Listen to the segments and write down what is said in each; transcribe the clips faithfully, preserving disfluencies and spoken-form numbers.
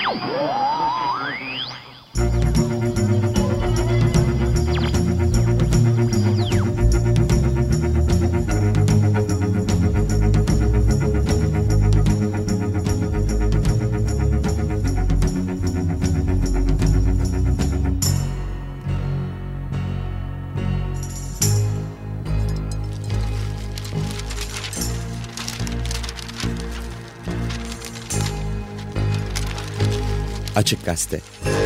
Açık Gazete.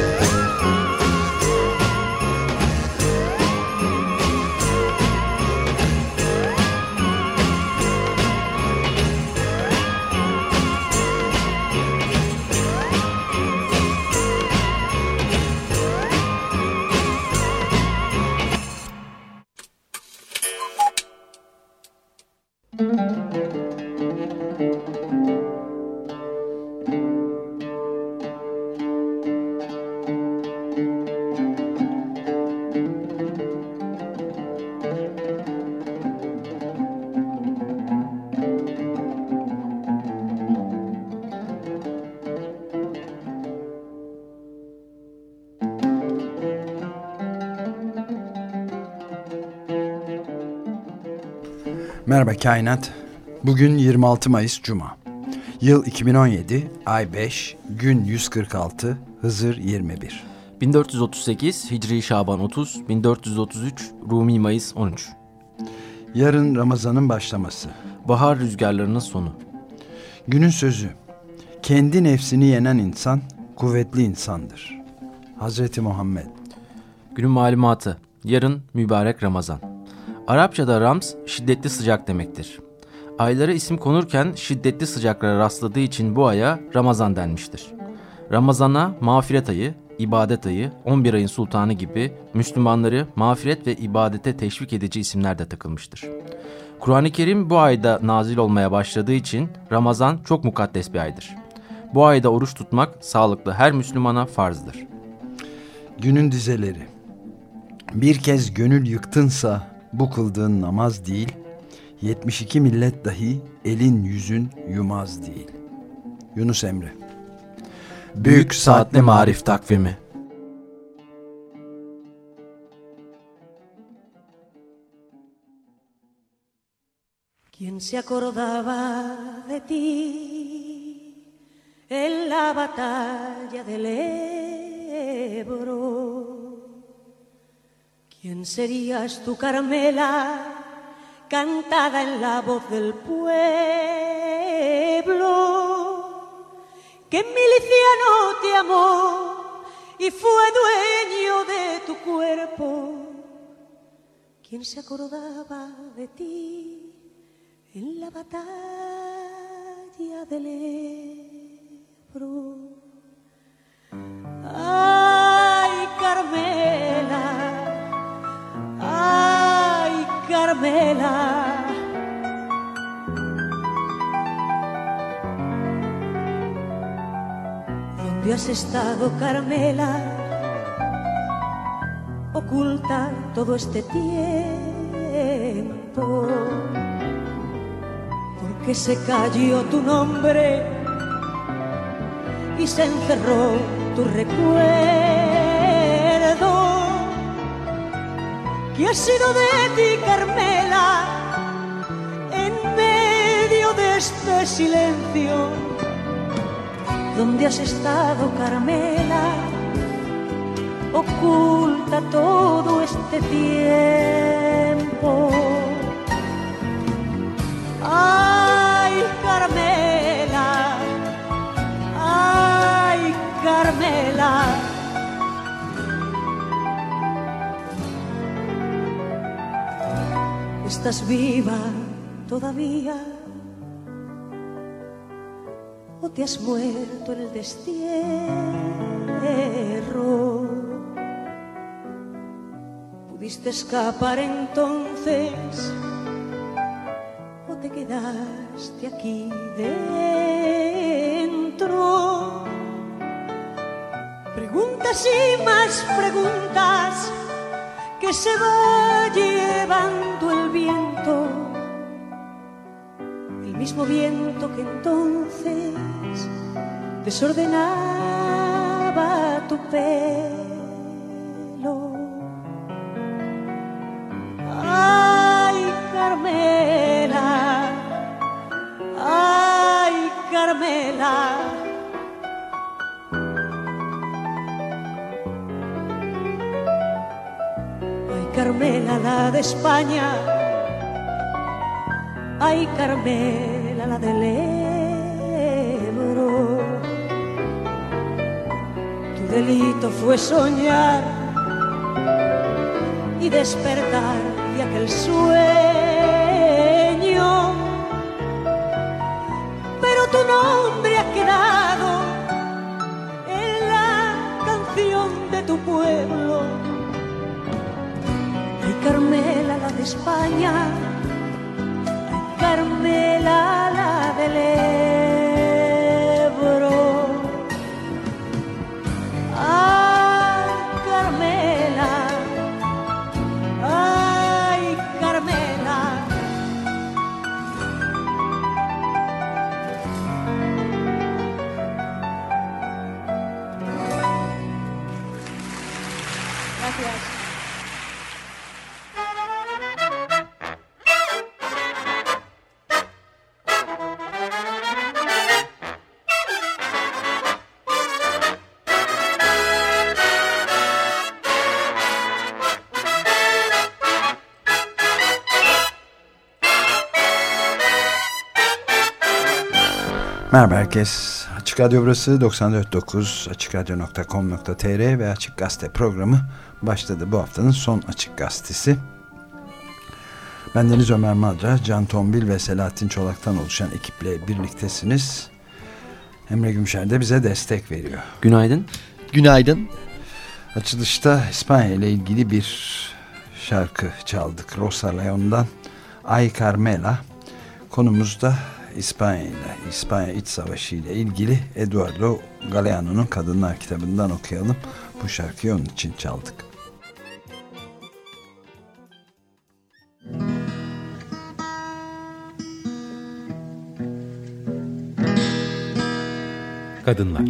Merhaba Kainat. Bugün yirmi altı Mayıs Cuma. Yıl iki bin on yedi, ay beş, gün yüz kırk altı, Hızır yirmi bir. bin dört yüz otuz sekiz, Hicri Şaban otuz, bin dört yüz otuz üç, Rumi Mayıs on üç. Yarın Ramazan'ın başlaması. Bahar rüzgarlarının sonu. Günün sözü. Kendi nefsini yenen insan kuvvetli insandır. Hazreti Muhammed. Günün malumatı. Yarın mübarek Ramazan. Arapçada rams şiddetli sıcak demektir. Aylara isim konurken şiddetli sıcaklara rastladığı için bu aya Ramazan denmiştir. Ramazana mağfiret ayı, ibadet ayı, on bir ayın sultanı gibi Müslümanları mağfiret ve ibadete teşvik edici isimler de takılmıştır. Kur'an-ı Kerim bu ayda nazil olmaya başladığı için Ramazan çok mukaddes bir aydır. Bu ayda oruç tutmak sağlıklı her Müslümana farzdır. Günün dizeleri. Bir kez gönül yıktınsa bu kıldığın namaz değil, yetmiş iki millet dahi elin yüzün yumaz değil. Yunus Emre. Büyük Saatli Marif Takvimi. ¿Quién se acordaba de ti en la batalla del Ebro? ¿Quién serías tú, Carmela, cantada en la voz del pueblo? Que miliciano te amó y fue dueño de tu cuerpo. ¿Quién se acordaba de ti en la batalla del Ebro? Ay, Carmela, ay, Carmela, ¿dónde has estado, Carmela? Oculta todo este tiempo. Porque se cayó tu nombre y se encerró tu recuerdo. ¿Qué ha sido de ti, Carmela, en medio de este silencio? ¿Dónde has estado, Carmela? Oculta todo este tiempo. Ay, Carmela, ay, Carmela. ¿Estás viva todavía? ¿O te has muerto en el destierro? ¿Pudiste escapar entonces o te quedaste aquí dentro? Preguntas y más preguntas que se va llevando el viento, el mismo viento que entonces desordenaba va tu pelo. Ay, Carmela, ay, Carmela. Ay, Carmela, la de España. Ay, Carmela, la del Ebro. Tu delito fue soñar y despertar de aquel sueño, pero tu nombre ha quedado en la canción de tu pueblo. Ay, Carmela, la de España. Carmela, la del Ebro. Ay, Carmela, ay, Carmela. Gracias. Merhaba herkes. Açık Radyo burası doksan dört nokta dokuz, açık radyo nokta com nokta tr ve Açık Gazete programı başladı. Bu haftanın son Açık Gazetesi. Bendeniz Ömer Madra, Can Tombil ve Selahattin Çolak'tan oluşan ekiple birliktesiniz. Emre Gümşer de bize destek veriyor. Günaydın. Günaydın. Açılışta İspanya ile ilgili bir şarkı çaldık. Rosa Leon'dan Ay Carmela. Konumuz da İspanya ile, İspanya İç Savaşı ile ilgili. Eduardo Galeano'nun Kadınlar kitabından okuyalım. Bu şarkıyı onun için çaldık. Kadınlar.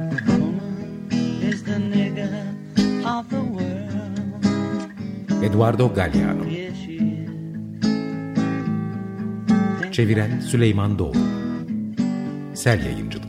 Eduardo Galeano. Çeviren Süleyman Doğru. Sel Yayıncılık.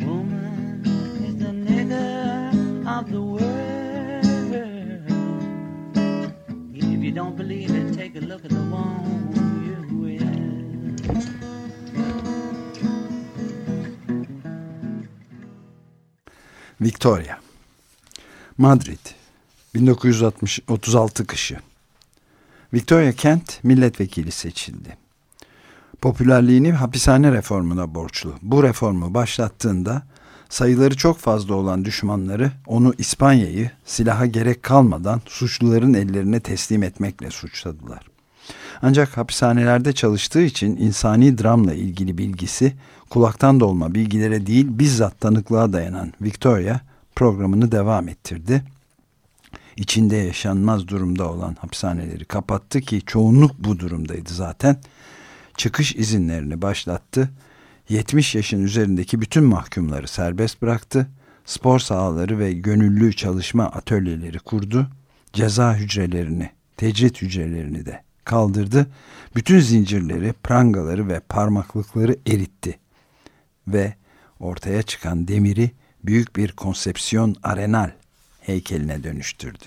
Victoria, Madrid, bin dokuz yüz otuz altı kışı. Victoria Kent milletvekili seçildi. Popülerliğini hapishane reformuna borçlu. Bu reformu başlattığında sayıları çok fazla olan düşmanları onu İspanya'yı silaha gerek kalmadan suçluların ellerine teslim etmekle suçladılar. Ancak hapishanelerde çalıştığı için insani dramla ilgili bilgisi kulaktan dolma bilgilere değil bizzat tanıklığa dayanan Victoria programını devam ettirdi. İçinde yaşanmaz durumda olan hapishaneleri kapattı ki çoğunluk bu durumdaydı zaten. Çıkış izinlerini başlattı. yetmiş yaşın üzerindeki bütün mahkumları serbest bıraktı. Spor sahaları ve gönüllü çalışma atölyeleri kurdu. Ceza hücrelerini, tecrit hücrelerini de kaldırdı. Bütün zincirleri, prangaları ve parmaklıkları eritti. Ve ortaya çıkan demiri büyük bir konsepsiyon arenal heykeline dönüştürdü.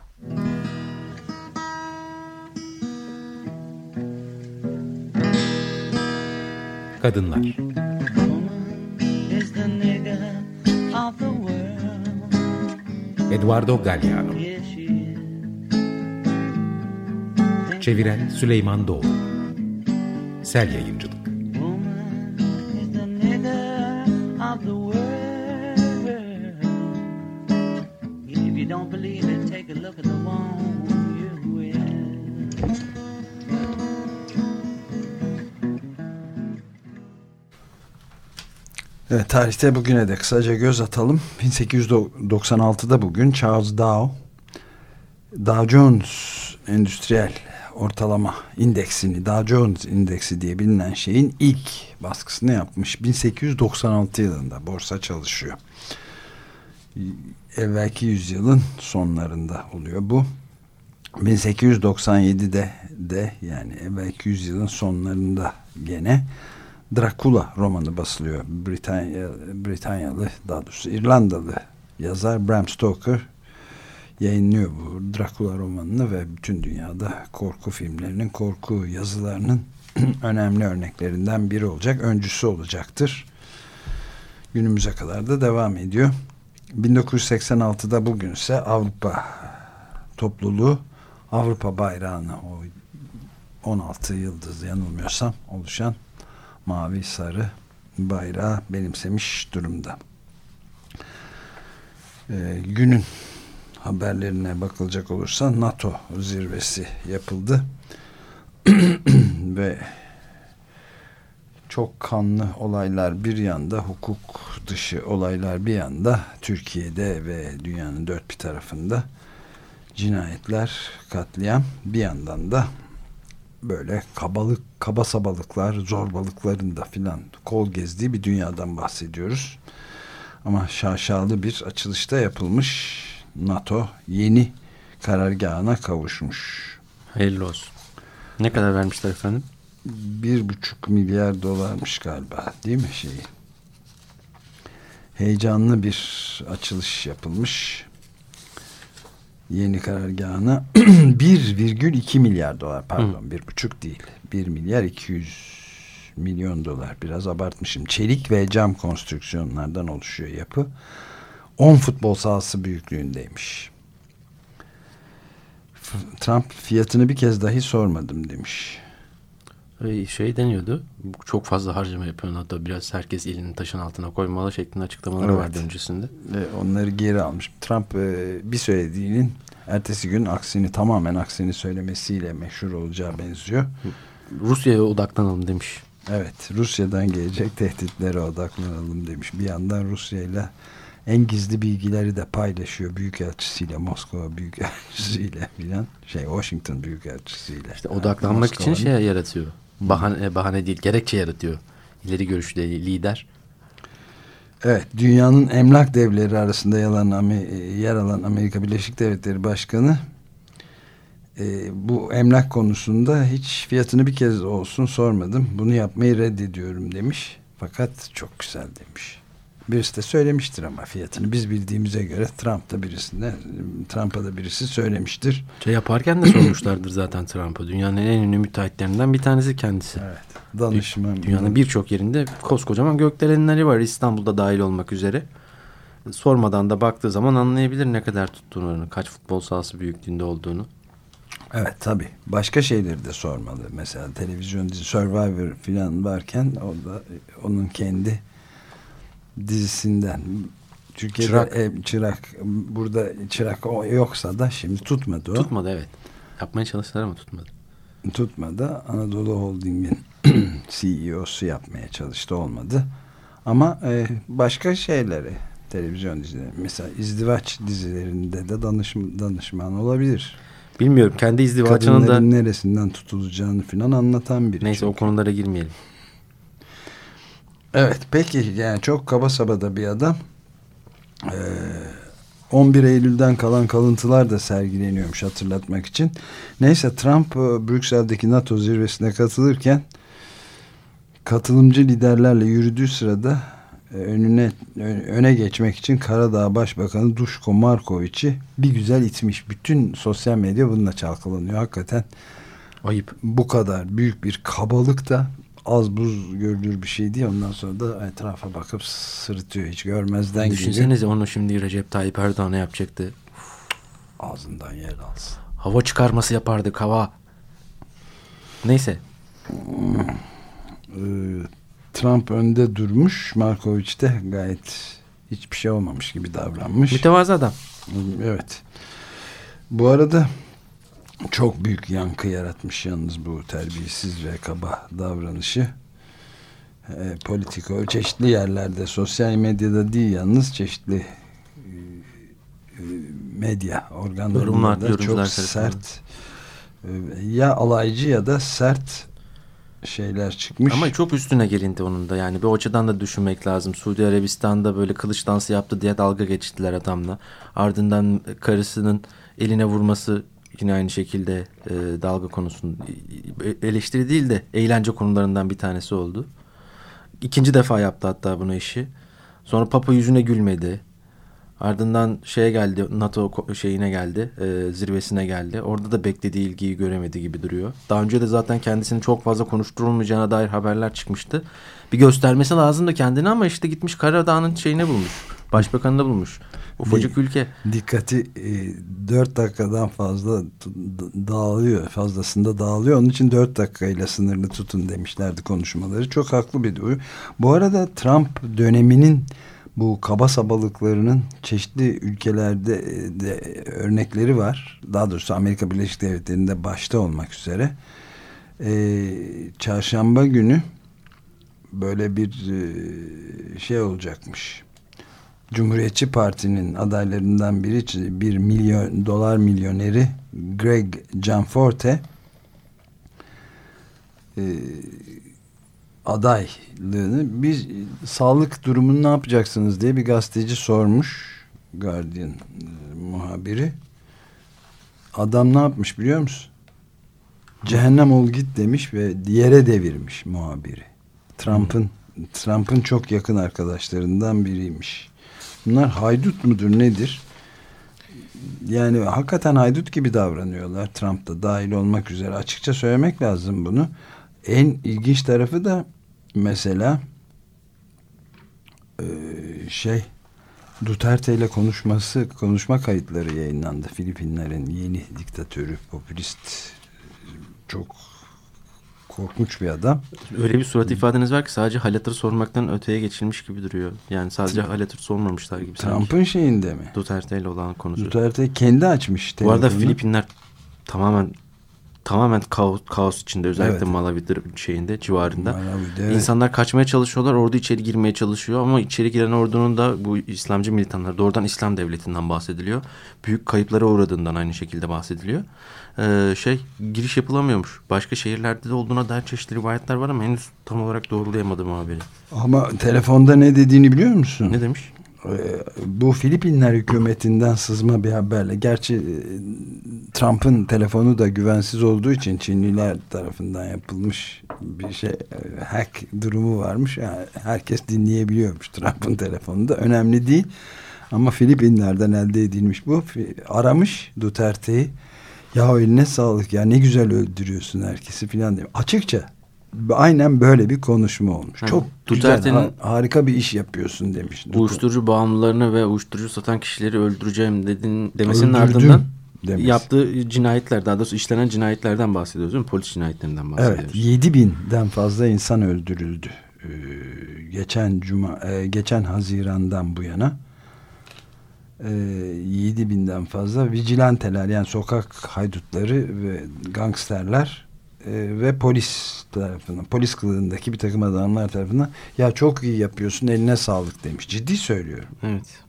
Kadınlar. Eduardo Galeano. Çeviren Süleyman Doğru. Sel Yayıncılık. Evet, tarihte bugüne de kısaca göz atalım. bin sekiz yüz doksan altıda bugün Charles Dow, Dow Jones Endüstriyel Ortalama İndeksini, Dow Jones İndeksi diye bilinen şeyin ilk baskısını yapmış. bin sekiz yüz doksan altı yılında borsa çalışıyor. evvelki yüzyılın sonlarında oluyor bu. bin sekiz yüz doksan yedide de yani evvelki yüzyılın sonlarında gene Dracula romanı basılıyor. Britanya, Britanyalı, daha doğrusu İrlandalı yazar Bram Stoker yayınlıyor bu Dracula romanını ve bütün dünyada korku filmlerinin, korku yazılarının önemli örneklerinden biri olacak. Öncüsü olacaktır. Günümüze kadar da devam ediyor. bin dokuz yüz seksen altıda bugünse Avrupa topluluğu Avrupa bayrağını, o on altı yıldız yanılmıyorsam oluşan mavi sarı bayrağı benimsemiş durumda. Ee, günün haberlerine bakılacak olursa NATO zirvesi yapıldı ve çok kanlı olaylar bir yanda, hukuk dışı olaylar bir yanda, Türkiye'de ve dünyanın dört bir tarafında cinayetler, katliam, bir yandan da böyle kabalık, kaba sabalıklar, zorbalıkların da filan kol gezdiği bir dünyadan bahsediyoruz. Ama şaşalı bir açılışta yapılmış. NATO yeni karargahına kavuşmuş. Hayırlı olsun. Ne kadar vermişler efendim? Bir buçuk milyar dolarmış galiba, değil mi şeyi? Heyecanlı bir açılış yapılmış. Yeni karargahına bir virgül iki milyar dolar, pardon, bir buçuk değil, bir milyar iki yüz milyon dolar, biraz abartmışım. Çelik ve cam konstrüksiyonlardan oluşuyor yapı. on futbol sahası büyüklüğündeymiş. Trump fiyatını bir kez dahi sormadım demiş. Şey deniyordu, çok fazla harcama yapıyor NATO, biraz herkes elini taşın altına koymalı şeklinde açıklamaları Evet. vardı öncesinde. Ve onları geri almış. Trump bir söylediğinin ertesi gün aksini, tamamen aksini söylemesiyle meşhur olacağı benziyor. Rusya'ya odaklanalım demiş. Evet, Rusya'dan gelecek tehditlere odaklanalım demiş. Bir yandan Rusya ile en gizli bilgileri de paylaşıyor büyükelçisiyle, Moskova büyükelçisiyle filan, şey Washington büyükelçisiyle. İşte odaklanmak için şey yaratıyor. Bahane, bahane değil, gerekçe yaratıyor. İleri görüşlü lider. Evet, dünyanın emlak devleri arasında yer alan Amerika Birleşik Devletleri Başkanı e, bu emlak konusunda hiç fiyatını bir kez olsun sormadım. Bunu yapmayı reddediyorum demiş. Fakat çok güzel demiş. Birisi de söylemiştir ama fiyatını. Biz bildiğimize göre Trump da birisine, Trump'a da birisi söylemiştir. Şey yaparken de sormuşlardır zaten Trump'a. Dünyanın en ünlü müteahhitlerinden bir tanesi kendisi. Evet. Danışman. Dünyanın birçok yerinde koskocaman gökdelenleri var, İstanbul'da dahil olmak üzere. Sormadan da baktığı zaman anlayabilir ne kadar tuttuğunu, kaç futbol sahası büyüklüğünde olduğunu. Evet, tabii. Başka şeyleri de sormalı. Mesela televizyon dizi Survivor filan varken o da onun kendi dizisinden. Türkiye'de Çırak. Ev, çırak. Burada çırak o yoksa da şimdi tutmadı o. Tutmadı, evet. Yapmaya çalıştılar ama tutmadı. Tutmadı. Anadolu Holding'in C E O'su yapmaya çalıştı, olmadı. Ama e, başka şeyleri, televizyon dizileri, mesela izdivaç dizilerinde de danışman, danışman olabilir. Bilmiyorum, kendi izdivacının da... Kadınların neresinden tutulacağını falan anlatan biri. Neyse, çünkü. o konulara girmeyelim. Evet, peki, yani çok kaba saba da bir adam. Ee, on bir Eylül'den kalan kalıntılar da sergileniyormuş hatırlatmak için. Neyse, Trump Brüksel'deki NATO zirvesine katılırken katılımcı liderlerle yürüdüğü sırada önüne öne geçmek için Karadağ Başbakanı Duško Marković'i bir güzel itmiş. Bütün sosyal medya bununla çalkalanıyor. Hakikaten ayıp. Bu kadar büyük bir kabalık da az buz görülür bir şey değil. Ondan sonra da etrafa bakıp sırıtıyor, hiç görmezden geliyor. Düşünsenize onu şimdi Recep Tayyip Erdoğan'a yapacaktı. Ağzından yer alsın. Hava çıkarması yapardık, hava. Neyse. Hmm. Ee, Trump önde durmuş. Marković de gayet hiçbir şey olmamış gibi davranmış. Mütevazı adam. Evet. Bu arada çok büyük yankı yaratmış yalnız bu terbiyesiz ve kaba davranışı. E, Politico çeşitli yerlerde, sosyal medyada değil yalnız, çeşitli e, e, medya organlarında Yorumlar, da çok sert, e, ya alaycı ya da sert şeyler çıkmış. Ama çok üstüne gelindi onun da, yani bir o açıdan da düşünmek lazım. Suudi Arabistan'da böyle kılıç dansı yaptı diye dalga geçtiler adamla. Ardından karısının eline vurması yine aynı şekilde e, dalga konusunun eleştiri değil de eğlence konularından bir tanesi oldu. İkinci defa yaptı hatta bunu işi. Sonra Papa yüzüne gülmedi. Ardından şeye geldi, NATO şeyine geldi, e, zirvesine geldi. Orada da beklediği ilgiyi göremedi gibi duruyor. Daha önce de zaten kendisini çok fazla konuşturulmayacağına dair haberler çıkmıştı. Bir göstermesi lazımdı kendini ama işte gitmiş Karadağ'ın şeyine bulmuş. Başbakanını bulmuş. Ufacık Di- ülke. Dikkati e, dört dakikadan fazla dağılıyor. Fazlasında dağılıyor. Onun için dört dakikayla sınırlı tutun demişlerdi konuşmaları. Çok haklı bir durum. Bu arada Trump döneminin bu kaba sabalıklarının çeşitli ülkelerde de örnekleri var. Daha doğrusu Amerika Birleşik Devletleri'nde başta olmak üzere. Ee, çarşamba günü böyle bir e, şey olacakmış. Cumhuriyetçi Parti'nin adaylarından biri, bir milyon dolar milyoneri Greg Gianforte e, adaylığını, bir sağlık durumunu ne yapacaksınız diye bir gazeteci sormuş, Guardian e, muhabiri. Adam ne yapmış biliyor musun? Cehennem ol git demiş ve yere devirmiş muhabiri. Trump'ın Trump'ın çok yakın arkadaşlarından biriymiş. Bunlar haydut mudur nedir? Yani hakikaten haydut gibi davranıyorlar. Trump da dahil olmak üzere. Açıkça söylemek lazım bunu. En ilginç tarafı da mesela e, şey Duterte ile konuşması, konuşma kayıtları yayınlandı. Filipinlerin yeni diktatörü, popülist, çok korkunç bir adam. Öyle bir surat ifadeniz var ki sadece hal hatır sormaktan öteye geçilmiş gibi duruyor. Yani sadece hal hatır sormamışlar gibi. Trump'ın şeyinde mi? Duterte ile olan konusu. Duterte kendi açmış Bu arada telefonunu. Filipinler tamamen tamamen kaos, kaos içinde, özellikle Evet. Malawi şeyinde, civarında. Malawi'de, evet. İnsanlar kaçmaya çalışıyorlar. Ordu içeri girmeye çalışıyor ama içeri giren ordunun da bu İslamcı militanlar, doğrudan İslam devletinden bahsediliyor. Büyük kayıplara uğradığından aynı şekilde bahsediliyor. Ee, şey giriş yapılamıyormuş. Başka şehirlerde de olduğuna dair çeşitli rivayetler var ama henüz tam olarak doğrulayamadım haberi. Ama telefonda ne dediğini biliyor musun? Ne demiş? Bu Filipinler hükümetinden sızma bir haberle. Gerçi Trump'ın telefonu da güvensiz olduğu için Çinliler tarafından yapılmış bir şey, hack durumu varmış. Yani herkes dinleyebiliyormuş Trump'ın telefonunda. Önemli değil. Ama Filipinler'den elde edilmiş bu. Aramış Duterte'yi. Ya eline sağlık ya, ne güzel öldürüyorsun herkesi filan diyor. Açıkça aynen böyle bir konuşma olmuş. Evet. Çok Duterte'nin güzel, ha, harika bir iş yapıyorsun demiş. Uyuşturucu bağımlılarını ve uyuşturucu satan kişileri öldüreceğim dedin demesinin Öldürdüm ardından demesi. yaptığı cinayetler, daha doğrusu işlenen cinayetlerden bahsediyoruz değil mi? Polis cinayetlerinden bahsediyoruz. Evet, yedi binden fazla insan öldürüldü. Ee, geçen cuma, e, geçen Haziran'dan bu yana e, yedi binden fazla vigilanteler, yani sokak haydutları ve gangsterler e, ve polis tarafından, polis kılığındaki bir takım adamlar tarafından, ya çok iyi yapıyorsun, eline sağlık demiş. Ciddi söylüyorum. Evet.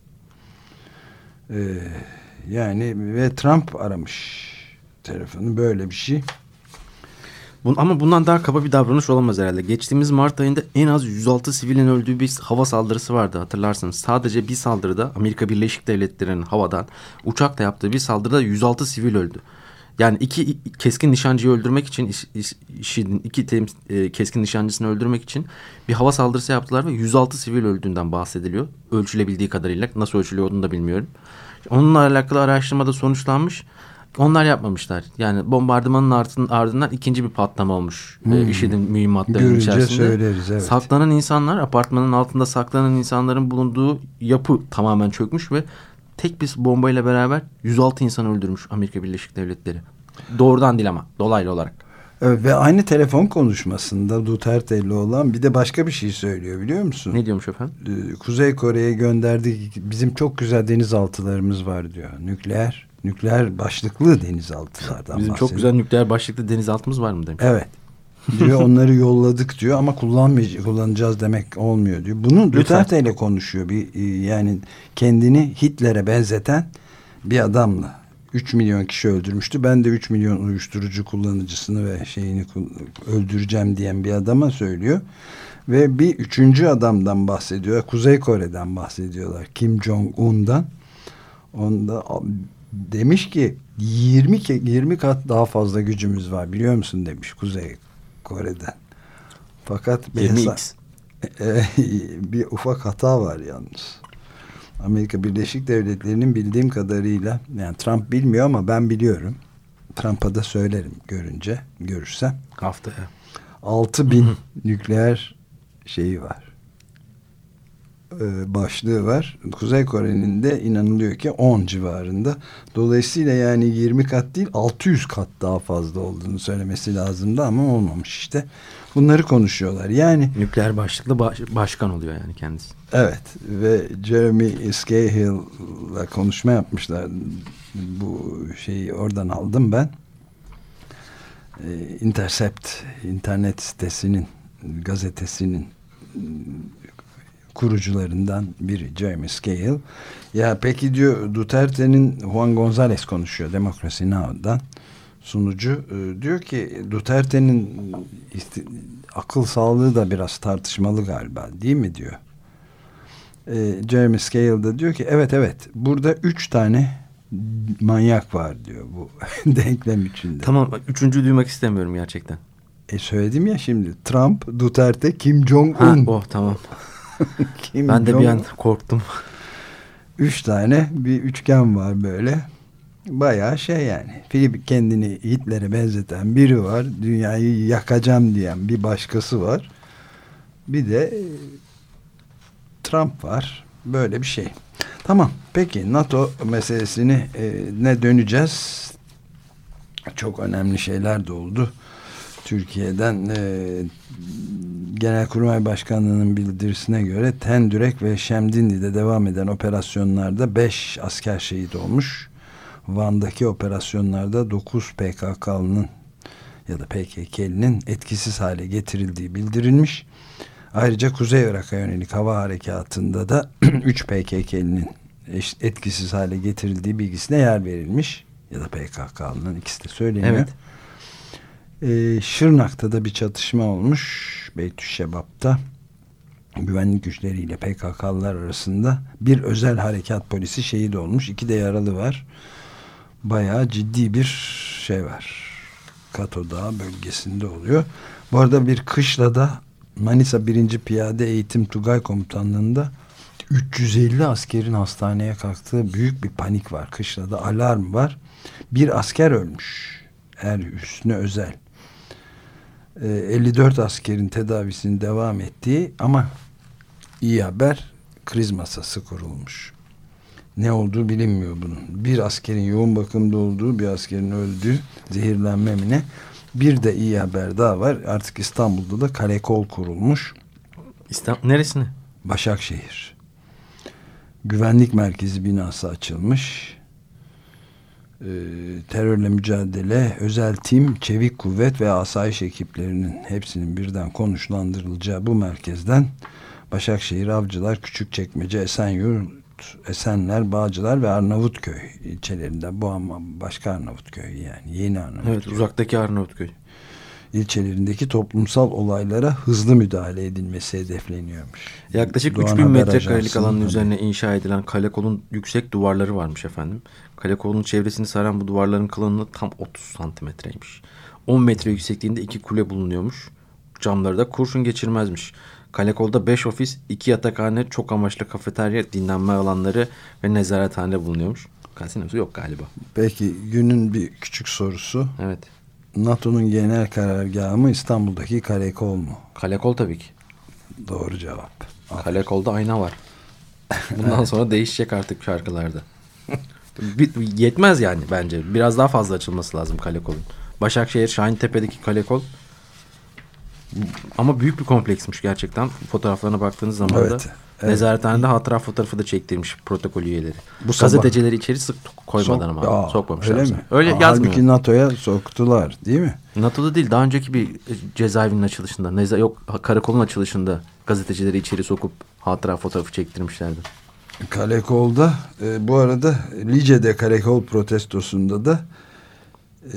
Ee, yani ve Trump aramış telefonu, böyle bir şey. Bun, ama bundan daha kaba bir davranış olamaz herhalde. Geçtiğimiz Mart ayında en az yüz altı sivilin öldüğü bir hava saldırısı vardı, hatırlarsınız. Sadece bir saldırıda, Amerika Birleşik Devletleri'nin havadan uçakla yaptığı bir saldırıda yüz altı sivil öldü. Yani iki keskin nişancıyı öldürmek için, iş, iş, işin iki tem, e, keskin nişancısını öldürmek için bir hava saldırısı yaptılar ve yüz altı sivil öldüğünden bahsediliyor. Ölçülebildiği kadarıyla, nasıl ölçülüyor onu da bilmiyorum. Onunla alakalı araştırmada sonuçlanmış. Onlar yapmamışlar. Yani bombardımanın ardından ikinci bir patlama olmuş. Hmm. E, IŞİD'in mühimmatlarının Görünce içerisinde. söyleriz, evet. Saklanan insanlar, apartmanın altında saklanan insanların bulunduğu yapı tamamen çökmüş ve tek bir bombayla beraber yüz altı insan öldürmüş Amerika Birleşik Devletleri. Doğrudan değil ama dolaylı olarak. Evet, ve aynı telefon konuşmasında Duterte'yle olan bir de başka bir şey söylüyor, biliyor musun? Ne diyormuş efendim? Kuzey Kore'ye gönderdik, bizim çok güzel denizaltılarımız var diyor. Nükleer, nükleer başlıklı denizaltılardan Bizim bahsediyor. çok güzel nükleer başlıklı denizaltımız var mı demiş. Evet. Diyor onları yolladık diyor ama kullanmayacağız, kullanacağız demek olmuyor diyor. Bunu Duterte ile konuşuyor. Bir, yani kendini Hitler'e benzeten bir adamla üç milyon kişi öldürmüştü. Ben de üç milyon uyuşturucu kullanıcısını ve şeyini öldüreceğim diyen bir adama söylüyor. Ve bir üçüncü adamdan bahsediyor. Kuzey Kore'den bahsediyorlar. Kim Jong-un'dan. Onda demiş ki yirmi yirmi kat daha fazla gücümüz var biliyor musun demiş Kuzey Kore'den. Fakat bir, hesa- bir ufak hata var yalnız. Amerika Birleşik Devletleri'nin bildiğim kadarıyla, yani Trump bilmiyor ama ben biliyorum. Trump'a da söylerim görünce, görürsem. Haftaya. altı bin nükleer şeyi var. Ee, başlığı var. Kuzey Kore'nin de inanılıyor ki on civarında. Dolayısıyla yani yirmi kat değil altı yüz kat daha fazla olduğunu söylemesi lazımdı ama olmamış işte. Bunları konuşuyorlar. Yani nükleer başlıklı baş, başkan oluyor yani kendisi. Evet ve Jeremy Scahill'la konuşma yapmışlar. Bu şeyi oradan aldım ben. Ee, Intercept internet sitesinin, gazetesinin kurucularından biri Jeremy Scahill. Ya peki diyor, Duterte'nin Juan González konuşuyor Democracy Now'dan sunucu. E, diyor ki Duterte'nin isti, akıl sağlığı da biraz tartışmalı galiba değil mi diyor. E, Jeremy Scahill da diyor ki evet evet burada üç tane manyak var diyor bu denklem içinde. Tamam, üçüncü duymak istemiyorum gerçekten. E söyledim ya şimdi, Trump, Duterte, Kim Jong-un. Ha, oh tamam. Kim ben de Jong- bir an korktum. Üç tane bir üçgen var böyle. Bayağı şey yani. Filip kendini Hitler'e benzeten biri var. Dünyayı yakacağım diyen bir başkası var. Bir de Trump var. Böyle bir şey. Tamam. Peki NATO meselesini e, ne döneceğiz? Çok önemli şeyler de oldu. Türkiye'den e, Genelkurmay Başkanlığı'nın bildirisine göre Tendürek ve Şemdinli'de devam eden operasyonlarda beş asker şehit olmuş. Van'daki operasyonlarda dokuz P K K'lının ya da P K K'linin etkisiz hale getirildiği bildirilmiş. Ayrıca Kuzey Irak'a yönelik hava harekatında da üç P K K'linin etkisiz hale getirildiği bilgisine yer verilmiş. Ya da P K K'lının, ikisi de söyleniyor. Evet. Ee, Şırnak'ta da bir çatışma olmuş. Beytüşşebap'ta güvenlik güçleriyle P K K'lılar arasında bir özel harekat polisi şehit olmuş. İki de yaralı var. Bayağı ciddi bir şey var. Kato Dağı bölgesinde oluyor. Bu arada bir kışlada Manisa birinci Piyade Eğitim Tugay Komutanlığı'nda üç yüz elli askerin hastaneye kalktığı büyük bir panik var. Kışlada alarm var. Bir asker ölmüş. Er Hüsnü Özel. Ee, elli dört askerin tedavisinin devam ettiği ama iyi haber, kriz masası kurulmuş. Ne olduğu bilinmiyor bunun. Bir askerin yoğun bakımda olduğu, bir askerin öldüğü, zehirlenme mi ne? Bir de iyi haber daha var. Artık İstanbul'da da karakol kurulmuş. İstanbul neresine? Başakşehir. Güvenlik merkezi binası açılmış. Ee, terörle mücadele, özel tim, çevik kuvvet ve asayiş ekiplerinin hepsinin birden konuşlandırılacağı bu merkezden Başakşehir, Avcılar, Küçükçekmece, Esenyurt, Esenler, Bağcılar ve Arnavutköy ilçelerinde, bu ama başka Arnavutköy yani yeni Arnavutköy. Evet, uzaktaki Arnavutköy. İlçelerindeki toplumsal olaylara hızlı müdahale edilmesi hedefleniyormuş. Yaklaşık Doğan üç bin Haber metrekarelik Ajansı'nın alanın haberi. üzerine inşa edilen kalekolun yüksek duvarları varmış efendim. Kalekolun çevresini saran bu duvarların kalınlığı tam otuz santimetreymiş. on metre yüksekliğinde iki kule bulunuyormuş. Camları da kurşun geçirmezmiş. Kalekolda beş ofis, iki yatakhane, çok amaçlı kafeterya, dinlenme alanları ve nezarethane bulunuyormuş. Kasinosu yok galiba. Peki günün bir küçük sorusu. Evet. NATO'nun genel karargahı mı, İstanbul'daki karakol mu? Kalekol tabii ki. Doğru cevap. Kalekolda ayna var. Bundan sonra değişecek artık şarkılarda. Bir, yetmez yani bence. Biraz daha fazla açılması lazım kalekolun. Başakşehir, Şahintepe'deki kalekol ama büyük bir kompleksmiş gerçekten. Fotoğraflarına baktığınız zaman Evet, da evet. nezarethanede hatıra fotoğrafı da çektirmiş protokol üyeleri. Bu Gazetecileri içeri sık koymadan Sok- ama Aa, sokmamışlar. öyle mi? Öyle Aa, yazmıyor. Halbuki NATO'ya soktular değil mi? NATO'da değil, daha önceki bir cezaevinin açılışında, neza yok karakolun açılışında gazetecileri içeri sokup hatıra fotoğrafı çektirmişlerdi. Karakolda e, bu arada Lice'de karakol protestosunda da e,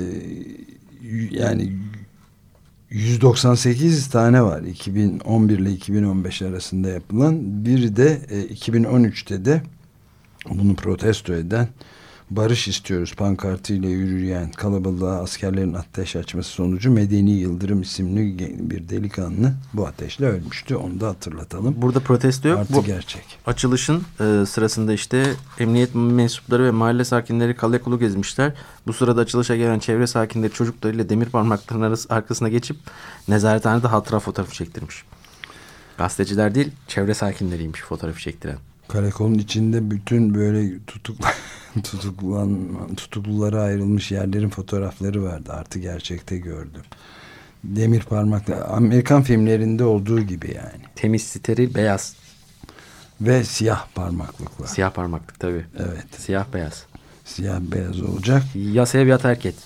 yani yüz doksan sekiz tane var. iki bin on bir ile iki bin on beş arasında yapılan. Bir de e, iki bin on üçte de bunu protesto eden, barış istiyoruz pankartıyla yürüyen kalabalığa askerlerin ateş açması sonucu Medeni Yıldırım isimli bir delikanlı bu ateşle ölmüştü. Onu da hatırlatalım. Burada protesto yok. Artı bu gerçek. Açılışın e, sırasında işte emniyet mensupları ve mahalle sakinleri Kalekulu gezmişler. Bu sırada açılışa gelen çevre sakinleri çocuklarıyla demir parmaklarının arası, arkasına geçip nezarethanede hatıra fotoğrafı çektirmiş. Gazeteciler değil, çevre sakinleriymiş fotoğrafı çektiren. Karakolun içinde bütün böyle tutukla, tutuklan, tutuklulara ayrılmış yerlerin fotoğrafları vardı. Artı gerçekte gördüm. Demir parmakla, Amerikan filmlerinde olduğu gibi yani. Temiz, steril, beyaz. Ve siyah parmaklıklar. Siyah parmaklık tabii. Evet. Siyah beyaz. Siyah beyaz olacak. Ya sev ya terk et.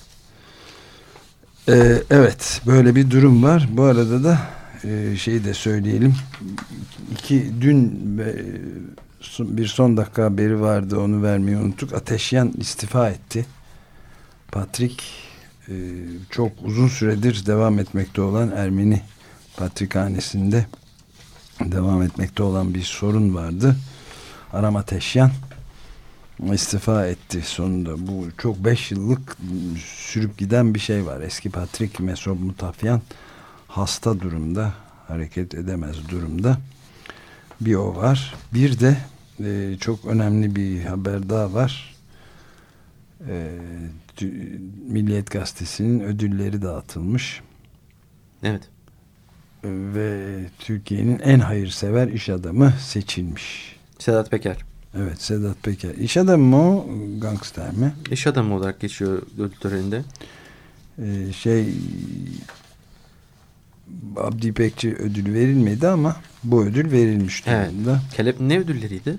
Ee, evet, böyle bir durum var. Bu arada da e, şeyi de söyleyelim. İki dün e, bir son dakika haberi vardı, onu vermeyi unuttuk. Ateşyan istifa etti. Patrick e, çok uzun süredir devam etmekte olan Ermeni Patrikhanesi'nde devam etmekte olan bir sorun vardı. Aram Ateşyan istifa etti sonunda. Bu çok beş yıllık sürüp giden bir şey var. Eski Patrik Mesrop Mutafyan hasta durumda, hareket edemez durumda. Bir o var. Bir de e, çok önemli bir haber daha var. E, Milliyet Gazetesi'nin ödülleri dağıtılmış. Evet. E, ve Türkiye'nin en hayırsever iş adamı seçilmiş. Sedat Peker. Evet, Sedat Peker. İş adamı mı o, gangster mi? İş adamı olarak geçiyor ödül töreninde. Ee, şey Abdi İpekçi ödül verilmedi ama bu ödül verilmiş durumda. Evet. Kelep ne ödülleriydi?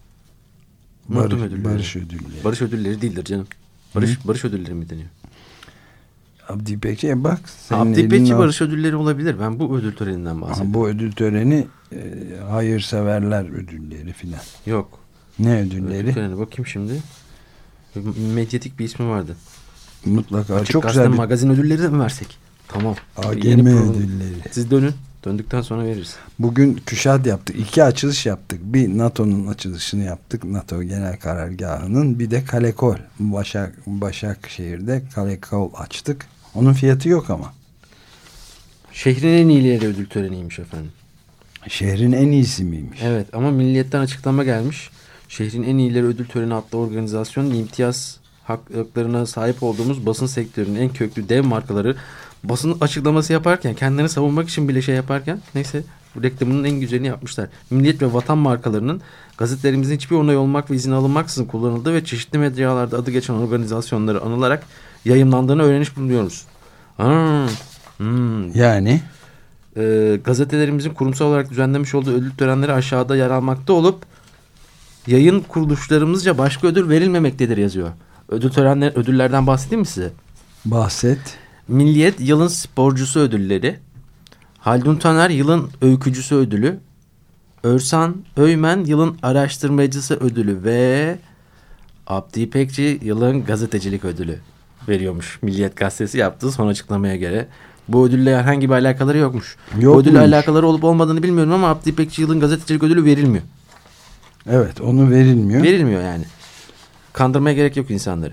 Barış, ödülleri. barış ödülleri. Barış ödülleri değildir canım. Barış Hı? barış ödülleri mi deniyor? Abdi İpekçi'ye bak. Abdi İpekçi barış ödülleri olabilir. Ben bu ödül töreninden bahsediyorum. Aha, bu ödül töreni e, hayırseverler ödülleri filan. Yok. Ne ödülleri? Ödül töreni bakayım şimdi. Medyatik bir ismi vardı. Mutlaka. Açık çok Gazete güzel bir... magazin ödülleri de mi versek? Tamam. A G M ödülleri. Siz dönün. Döndükten sonra veririz. Bugün Küşat yaptık. İki açılış yaptık. Bir NATO'nun açılışını yaptık. NATO Genel Karargahı'nın. Bir de Kalekol. Başak, Başakşehir'de Kalekol açtık. Onun fiyatı yok ama. Şehrin en iyileri ödül töreniymiş efendim. Şehrin en iyisi miymiş? Evet ama Milliyet'ten açıklama gelmiş. Şehrin en iyileri ödül töreni adlı organizasyon imtiyaz haklarına sahip olduğumuz basın sektörünün en köklü dev markaları basın açıklaması yaparken, kendilerini savunmak için bile şey yaparken, neyse bu reklamının en güzelini yapmışlar. Milliyet ve Vatan markalarının gazetelerimizin hiçbir onay olmak ve izin alınmaksızın kullanıldığı ve çeşitli medyalarda adı geçen organizasyonları anılarak yayımlandığını öğrenmiş bulunuyoruz. Hmm. Hmm. Yani? Ee, gazetelerimizin kurumsal olarak düzenlemiş olduğu ödül törenleri aşağıda yer almakta olup yayın kuruluşlarımızca başka ödül verilmemektedir yazıyor. Ödül törenler, ödüllerden bahsedeyim mi size? Bahset. Milliyet yılın sporcusu ödülleri, Haldun Taner yılın öykücüsü ödülü, Örsan Öymen yılın araştırmacısı ödülü ve Abdi İpekçi yılın gazetecilik ödülü veriyormuş. Milliyet Gazetesi yaptığı son açıklamaya göre. Bu ödülle herhangi bir alakaları yokmuş. Yok Bu ödülle muymuş? alakaları olup olmadığını bilmiyorum ama Abdi İpekçi yılın gazetecilik ödülü verilmiyor. Evet, onu verilmiyor. Verilmiyor yani. Kandırmaya gerek yok insanları.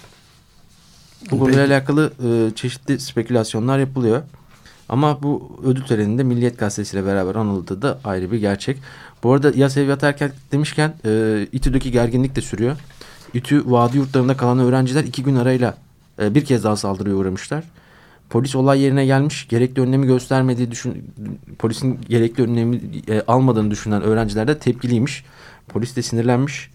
Bu konuyla alakalı e, çeşitli spekülasyonlar yapılıyor. Ama bu ödül töreninde Milliyet Gazetesi ile beraber anıldığı da ayrı bir gerçek. Bu arada ya Seviyat Erken demişken e, İTÜ'deki gerginlik de sürüyor. İTÜ vadi yurtlarında kalan öğrenciler iki gün arayla e, bir kez daha saldırıya uğramışlar. Polis olay yerine gelmiş, gerekli önlemi göstermediği düşün, polisin gerekli önlemi e, almadığını düşünen öğrenciler de tepkiliymiş. Polis de sinirlenmiş.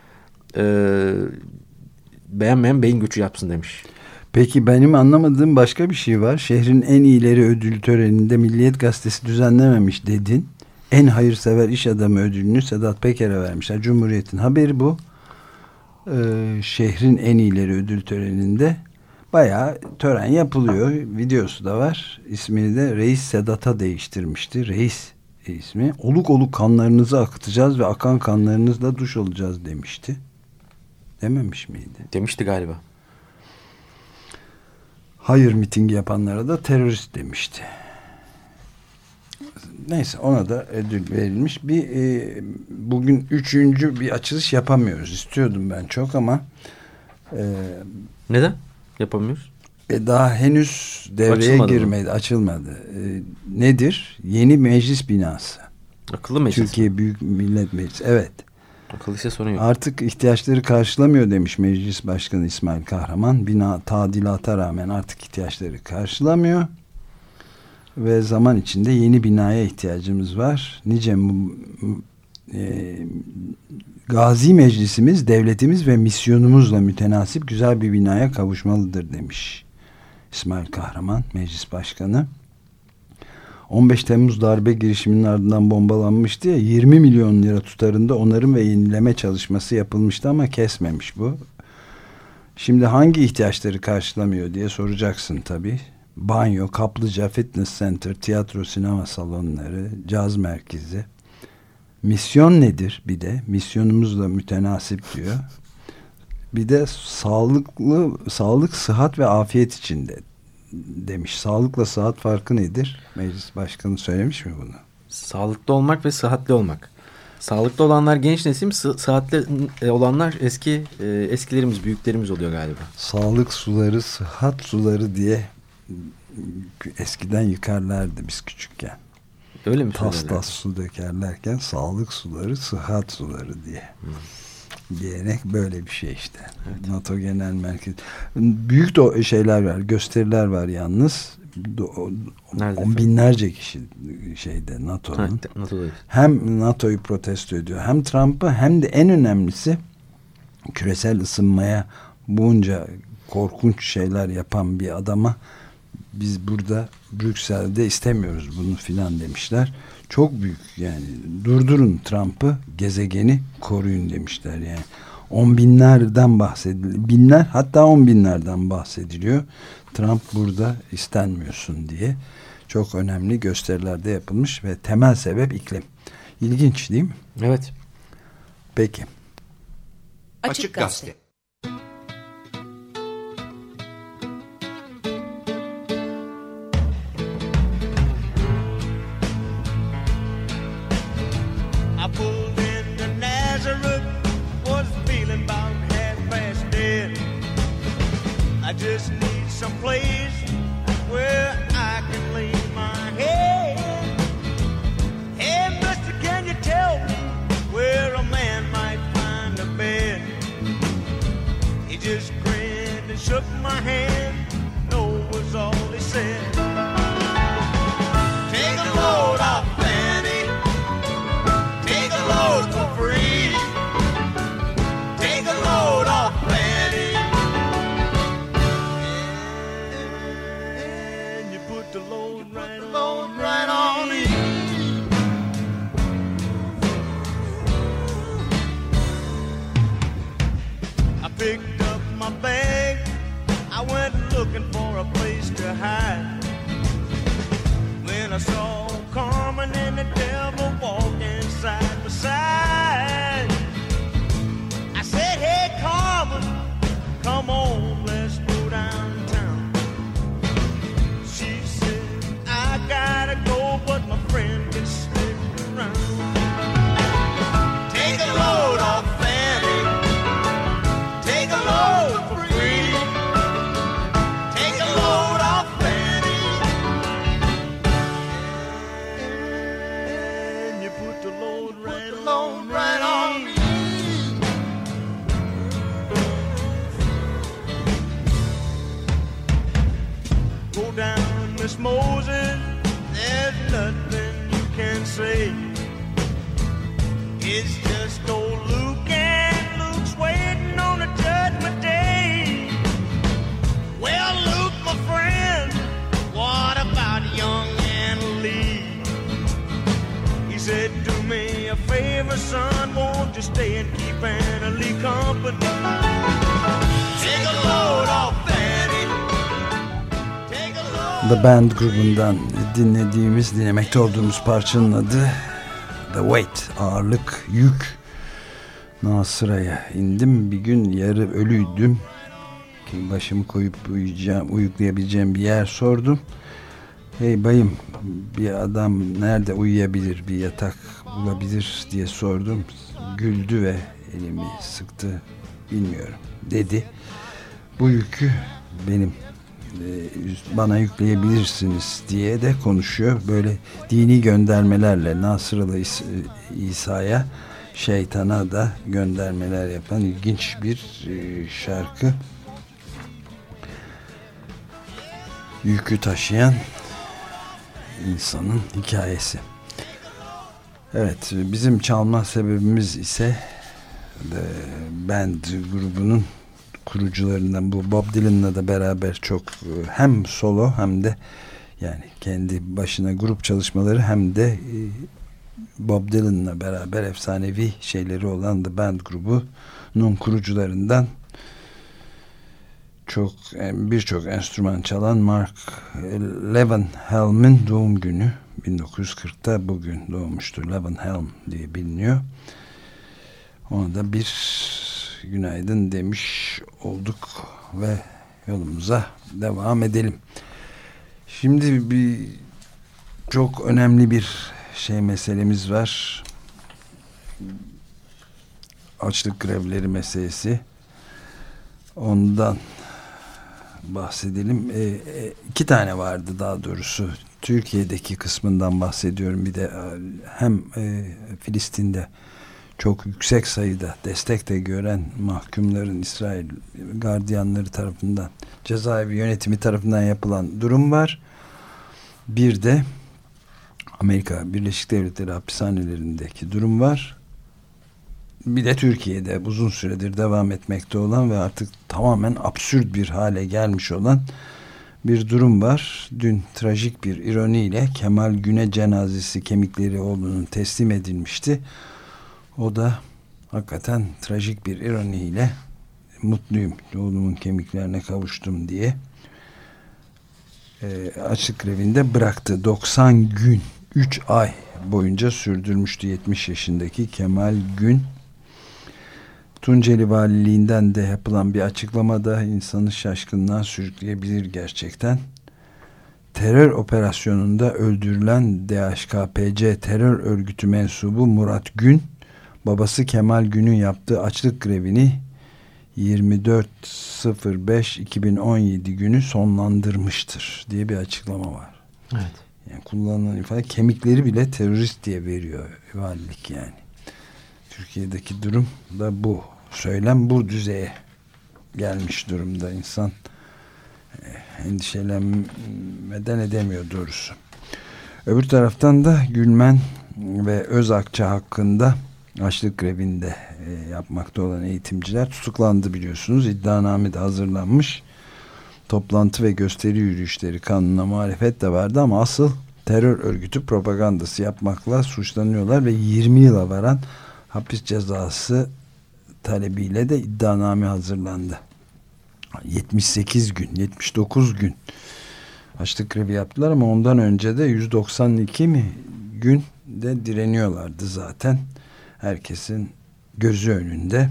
E, beğenmeyen beyin göçü yapsın demiş. Peki benim anlamadığım başka bir şey var. Şehrin en iyileri ödül töreninde Milliyet Gazetesi düzenlememiş dedin. En hayırsever iş adamı ödülünü Sedat Peker'e vermişler. Cumhuriyet'in haberi bu. Ee, şehrin en iyileri ödül töreninde bayağı tören yapılıyor. Videosu da var. İsmini de Reis Sedat'a değiştirmişti. Reis ismi. Oluk oluk kanlarınızı akıtacağız ve akan kanlarınızla duş alacağız demişti. Dememiş miydi? Demişti galiba. Hayır mitingi yapanlara da terörist demişti. Neyse, ona da ödül verilmiş. Bir e, bugün üçüncü bir açılış yapamıyoruz. İstiyordum ben çok ama e, neden yapamıyoruz? E, daha henüz devreye açılmadı girmedi, mı? açılmadı. E, nedir? Yeni meclis binası. Akıllı meclis. Türkiye Büyük Millet Meclisi. Evet. Akıllıysa sorun yok. Artık ihtiyaçları karşılamıyor demiş Meclis Başkanı İsmail Kahraman. Bina tadilata rağmen artık ihtiyaçları karşılamıyor. Ve zaman içinde yeni binaya ihtiyacımız var. Nice e, Gazi Meclisimiz, devletimiz ve misyonumuzla mütenasip güzel bir binaya kavuşmalıdır demiş İsmail Kahraman, Meclis Başkanı. on beş Temmuz darbe girişiminin ardından bombalanmıştı ya, yirmi milyon lira tutarında onarım ve yenileme çalışması yapılmıştı ama kesmemiş bu. Şimdi hangi ihtiyaçları karşılamıyor diye soracaksın tabii. Banyo, kaplıca, fitness center, tiyatro, sinema salonları, caz merkezi. Misyon nedir bir de? Misyonumuzla mütenasip diyor. Bir de sağlıklı, sağlık, sıhhat ve afiyet içinde demiş. Sağlıkla sıhhat farkı nedir? Meclis Başkanı söylemiş mi bunu? Sağlıklı olmak ve sıhhatli olmak. Sağlıklı olanlar genç nesil, sı- sıhhatli olanlar eski e, eskilerimiz, büyüklerimiz oluyor galiba. Sağlık suları, sıhhat suları diye eskiden yıkarlardı biz küçükken. Öyle mi? Tas tas su dökerlerken sağlık suları, sıhhat suları diye. Hmm. Diyerek böyle bir şey işte. Evet. NATO Genel Merkezi. Büyük de şeyler var, gösteriler var yalnız. Nerede on binlerce kişi şeyde NATO'nun. NATO'dayız. Hem NATO'yu protesto ediyor, hem Trump'ı, hem de en önemlisi küresel ısınmaya bunca korkunç şeyler yapan bir adama biz burada Brüksel'de istemiyoruz bunu filan demişler. Çok büyük yani, durdurun Trump'ı, gezegeni koruyun demişler yani. On binlerden bahsediliyor. Binler, hatta on binlerden bahsediliyor. Trump burada istenmiyorsun diye. Çok önemli gösterilerde yapılmış ve temel sebep iklim. İlginç değil mi? Evet. Peki. Açık Gazete. I just need some place where I can lay my head. Hey, mister, can you tell me where a man might find a bed? He just grinned and shook my hand. No was all he said. Take a load off Fanny. Take a load for free. Take a load off Fanny. The load right, the load right on me. I picked up my bag. I went looking for a place to hide. When I saw Carmen and the devil walking side by side, I said, hey Carmen, come on, let's go downtown. She said, I gotta go, but my friend can stick around. Take a load off Fanny. Take a load for free. Take a load off Fanny. And you put the load right, the load right on me. Go down, Miss Moses, there's nothing you can say. It's just old Luke, and Luke's waiting on the judgment day. Well, Luke, my friend, what about young Anna Lee? He said, do me a favor, son, won't you stay and keep Anna Lee company? Take a load off Fanny. The Band grubundan dinlediğimiz, dinlemekte olduğumuz parçanın adı The Weight, ağırlık, yük. Nasıra'ya indim. Bir gün yarı ölüydüm. Başımı koyup uyuyacağım, uyuklayabileceğim bir yer sordum. Hey bayım, bir adam nerede uyuyabilir, bir yatak bulabilir diye sordum. Güldü ve elimi sıktı. Bilmiyorum dedi. Bu yükü benim bana yükleyebilirsiniz diye de konuşuyor. Böyle dini göndermelerle Nasıralı İs- İsa'ya, şeytana da göndermeler yapan ilginç bir şarkı. Yükü taşıyan insanın hikayesi. Evet, bizim çalma sebebimiz ise The Band grubunun kurucularından, bu Bob Dylan'la da beraber çok hem solo hem de yani kendi başına grup çalışmaları hem de Bob Dylan'la beraber efsanevi şeyleri olan The Band grubunun kurucularından çok birçok enstrüman çalan Mark Levenhelm'in doğum günü. bin dokuz yüz kırkta bugün doğmuştur. Levenhelm diye biliniyor. Ona da bir günaydın demiş olduk ve yolumuza devam edelim. Şimdi bir çok önemli bir şey meselemiz var. Açlık grevleri meselesi. Ondan bahsedelim. E, e, iki tane vardı daha doğrusu. Türkiye'deki kısmından bahsediyorum. Bir de hem e, Filistin'de çok yüksek sayıda destek de gören mahkumların İsrail gardiyanları tarafından, cezaevi yönetimi tarafından yapılan durum var. Bir de Amerika Birleşik Devletleri hapishanelerindeki durum var. Bir de Türkiye'de uzun süredir devam etmekte olan ve artık tamamen absürt bir hale gelmiş olan bir durum var. Dün trajik bir ironiyle Kemal Güne cenazesi kemikleri oğlunun teslim edilmişti. O da hakikaten trajik bir ironiyle mutluyum, oğlumun kemiklerine kavuştum diye e, açlık grevinde bıraktı. doksan gün, üç ay boyunca sürdürmüştü yetmiş yaşındaki Kemal Gün. Tunceli Valiliğinden de yapılan bir açıklamada insanı şaşkınlığa sürükleyebilir gerçekten. Terör operasyonunda öldürülen D H K P C terör örgütü mensubu Murat Gün, babası Kemal Gün'ün yaptığı açlık grevini yirmi dört sıfır beş iki bin on yedi günü sonlandırmıştır diye bir açıklama var. Evet. Yani kullanılan ifade, kemikleri bile terörist diye veriyor valilik yani. Türkiye'deki durum da bu. Söylem bu düzeye gelmiş durumda. İnsan endişelenmeden edemiyor doğrusu. Öbür taraftan da Gülmen ve Özakça hakkında açlık grevinde e, yapmakta olan eğitimciler tutuklandı biliyorsunuz. İddianame de hazırlanmış. Toplantı ve gösteri yürüyüşleri kanuna muhalefet de vardı ama asıl terör örgütü propagandası yapmakla suçlanıyorlar ve yirmi yıla varan hapis cezası talebiyle de iddianame hazırlandı. yetmiş sekiz gün, yetmiş dokuz gün açlık grevi yaptılar ama ondan önce de yüz doksan iki mi gün de direniyorlardı zaten. Herkesin gözü önünde.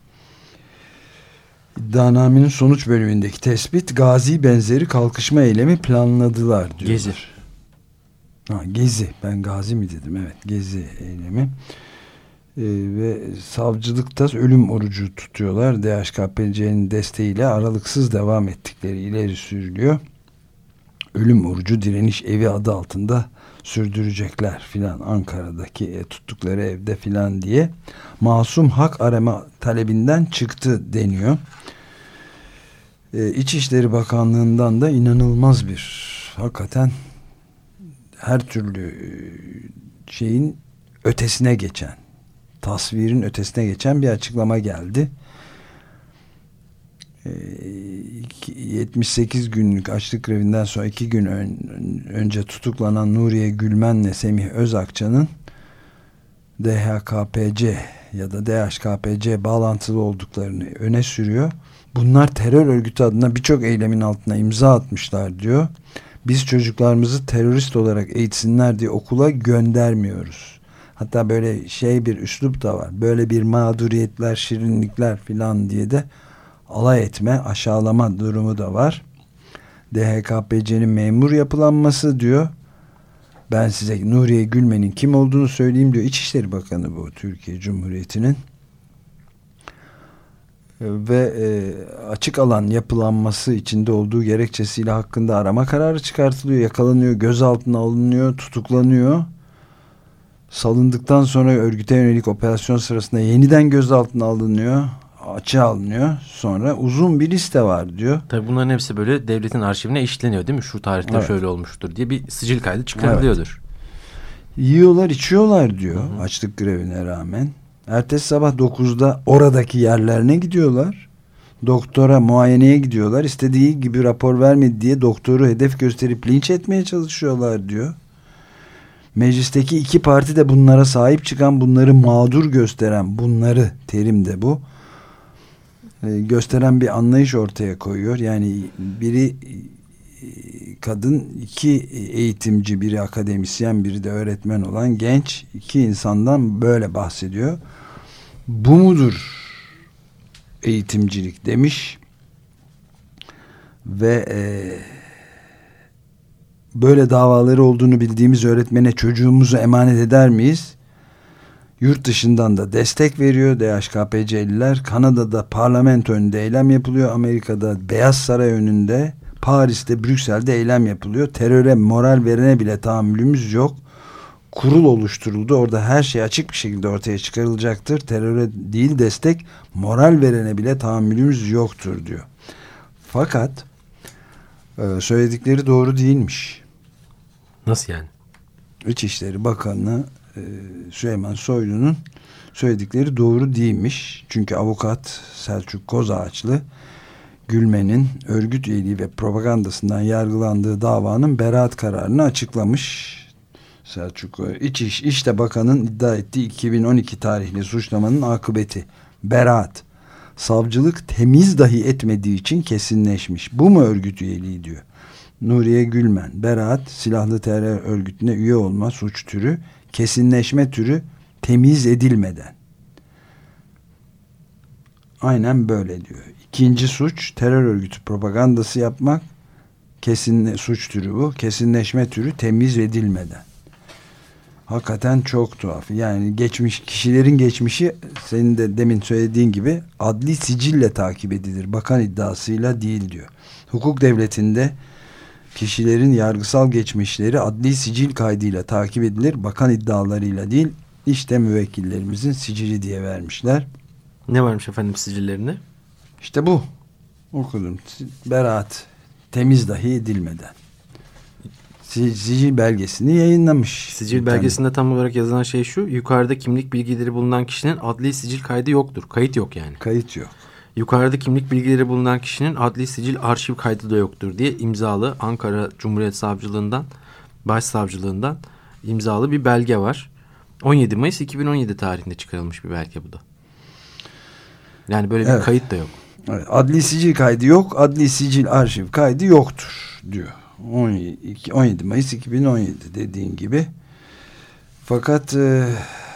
İddianamenin sonuç bölümündeki tespit, Gazi benzeri kalkışma eylemi planladılar diyorlar. Gezi. Ha, Gezi. Ben Gazi mi dedim? Evet. Gezi eylemi. Ee, ve savcılıkta ölüm orucu tutuyorlar. D H K P C'nin desteğiyle aralıksız devam ettikleri ileri sürülüyor. Ölüm orucu direniş evi adı altında sürdürecekler filan, Ankara'daki e, tuttukları evde filan diye. Masum hak arama talebinden çıktı deniyor. Ee, İçişleri Bakanlığı'ndan da inanılmaz bir, hakikaten her türlü şeyin ötesine geçen, tasvirin ötesine geçen bir açıklama geldi. yetmiş sekiz günlük açlık grevinden sonra iki gün ön, önce tutuklanan Nuriye Gülmen'le Semih Özakça'nın D H K P C ya da D H K P C bağlantılı olduklarını öne sürüyor. Bunlar terör örgütü adına birçok eylemin altına imza atmışlar diyor. Biz çocuklarımızı terörist olarak eğitsinler diye okula göndermiyoruz. Hatta böyle şey bir üslup da var. Böyle bir mağduriyetler, şirinlikler filan diye de alay etme, aşağılama durumu da var. D H K P C'nin memur yapılanması diyor. Ben size Nuriye Gülmen'in kim olduğunu söyleyeyim diyor. İçişleri Bakanı bu, Türkiye Cumhuriyeti'nin. Ve e, açık alan yapılanması içinde olduğu gerekçesiyle hakkında arama kararı çıkartılıyor, yakalanıyor, gözaltına alınıyor, tutuklanıyor. Salındıktan sonra örgüte yönelik operasyon sırasında yeniden gözaltına alınıyor, açığa alınıyor. Sonra uzun bir liste var diyor. Tabii bunların hepsi böyle devletin arşivine işleniyor değil mi? Şu tarihte evet. şöyle olmuştur diye bir sicil kaydı çıkarılıyordur. Evet. Yiyorlar, içiyorlar diyor, hı hı. açlık grevine rağmen. Ertesi sabah dokuzda oradaki yerlerine gidiyorlar. Doktora muayeneye gidiyorlar. İstediği gibi rapor vermedi diye doktoru hedef gösterip linç etmeye çalışıyorlar diyor. Meclisteki iki parti de bunlara sahip çıkan, bunları mağdur gösteren, bunları, terim de bu, e, gösteren bir anlayış ortaya koyuyor. Yani biri kadın, iki eğitimci, biri akademisyen, biri de öğretmen olan genç iki insandan böyle bahsediyor. Bu mudur eğitimcilik demiş ve e, böyle davaları olduğunu bildiğimiz öğretmene çocuğumuzu emanet eder miyiz? Yurt dışından da destek veriyor D H K P C'liler. Kanada'da parlamento önünde eylem yapılıyor. Amerika'da Beyaz Saray önünde, Paris'te, Brüksel'de eylem yapılıyor. Teröre moral verene bile tahammülümüz yok. Kurul oluşturuldu. Orada her şey açık bir şekilde ortaya çıkarılacaktır. Teröre değil destek, moral verene bile tahammülümüz yoktur diyor. Fakat söyledikleri doğru değilmiş. Nasıl yani? İçişleri Bakanı Süleyman Soylu'nun söyledikleri doğru değilmiş. Çünkü avukat Selçuk Kozağaçlı, Gülmen'in örgüt üyeliği ve propagandasından yargılandığı davanın beraat kararını açıklamış. Selçuk İç İş, İşte Bakan'ın iddia ettiği iki bin on iki tarihli suçlamanın akıbeti beraat. Savcılık temiz dahi etmediği için kesinleşmiş. Bu mu örgüt üyeliği diyor. Nuriye Gülmen, beraat, silahlı terör örgütüne üye olma suç türü, kesinleşme türü temiz edilmeden. Aynen böyle diyor. İkinci suç terör örgütü propagandası yapmak, kesin suç türü bu. Kesinleşme türü temiz edilmeden. Hakikaten çok tuhaf. Yani geçmiş kişilerin geçmişi senin de demin söylediğin gibi adli sicille takip edilir. Bakan iddiasıyla değil diyor. Hukuk devletinde kişilerin yargısal geçmişleri adli sicil kaydıyla takip edilir. Bakan iddialarıyla değil. İşte müvekkillerimizin sicili diye vermişler. Ne varmış efendim sicillerinde? İşte bu. Okudum. Beraat temiz dahi edilmeden. Sicil belgesini yayınlamış. Sicil belgesinde tam olarak yazılan şey şu: yukarıda kimlik bilgileri bulunan kişinin adli sicil kaydı yoktur. Kayıt yok yani. Kayıt yok. Yukarıda kimlik bilgileri bulunan kişinin adli sicil arşiv kaydı da yoktur diye imzalı Ankara Cumhuriyet Savcılığından, Başsavcılığından imzalı bir belge var. on yedi Mayıs iki bin on yedi tarihinde çıkarılmış bir belge bu da. Yani böyle bir evet. kayıt da yok. Evet, adli sicil kaydı yok, adli sicil arşiv kaydı yoktur diyor. on yedi Mayıs iki bin on yedi dediğin gibi. Fakat e,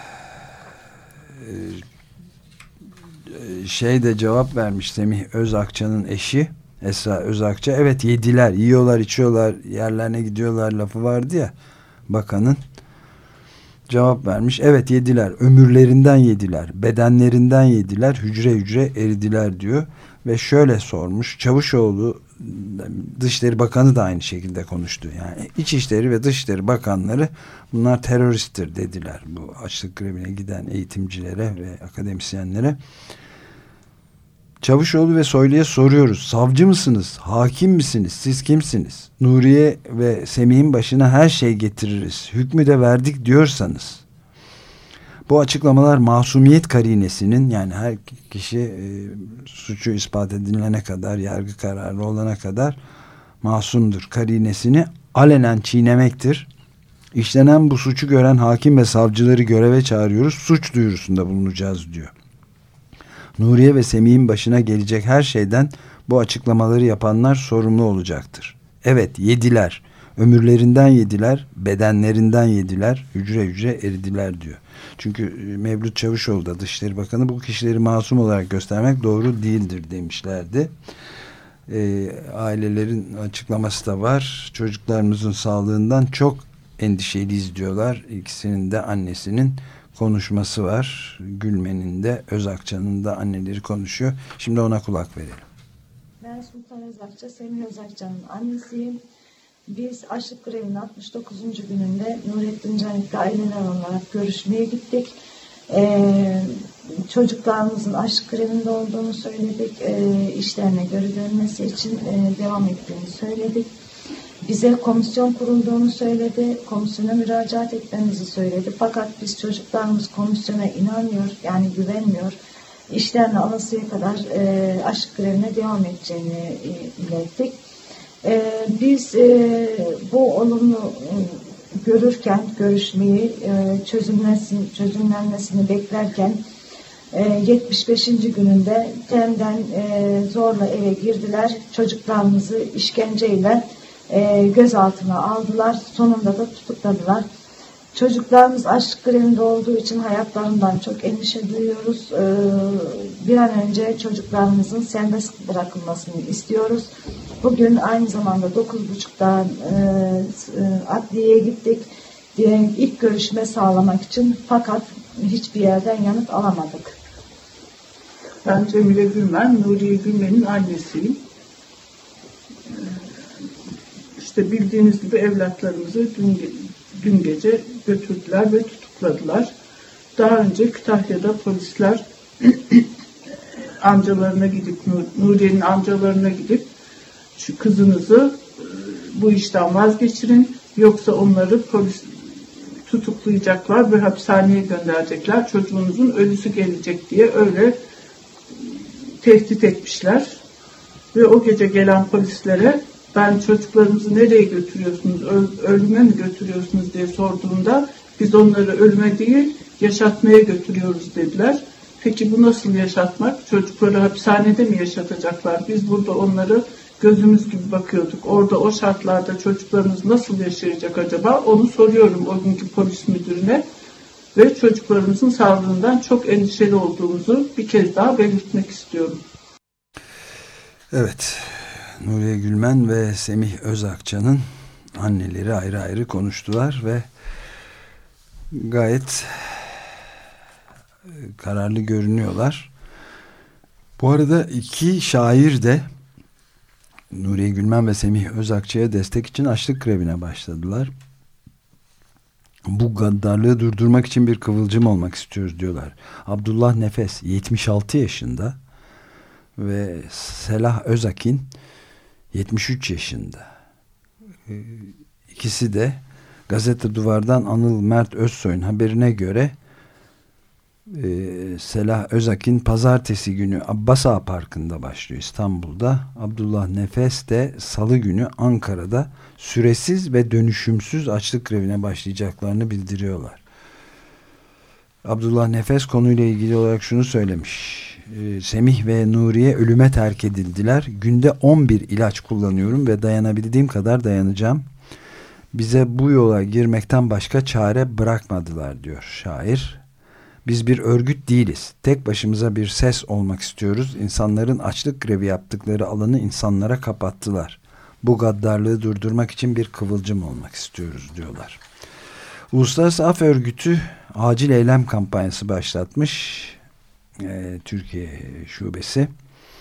e, şey de cevap vermiş Semih Özakça'nın eşi Esra Özakça. Evet, yediler, yiyorlar, içiyorlar, yerlerine gidiyorlar lafı vardı ya bakanın. Cevap vermiş. Evet, yediler. Ömürlerinden yediler. Bedenlerinden yediler. Hücre hücre eridiler diyor. Ve şöyle sormuş. Çavuşoğlu, Dışişleri Bakanı da aynı şekilde konuştu. Yani İçişleri ve Dışişleri Bakanları bunlar teröristtir dediler. Bu açlık grevine giden eğitimcilere ve akademisyenlere. Çavuşoğlu ve Soylu'ya soruyoruz. Savcı mısınız? Hakim misiniz? Siz kimsiniz? Nuriye ve Semih'in başına her şey getiririz. Hükmü de verdik diyorsanız. Bu açıklamalar masumiyet karinesinin, yani her kişi e, suçu ispat edilene kadar, yargı kararı olana kadar masumdur karinesini alenen çiğnemektir. İşlenen bu suçu gören hakim ve savcıları göreve çağırıyoruz. Suç duyurusunda bulunacağız diyor. Nuriye ve Semih'in başına gelecek her şeyden bu açıklamaları yapanlar sorumlu olacaktır. Evet, yediler. Ömürlerinden yediler, bedenlerinden yediler, hücre hücre eridiler diyor. Çünkü Mevlüt Çavuşoğlu da Dışişleri Bakanı bu kişileri masum olarak göstermek doğru değildir demişlerdi. E, ailelerin açıklaması da var. Çocuklarımızın sağlığından çok endişeliyiz diyorlar. İkisinin de annesinin konuşması var. Gülmen'in de Özakça'nın da anneleri konuşuyor. Şimdi ona kulak verelim. Ben Sultan Özakça, Semih Özakça'nın annesiyim. Biz açlık grevinin altmış dokuzuncu gününde Nurettin Canik'le aileler olarak görüşmeye gittik. Ee, çocuklarımızın açlık grevinde olduğunu söyledik. Ee, işlerine geri dönmesi için e, devam ettiğini söyledik. Bize komisyon kurulduğunu söyledi. Komisyona müracaat etmemizi söyledi. Fakat biz çocuklarımız komisyona inanmıyor, yani güvenmiyor. İşlerini alasıya kadar e, açlık grevine devam edeceğini e, ilettik. E, biz e, bu olumlu e, görürken, görüşmeyi e, çözümlensin, çözümlenmesini beklerken e, yetmiş beşinci gününde Tem'den e, zorla eve girdiler. Çocuklarımızı işkenceyle e, gözaltına aldılar. Sonunda da tutukladılar. Çocuklarımız açlık grevinde olduğu için hayatlarından çok endişe duyuyoruz. Ee, bir an önce çocuklarımızın serbest bırakılmasını istiyoruz. Bugün aynı zamanda dokuz buçukta e, adliyeye gittik. E, ilk görüşme sağlamak için, fakat hiçbir yerden yanıt alamadık. Ben Cemile Gülmen, Nuriye Gülmen'in annesiyim. İşte bildiğiniz gibi evlatlarımızı dün Dün gece götürdüler ve tutukladılar. Daha önce Kütahya'da polisler amcalarına gidip, Nuriye'nin amcalarına gidip şu kızınızı bu işten vazgeçirin, yoksa onları polis tutuklayacaklar ve hapishaneye gönderecekler. Çocuğunuzun ölüsü gelecek diye öyle tehdit etmişler. Ve o gece gelen polislere ben çocuklarımızı nereye götürüyorsunuz, ölüme mi götürüyorsunuz diye sorduğumda biz onları ölüme değil yaşatmaya götürüyoruz dediler. Peki bu nasıl yaşatmak? Çocukları hapishanede mi yaşatacaklar? Biz burada onları gözümüz gibi bakıyorduk. Orada o şartlarda çocuklarımız nasıl yaşayacak acaba? Onu soruyorum o günkü polis müdürüne. Ve çocuklarımızın sağlığından çok endişeli olduğumuzu bir kez daha belirtmek istiyorum. Evet. Nuriye Gülmen ve Semih Özakça'nın anneleri ayrı ayrı konuştular ve gayet kararlı görünüyorlar. Bu arada iki şair de Nuriye Gülmen ve Semih Özakça'ya destek için açlık grevine başladılar. Bu gaddarlığı durdurmak için bir kıvılcım olmak istiyoruz diyorlar. Abdullah Nefes yetmiş altı yaşında ve Selah Özakin yetmiş üç yaşında. İkisi de Gazete Duvar'dan Anıl Mert Özsoy'un haberine göre e, Selah Özakin pazartesi günü Abbas Ağa Parkı'nda başlıyor İstanbul'da. Abdullah Nefes de salı günü Ankara'da süresiz ve dönüşümsüz açlık grevine başlayacaklarını bildiriyorlar. Abdullah Nefes konuyla ilgili olarak şunu söylemiş. Semih ve Nuriye ölüme terk edildiler. Günde on bir ilaç kullanıyorum ve dayanabildiğim kadar dayanacağım. Bize bu yola girmekten başka çare bırakmadılar diyor şair. Biz bir örgüt değiliz. Tek başımıza bir ses olmak istiyoruz. İnsanların açlık grevi yaptıkları alanı insanlara kapattılar. Bu gaddarlığı durdurmak için bir kıvılcım olmak istiyoruz diyorlar. Uluslararası Af Örgütü acil eylem kampanyası başlatmış. E, Türkiye şubesi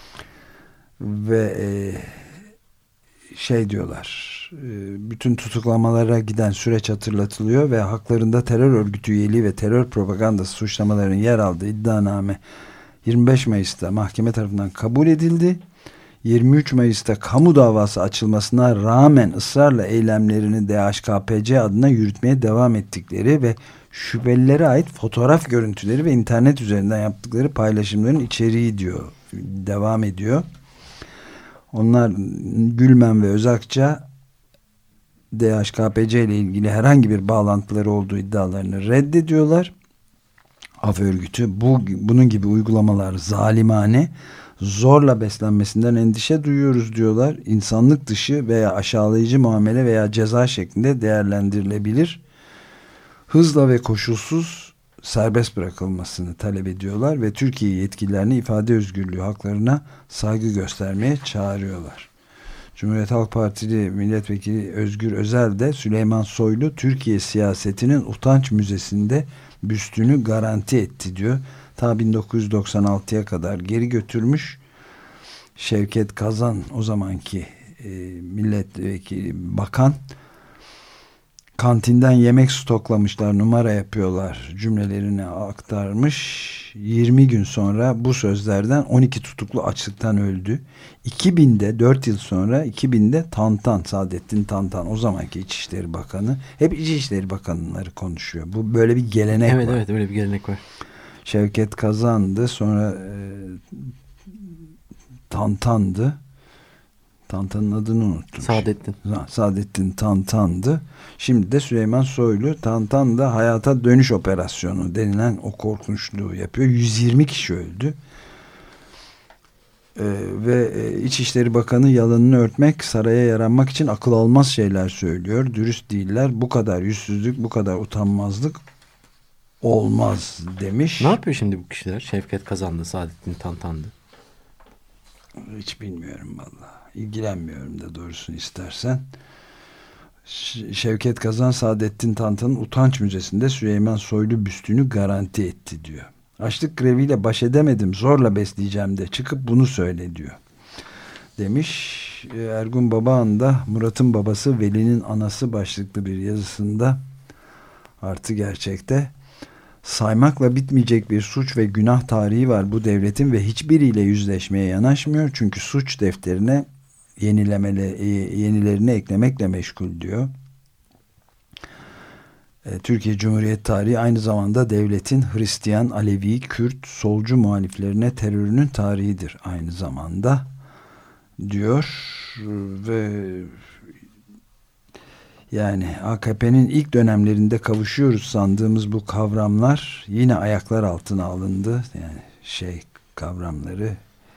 ve e, şey diyorlar, e, bütün tutuklamalara giden süreç hatırlatılıyor ve haklarında terör örgütü üyeliği ve terör propagandası suçlamalarının yer aldığı iddianame yirmi beş Mayıs'ta mahkeme tarafından kabul edildi. yirmi üç Mayıs'ta kamu davası açılmasına rağmen ısrarla eylemlerini D H K P C adına yürütmeye devam ettikleri ve şüphelilere ait fotoğraf görüntüleri ve internet üzerinden yaptıkları paylaşımların içeriği diyor. Devam ediyor. Onlar Gülmen ve Özakça D H K P C ile ilgili herhangi bir bağlantıları olduğu iddialarını reddediyorlar. Af örgütü bu bunun gibi uygulamalar zalimane, zorla beslenmesinden endişe duyuyoruz diyorlar. İnsanlık dışı veya aşağılayıcı muamele veya ceza şeklinde değerlendirilebilir. Hızla ve koşulsuz serbest bırakılmasını talep ediyorlar ve Türkiye yetkililerini ifade özgürlüğü haklarına saygı göstermeye çağırıyorlar. Cumhuriyet Halk Partili Milletvekili Özgür Özel de Süleyman Soylu Türkiye siyasetinin utanç müzesinde büstünü garanti etti diyor. Ta bin dokuz yüz doksan altıya kadar geri götürmüş. Şevket Kazan o zamanki e, milletvekili bakan, kantinden yemek stoklamışlar, numara yapıyorlar cümlelerini aktarmış. yirmi gün sonra bu sözlerden on iki tutuklu açlıktan öldü. iki binde dört yıl sonra iki binde Tantan, Saadettin Tantan o zamanki İçişleri Bakanı, hep İçişleri Bakanları konuşuyor. Bu böyle bir gelenek evet, var. Evet öyle bir gelenek var. Şevket Kazan'dı, sonra e, Tantan'dı. Tantan'ın adını unuttum. Saadettin. Saadettin Tantan'dı. Şimdi de Süleyman Soylu. Tantan da hayata dönüş operasyonu denilen o korkunçluğu yapıyor. yüz yirmi kişi öldü. Ee, ve İçişleri Bakanı yalanını örtmek, saraya yaranmak için akıl almaz şeyler söylüyor. Dürüst değiller. Bu kadar yüzsüzlük, bu kadar utanmazlık olmaz demiş. Ne yapıyor şimdi bu kişiler? Şevket Kazan'dı, Saadettin Tantan'dı. Hiç bilmiyorum vallahi. İlgilenmiyorum da doğrusunu istersen. Şevket Kazan Saadettin Tantan'ın utanç müzesinde Süleyman Soylu büstünü garanti etti diyor. Açlık greviyle baş edemedim, zorla besleyeceğim de çıkıp bunu söyle diyor. Demiş. Ergun Babağan da Murat'ın babası Veli'nin anası başlıklı bir yazısında artı gerçekte saymakla bitmeyecek bir suç ve günah tarihi var bu devletin ve hiçbiriyle yüzleşmeye yanaşmıyor. Çünkü suç defterine yenilemeli, yenilerini eklemekle meşgul diyor. Türkiye Cumhuriyeti tarihi aynı zamanda devletin Hristiyan, Alevi, Kürt, solcu muhaliflerine terörünün tarihidir aynı zamanda diyor. Ve yani A K P'nin ilk dönemlerinde kavuşuyoruz sandığımız bu kavramlar yine ayaklar altına alındı. Yani şey kavramları,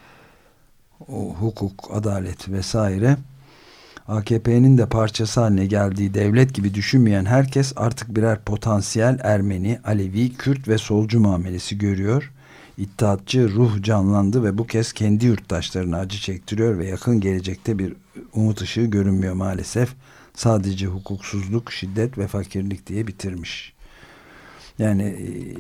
o hukuk, adalet vesaire. A K P'nin de parçası haline geldiği devlet gibi düşünmeyen herkes artık birer potansiyel Ermeni, Alevi, Kürt ve solcu muamelesi görüyor. İttihatçı ruh canlandı ve bu kez kendi yurttaşlarına acı çektiriyor ve yakın gelecekte bir umut ışığı görünmüyor maalesef. Sadece hukuksuzluk, şiddet ve fakirlik diye bitirmiş. Yani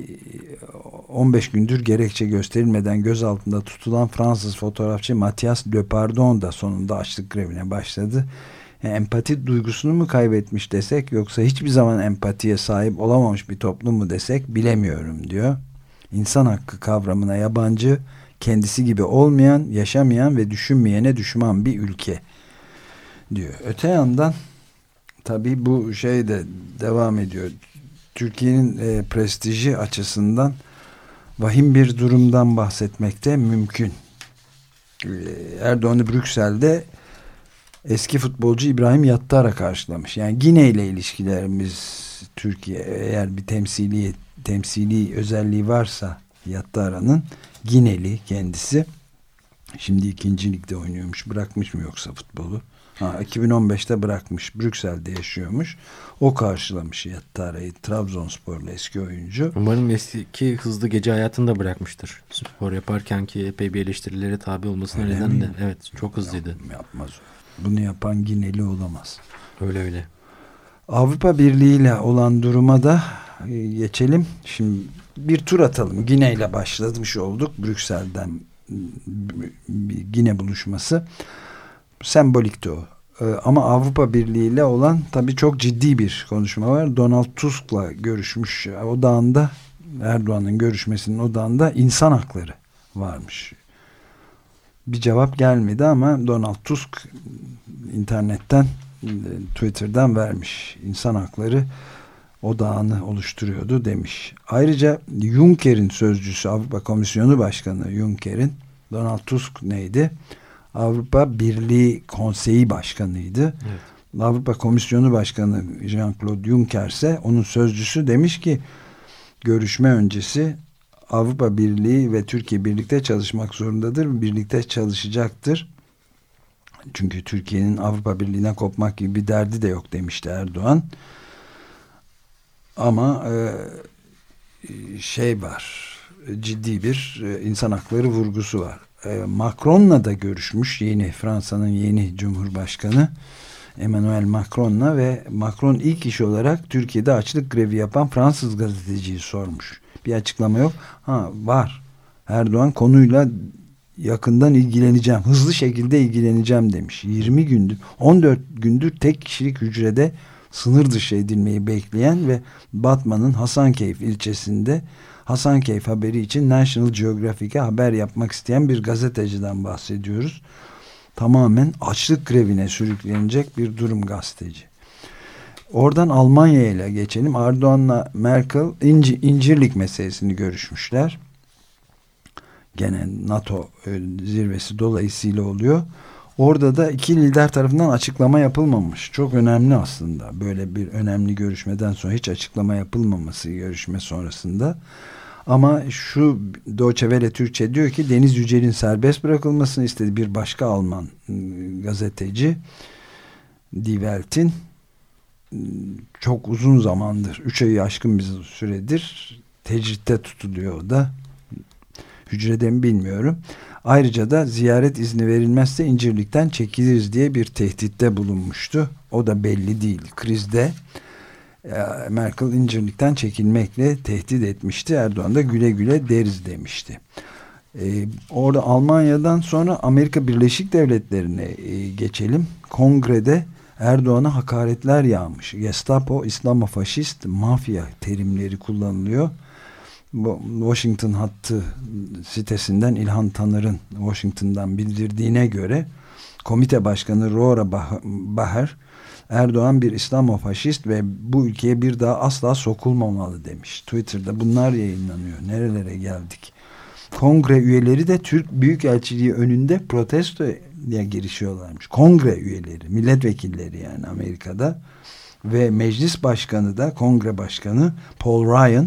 on beş gündür gerekçe gösterilmeden gözaltında tutulan Fransız fotoğrafçı Mathias Lepardon da sonunda açlık grevine başladı. Yani empati duygusunu mu kaybetmiş desek, yoksa hiçbir zaman empatiye sahip olamamış bir toplum mu desek bilemiyorum diyor. İnsan hakkı kavramına yabancı, kendisi gibi olmayan, yaşamayan ve düşünmeyene düşman bir ülke diyor. Öte yandan tabii bu şey de devam ediyor. Türkiye'nin e, prestiji açısından vahim bir durumdan bahsetmekte mümkün. E, Erdoğan'ı Brüksel'de eski futbolcu İbrahim Yattar'a karşılamış. Yani Gine ile ilişkilerimiz, Türkiye eğer bir temsili temsili özelliği varsa Yattar'ın, Gineli kendisi. Şimdi ikinci ligde oynuyormuş. Bırakmış mı yoksa futbolu? Ha, iki bin on beşte bırakmış. Brüksel'de yaşıyormuş. O karşılamış Yattar'ı. Trabzonsporlu eski oyuncu. Umarım eski hızlı gece hayatını da bırakmıştır. Spor yaparken ki epey bir eleştirilere tabi olmasına neden de. Evet, çok hızlıydı. Yap, yapmaz. Bunu yapan Gineli olamaz. Öyle öyle. Avrupa Birliği ile olan duruma da geçelim. Şimdi bir tur atalım. Gine ile başlamış olduk. Brüksel'den bir Gine buluşması. Sembolikti o. Ee, ama Avrupa Birliği ile olan tabii çok ciddi bir konuşma var. Donald Tusk'la görüşmüş. Odağında, Erdoğan'ın görüşmesinin odağında insan hakları varmış. Bir cevap gelmedi ama Donald Tusk internetten, Twitter'dan vermiş. İnsan hakları odağını oluşturuyordu demiş. Ayrıca Juncker'in sözcüsü, Avrupa Komisyonu Başkanı Juncker'in, Donald Tusk neydi? Avrupa Birliği Konseyi Başkanıydı. Evet. Avrupa Komisyonu Başkanı Jean-Claude Juncker ise onun sözcüsü, demiş ki görüşme öncesi Avrupa Birliği ve Türkiye birlikte çalışmak zorundadır. Birlikte çalışacaktır. Çünkü Türkiye'nin Avrupa Birliği'ne kopmak gibi bir derdi de yok demişti Erdoğan. Ama e, şey var, ciddi bir e, insan hakları vurgusu var. E, Macron'la da görüşmüş, yeni Fransa'nın yeni Cumhurbaşkanı Emmanuel Macron'la, ve Macron ilk iş olarak Türkiye'de açlık grevi yapan Fransız gazeteciyi sormuş. Bir açıklama yok. Ha, var. Erdoğan konuyla yakından ilgileneceğim, hızlı şekilde ilgileneceğim demiş. yirmi gündür, on dört gündür tek kişilik hücrede sınır dışı edilmeyi bekleyen ve Batman'ın Hasankeyf ilçesinde Hasankeyf haberi için National Geographic'e haber yapmak isteyen bir gazeteciden bahsediyoruz. Tamamen açlık grevine sürüklenecek bir durum gazeteci. Oradan Almanya ile geçelim. Erdoğan'la Merkel inci, incirlik meselesini görüşmüşler. Gene NATO zirvesi dolayısıyla oluyor. Orada da iki lider tarafından açıklama yapılmamış. Çok önemli aslında. Böyle bir önemli görüşmeden sonra hiç açıklama yapılmaması görüşme sonrasında. Ama şu Deutsche Welle Türkçe diyor ki Deniz Yücel'in serbest bırakılmasını istedi bir başka Alman gazeteci Die Welt'in. Çok uzun zamandır, üç ayı aşkın bir süredir tecritte tutuluyor o da. Hücrede mi bilmiyorum. Ayrıca da ziyaret izni verilmezse İncirlik'ten çekiliriz diye bir tehditte bulunmuştu. O da belli değil. Krizde Merkel İncirlik'ten çekilmekle tehdit etmişti. Erdoğan da güle güle deriz demişti. Ee, orada Almanya'dan sonra Amerika Birleşik Devletleri'ne e, geçelim. Kongrede Erdoğan'a hakaretler yağmış. Gestapo, İslamofaşist, mafya terimleri kullanılıyor. Washington hattı sitesinden İlhan Tanır'ın Washington'dan bildirdiğine göre komite başkanı Rora Baher, Erdoğan bir İslamofaşist ve bu ülkeye bir daha asla sokulmamalı demiş. Twitter'da bunlar yayınlanıyor. Nerelere geldik? Kongre üyeleri de Türk Büyükelçiliği önünde protestoya girişiyorlarmış. Kongre üyeleri, milletvekilleri yani Amerika'da, ve meclis başkanı da, kongre başkanı Paul Ryan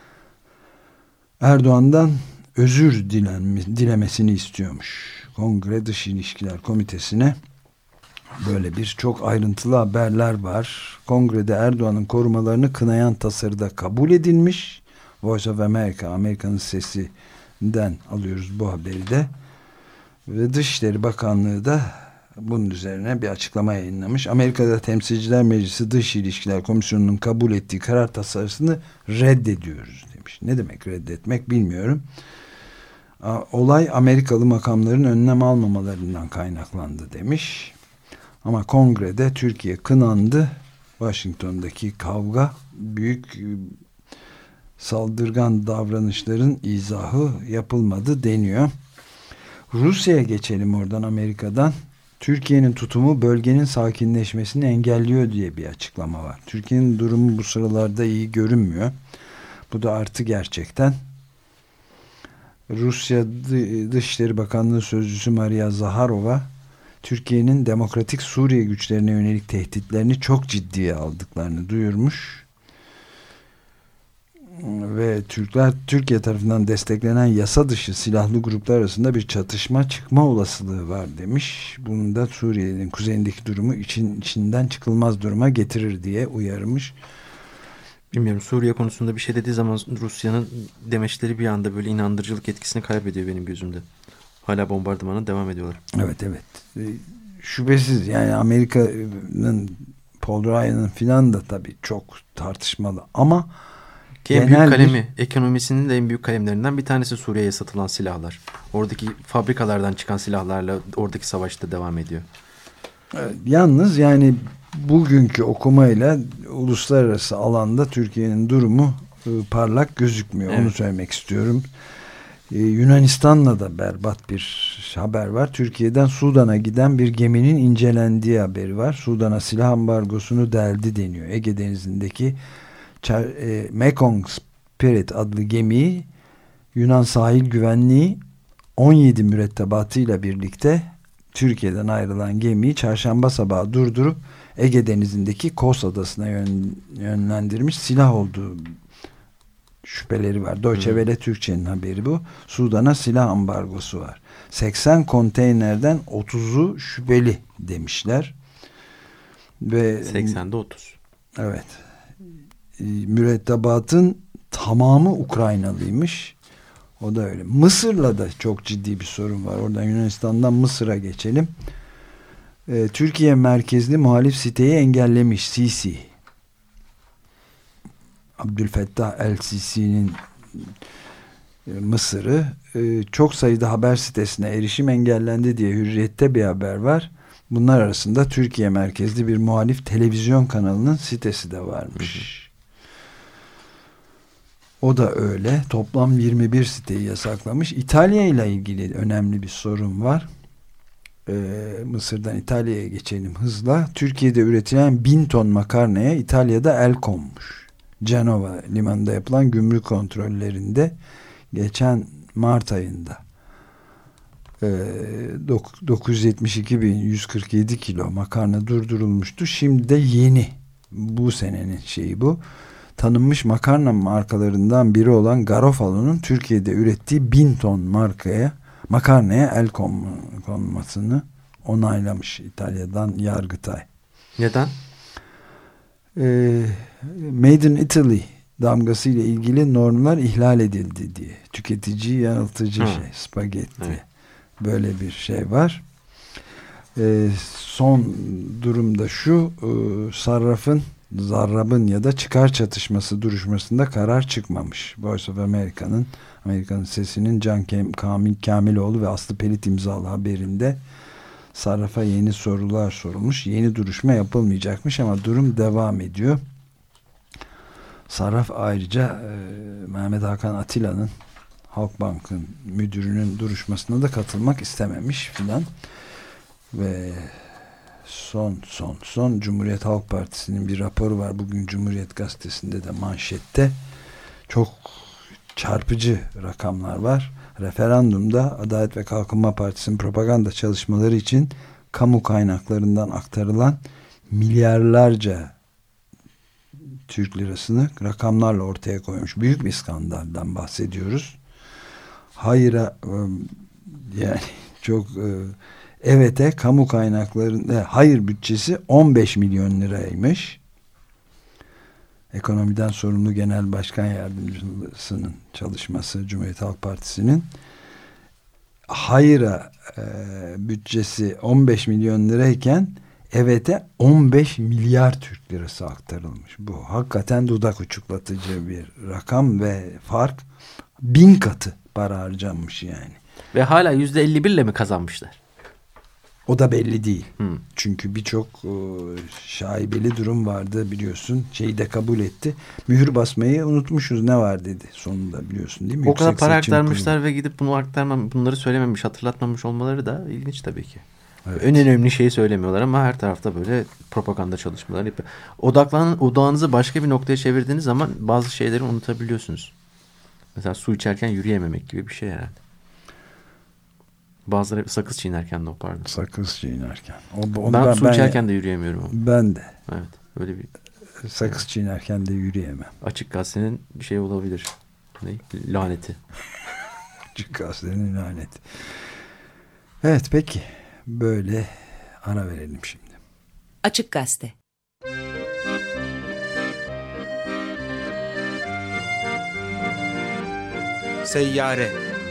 Erdoğan'dan özür dilenme, dilemesini istiyormuş. Kongre Dış İlişkiler Komitesi'ne böyle bir çok ayrıntılı haberler var. Kongrede Erdoğan'ın korumalarını kınayan tasarıda kabul edilmiş. Voice of America, Amerika'nın sesinden alıyoruz bu haberi de. Ve Dışişleri Bakanlığı da bunun üzerine bir açıklama yayınlamış. Amerika'da Temsilciler Meclisi Dış İlişkiler Komisyonu'nun kabul ettiği karar tasarısını reddediyoruz demiş. Ne demek reddetmek bilmiyorum. Olay Amerikalı makamların önlem almamalarından kaynaklandı demiş. Ama kongrede Türkiye kınandı. Washington'daki kavga büyük saldırgan davranışların izahı yapılmadı deniyor. Rusya'ya geçelim oradan, Amerika'dan. Türkiye'nin tutumu bölgenin sakinleşmesini engelliyor diye bir açıklama var. Türkiye'nin durumu bu sıralarda iyi görünmüyor. Bu da artı gerçekten. Rusya Dışişleri Bakanlığı Sözcüsü Maria Zaharova, Türkiye'nin Demokratik Suriye güçlerine yönelik tehditlerini çok ciddiye aldıklarını duyurmuş. Ve Türkler Türkiye tarafından desteklenen yasa dışı silahlı gruplar arasında bir çatışma çıkma olasılığı var demiş. Bunun da Suriye'nin kuzeyindeki durumu için, içinden çıkılmaz duruma getirir diye uyarmış. Bilmiyorum, Suriye konusunda bir şey dediği zaman Rusya'nın demeçleri bir anda böyle inandırıcılık etkisini kaybediyor benim gözümde. Hala bombardımana devam ediyorlar. Evet evet. Şüphesiz yani Amerika'nın, Paul Ryan'ın filan da tabii çok tartışmalı ama ki en büyük kalemi, bir, ekonomisinin de en büyük kalemlerinden bir tanesi Suriye'ye satılan silahlar. Oradaki fabrikalardan çıkan silahlarla oradaki savaşta devam ediyor. Evet, yalnız yani bugünkü okumayla uluslararası alanda Türkiye'nin durumu e, parlak gözükmüyor. Evet. Onu söylemek istiyorum. Ee, Yunanistan'la da berbat bir haber var. Türkiye'den Sudan'a giden bir geminin incelendiği haberi var. Sudan'a silah ambargosunu deldi deniyor. Ege Denizi'ndeki e, Mekong Spirit adlı gemiyi Yunan sahil güvenliği on yedi mürettebatıyla birlikte Türkiye'den ayrılan gemiyi çarşamba sabahı durdurup Ege Denizi'ndeki Kos Adası'na yön, yönlendirmiş. Silah olduğu şüpheleri var. Deutsche Welle Türkçe'nin haberi bu. Sudan'a silah ambargosu var. seksen konteynerden otuzu şüpheli demişler. Ve seksende otuz. Evet. Mürettebatın tamamı Ukraynalıymış. O da öyle. Mısır'la da çok ciddi bir sorun var. Oradan Yunanistan'dan Mısır'a geçelim. Ee, Türkiye merkezli muhalif siteyi engellemiş Sisi. Abdülfettah El-Sisi'nin e, Mısır'ı e, çok sayıda haber sitesine erişim engellendi diye Hürriyet'te bir haber var. Bunlar arasında Türkiye merkezli bir muhalif televizyon kanalının sitesi de varmış. O da öyle. Toplam yirmi bir siteyi yasaklamış. İtalya ile ilgili önemli bir sorun var. Ee, Mısır'dan İtalya'ya geçelim hızla. Türkiye'de üretilen bin ton makarnaya İtalya'da el konmuş. Cenova limanında yapılan gümrük kontrollerinde geçen Mart ayında e, dokuz yüz yetmiş iki bin yüz kırk yedi kilo makarna durdurulmuştu. Şimdi de yeni, bu senenin şeyi bu. Tanınmış makarna markalarından biri olan Garofalo'nun Türkiye'de ürettiği bin ton markaya makarnaya el konmasını onaylamış İtalya'dan Yargıtay. Neden? Ee, Made in Italy damgası ile ilgili normlar ihlal edildi diye. Tüketici yanıltıcı Hı. şey, spagetti. Evet. Böyle bir şey var. Ee, son durumda şu, e, sarrafın, zarrabın ya da çıkar çatışması duruşmasında karar çıkmamış. Voice of America'nın, Amerika'nın Sesi'nin Can Kamil Kamiloğlu ve Aslı Pelit imzalı haberinde sarrafa yeni sorular sorulmuş. Yeni duruşma yapılmayacakmış ama durum devam ediyor. Sarraf ayrıca e, Mehmet Hakan Atilla'nın, Halkbank'ın müdürünün duruşmasına da katılmak istememiş filan. Ve son son son Cumhuriyet Halk Partisi'nin bir raporu var. Bugün Cumhuriyet Gazetesi'nde de manşette çok çarpıcı rakamlar var. Referandumda Adalet ve Kalkınma Partisi'nin propaganda çalışmaları için kamu kaynaklarından aktarılan milyarlarca Türk lirasını rakamlarla ortaya koymuş. Büyük bir skandaldan bahsediyoruz. Hayır'a yani çok evet'e kamu kaynaklarında hayır bütçesi on beş milyon liraymış. Ekonomiden sorumlu Genel Başkan Yardımcısının çalışması Cumhuriyet Halk Partisi'nin hayır'a e, bütçesi on beş milyon lirayken evet'e on beş milyar Türk lirası aktarılmış. Bu hakikaten dudak uçuklatıcı bir rakam ve fark bin katı para harcanmış yani. Ve hala yüzde elli bir ile mi kazanmışlar? O da belli değil. Hmm. Çünkü birçok e, şaibeli durum vardı biliyorsun. Şeyi de kabul etti. Mühür basmayı unutmuşuz, ne var dedi sonunda, biliyorsun değil mi? O Yüksek kadar para Seçim aktarmışlar Kurulu. Ve gidip bunu aktarmam, bunları söylememiş, hatırlatmamış olmaları da ilginç tabii ki. Evet. En önemli şeyi söylemiyorlar ama her tarafta böyle propaganda çalışmaları yapıyor. Odaklan, odağınızı başka bir noktaya çevirdiğiniz zaman bazı şeyleri unutabiliyorsunuz. Mesela su içerken yürüyememek gibi bir şey herhalde. Bazıları sakız çiğnerken de o pardon. Sakız çiğnerken. O, onu ben, ben su ben, içerken de yürüyemiyorum. Onu. Ben de. Evet, öyle bir. Sakız çiğnerken de yürüyemem. Açık gazetenin bir şey olabilir. Ne? Laneti. Açık gazetenin laneti. Evet, peki. Böyle ara verelim şimdi. Açık Gazete. Seyyare.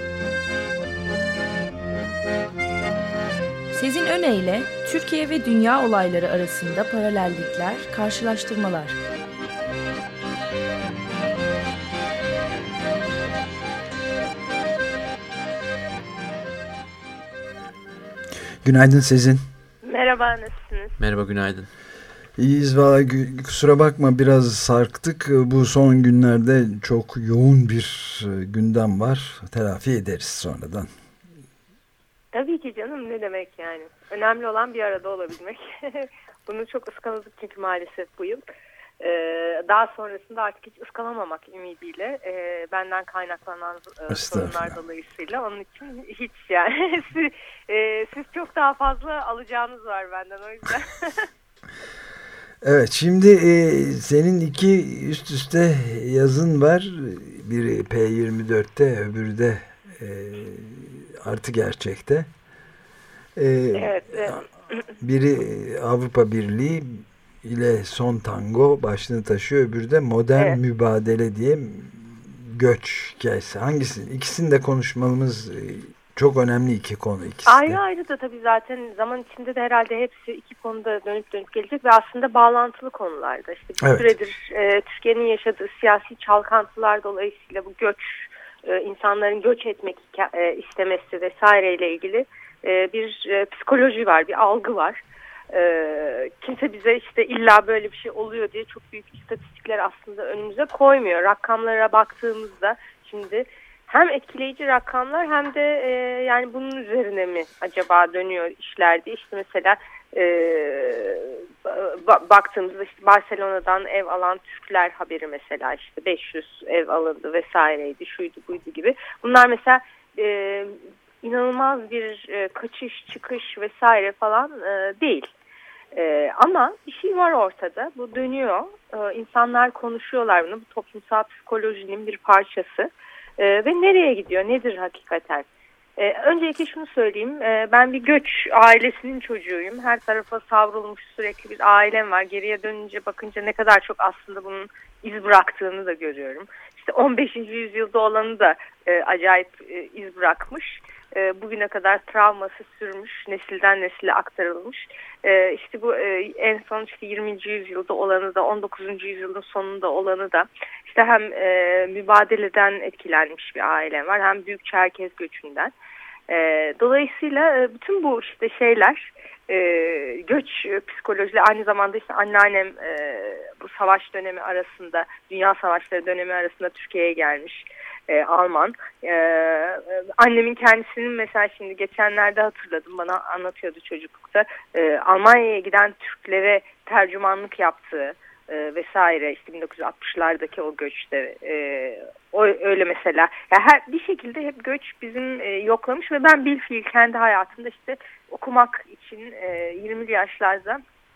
Sezin Öne Türkiye ve dünya olayları arasında paralellikler, karşılaştırmalar. Günaydın Sezin. Merhaba, nasılsınız? Merhaba, günaydın. İyiyiz valla, kusura bakma biraz sarktık. Bu son günlerde çok yoğun bir gündem var. Telafi ederiz sonradan. Tabii ki canım, ne demek yani. Önemli olan bir arada olabilmek. Bunu çok ıskaladık çünkü maalesef bu yıl. Ee, daha sonrasında artık hiç ıskalamamak ümidiyle e, benden kaynaklanan e, sorunlar dolayısıyla onun için hiç yani siz, e, siz çok daha fazla alacağınız var benden, o yüzden. Evet, şimdi e, senin iki üst üste yazın var. Biri P yirmi dörtte, öbürü de e, Artı Gerçek'te. E, Evet. evet. Biri Avrupa Birliği ile Son Tango başlığını taşıyor. Öbürü de Modern evet. Mübadele diye göç hikayesi. Hangisi? İkisini de konuşmamız çok önemli iki konu. İkisi ayrı de. ayrı da tabii zaten zaman içinde de herhalde hepsi iki konuda dönüp dönüp gelecek ve aslında bağlantılı konularda. İşte bir evet. süredir e, Türkiye'nin yaşadığı siyasi çalkantılar dolayısıyla bu göç, e, insanların göç etmek e, istemesi vesaireyle ilgili e, bir e, psikoloji var, bir algı var. E, kimse bize işte illa böyle bir şey oluyor diye çok büyük istatistikler aslında önümüze koymuyor. Rakamlara baktığımızda şimdi hem etkileyici rakamlar hem de e, yani bunun üzerine mi acaba dönüyor işler diye işte mesela e, baktığımızda işte Barcelona'dan ev alan Türkler haberi mesela işte beş yüz ev alındı vesaireydi şuydu buydu gibi. Bunlar mesela e, inanılmaz bir e, kaçış çıkış vesaire falan e, değil. E, ama bir şey var ortada, bu dönüyor, e, insanlar konuşuyorlar bunu, bu toplumsal psikolojinin bir parçası. Ee, ve nereye gidiyor? Nedir hakikaten? Ee, öncelikle şunu söyleyeyim. Ee, ben bir göç ailesinin çocuğuyum. Her tarafa savrulmuş sürekli bir ailem var. Geriye dönünce bakınca ne kadar çok aslında bunun iz bıraktığını da görüyorum. İşte on beşinci yüzyılda olanı da e, acayip e, iz bırakmış. E, bugüne kadar travması sürmüş, nesilden nesile aktarılmış. E, işte bu e, en son işte yirminci yüzyılda olanı da, on dokuzuncu yüzyılın sonunda olanı da işte hem e, mübadeleden etkilenmiş bir ailem var, hem Büyük Çerkez göçünden. E, dolayısıyla e, bütün bu işte şeyler, e, göç e, psikolojileri, aynı zamanda işte anneannem e, bu savaş dönemi arasında, Dünya Savaşları dönemi arasında Türkiye'ye gelmiş. E, Alman. E, annemin kendisinin mesela şimdi geçenlerde hatırladım, bana anlatıyordu çocuklukta. E, Almanya'ya giden Türklere tercümanlık yaptığı e, vesaire, işte bin dokuz yüz altmışlardaki o göçte e, o öyle mesela. Yani her bir şekilde hep göç bizim e, yoklamış ve ben bilfiil kendi hayatımda işte okumak için e, yirmili yaşlarda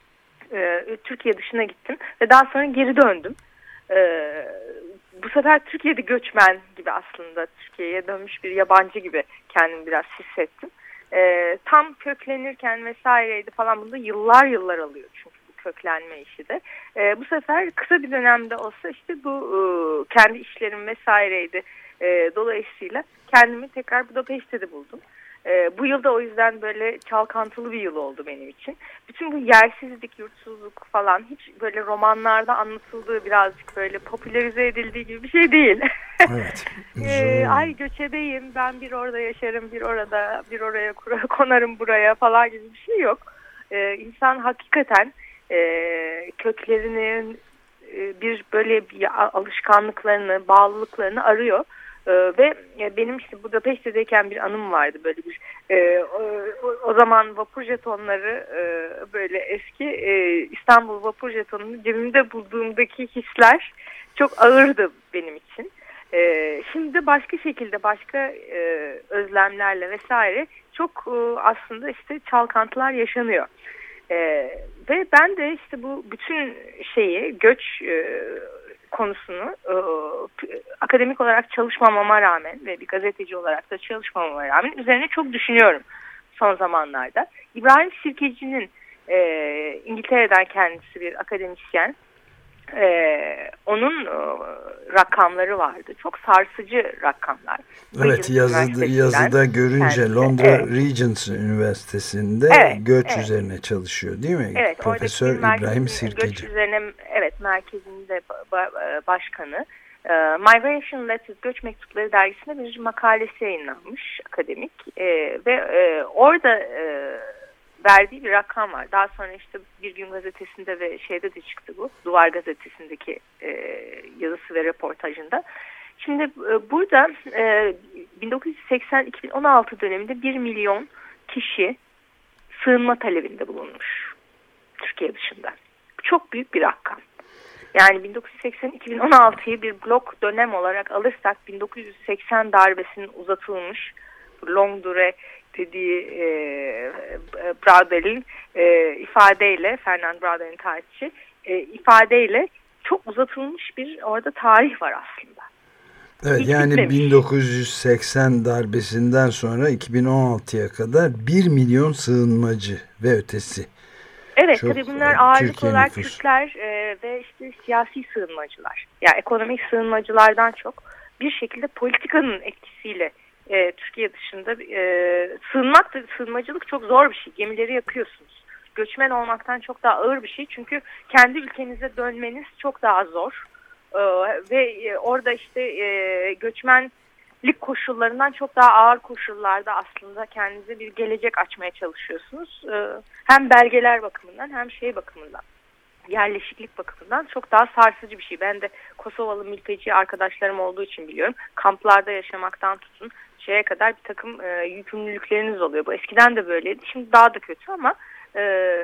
e, Türkiye dışına gittim ve daha sonra geri döndüm. E, Bu sefer Türkiye'de göçmen gibi, aslında Türkiye'ye dönmüş bir yabancı gibi kendimi biraz hissettim. Ee, tam köklenirken vesaireydi falan, bunda yıllar yıllar alıyor çünkü bu köklenme işi de. Ee, bu sefer kısa bir dönemde olsa işte bu e, kendi işlerim vesaireydi. E, dolayısıyla kendimi tekrar Budapeşte'de buldum. E, bu yılda o yüzden böyle çalkantılı bir yıl oldu benim için. Bütün bu yersizlik, yurtsuzluk falan hiç böyle romanlarda anlatıldığı, birazcık böyle popülerize edildiği gibi bir şey değil. Evet. e, ay göçebeyim, ben bir orada yaşarım, bir orada, bir oraya konarım buraya falan gibi bir şey yok. E, insan hakikaten e, köklerinin e, bir böyle bir alışkanlıklarını, bağlılıklarını arıyor. Ee, ve benim işte Budapeşte'deyken bir anım vardı, böyle bir e, o, o zaman vapur jetonları e, böyle eski e, İstanbul vapur jetonunu cebimde bulduğumdaki hisler çok ağırdı benim için. E, şimdi başka şekilde, başka e, özlemlerle vesaire çok e, aslında işte çalkantılar yaşanıyor. E, ve ben de işte bu bütün şeyi, göç e, konusunu e, akademik olarak çalışmamama rağmen ve bir gazeteci olarak da çalışmamama rağmen üzerine çok düşünüyorum son zamanlarda. İbrahim Sirkeci'nin e, İngiltere'den, kendisi bir akademisyen, e, onun e, rakamları vardı. Çok sarsıcı rakamlar. Evet, yazıda, yazıda görünce kendisi, Londra evet. Regents Üniversitesi'nde evet, göç evet. üzerine çalışıyor değil mi? Evet, Profesör İbrahim Sirkeci. Göç üzerine, evet, merkezinde başkanı. Migration Letters, Göç Mektupları dergisinde bir makalesi yayınlanmış, akademik. E, ve e, orada e, verdiği bir rakam var. Daha sonra işte Bir Gün gazetesinde ve şeyde de çıktı bu. Duvar gazetesindeki e, yazısı ve reportajında. Şimdi e, burada e, bin dokuz yüz seksen iki bin on altı döneminde bir milyon kişi sığınma talebinde bulunmuş Türkiye dışında. Çok büyük bir rakam. Yani bin dokuz yüz seksen iki bin on altıyı bir blok dönem olarak alırsak, bin dokuz yüz seksen darbesinin uzatılmış long dure dediği e, Braudèl'in e, ifadeyle, Fernand Braudèl'in tarihçi, e, ifadeyle çok uzatılmış bir orada tarih var aslında. Evet, Hiç yani bitmemiş. bin dokuz yüz seksen darbesinden sonra iki bin on altıya kadar bir milyon sığınmacı ve ötesi. Evet, Çok, tabii bunlar ağırlık Türkiye olarak nüfusu. Türkler e, ve işte siyasi sığınmacılar. Yani ekonomik sığınmacılardan çok bir şekilde politikanın etkisiyle e, Türkiye dışında e, sığınmak da, sığınmacılık çok zor bir şey. Gemileri yakıyorsunuz. Göçmen olmaktan çok daha ağır bir şey. Çünkü kendi ülkenize dönmeniz çok daha zor. E, ve e, orada işte e, göçmenlik koşullarından çok daha ağır koşullarda aslında kendinize bir gelecek açmaya çalışıyorsunuz. E, hem belgeler bakımından hem şey bakımından, yerleşiklik bakımından çok daha sarsıcı bir şey. Ben de Kosovalı mülteci arkadaşlarım olduğu için biliyorum. Kamplarda yaşamaktan tutun şeye kadar bir takım e, yükümlülükleriniz oluyor. Bu eskiden de böyleydi. Şimdi daha da kötü ama e,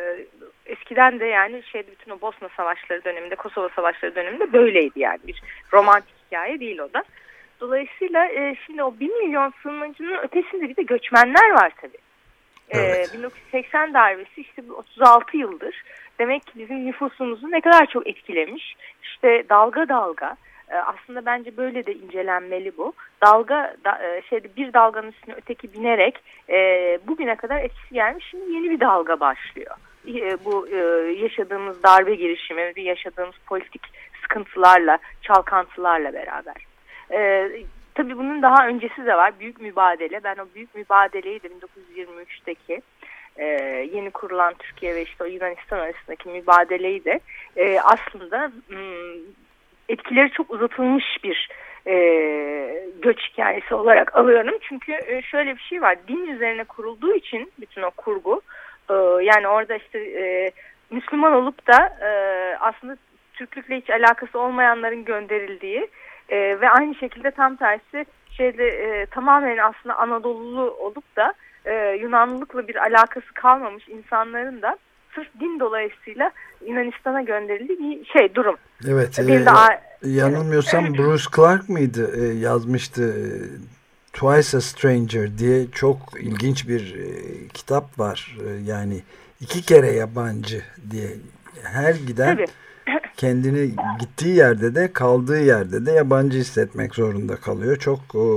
eskiden de yani şeyde bütün o Bosna savaşları döneminde, Kosova savaşları döneminde böyleydi yani. Bir romantik hikaye değil o da. Dolayısıyla e, şimdi o bir milyon sığınmacının ötesinde bir de göçmenler var tabii. Evet. Ee, bin dokuz yüz seksen darbesi işte otuz altı yıldır demek ki bizim nüfusumuzu ne kadar çok etkilemiş. İşte dalga dalga e, aslında bence böyle de incelenmeli bu. Dalga da, e, şeyde bir dalganın üstüne öteki binerek e, bugüne kadar etkisi gelmiş. Şimdi yeni bir dalga başlıyor. E, bu e, yaşadığımız darbe girişimi ve yaşadığımız politik sıkıntılarla, çalkantılarla beraber. E, Tabii bunun daha öncesi de var. Büyük mübadele. Ben o büyük mübadeleyi de bin dokuz yüz yirmi üçteki e, yeni kurulan Türkiye ve işte o Yunanistan arasındaki mübadeleyi de e, aslında m, etkileri çok uzatılmış bir e, göç hikayesi olarak alıyorum. Çünkü e, şöyle bir şey var. Din üzerine kurulduğu için bütün o kurgu e, yani orada işte e, Müslüman olup da e, aslında Türklükle hiç alakası olmayanların gönderildiği Ee, ve aynı şekilde tam tersi şeyde e, tamamen aslında Anadolulu olup da e, Yunanlılıkla bir alakası kalmamış insanların da sırf din dolayısıyla Yunanistan'a gönderildiği bir şey durum. Evet. E, e, yanılmıyorsam evet. Bruce Clark mıydı e, yazmıştı e, Twice a Stranger diye çok ilginç bir e, kitap var. E, yani iki kere yabancı diye her giden Tabii. kendini gittiği yerde de kaldığı yerde de yabancı hissetmek zorunda kalıyor. Çok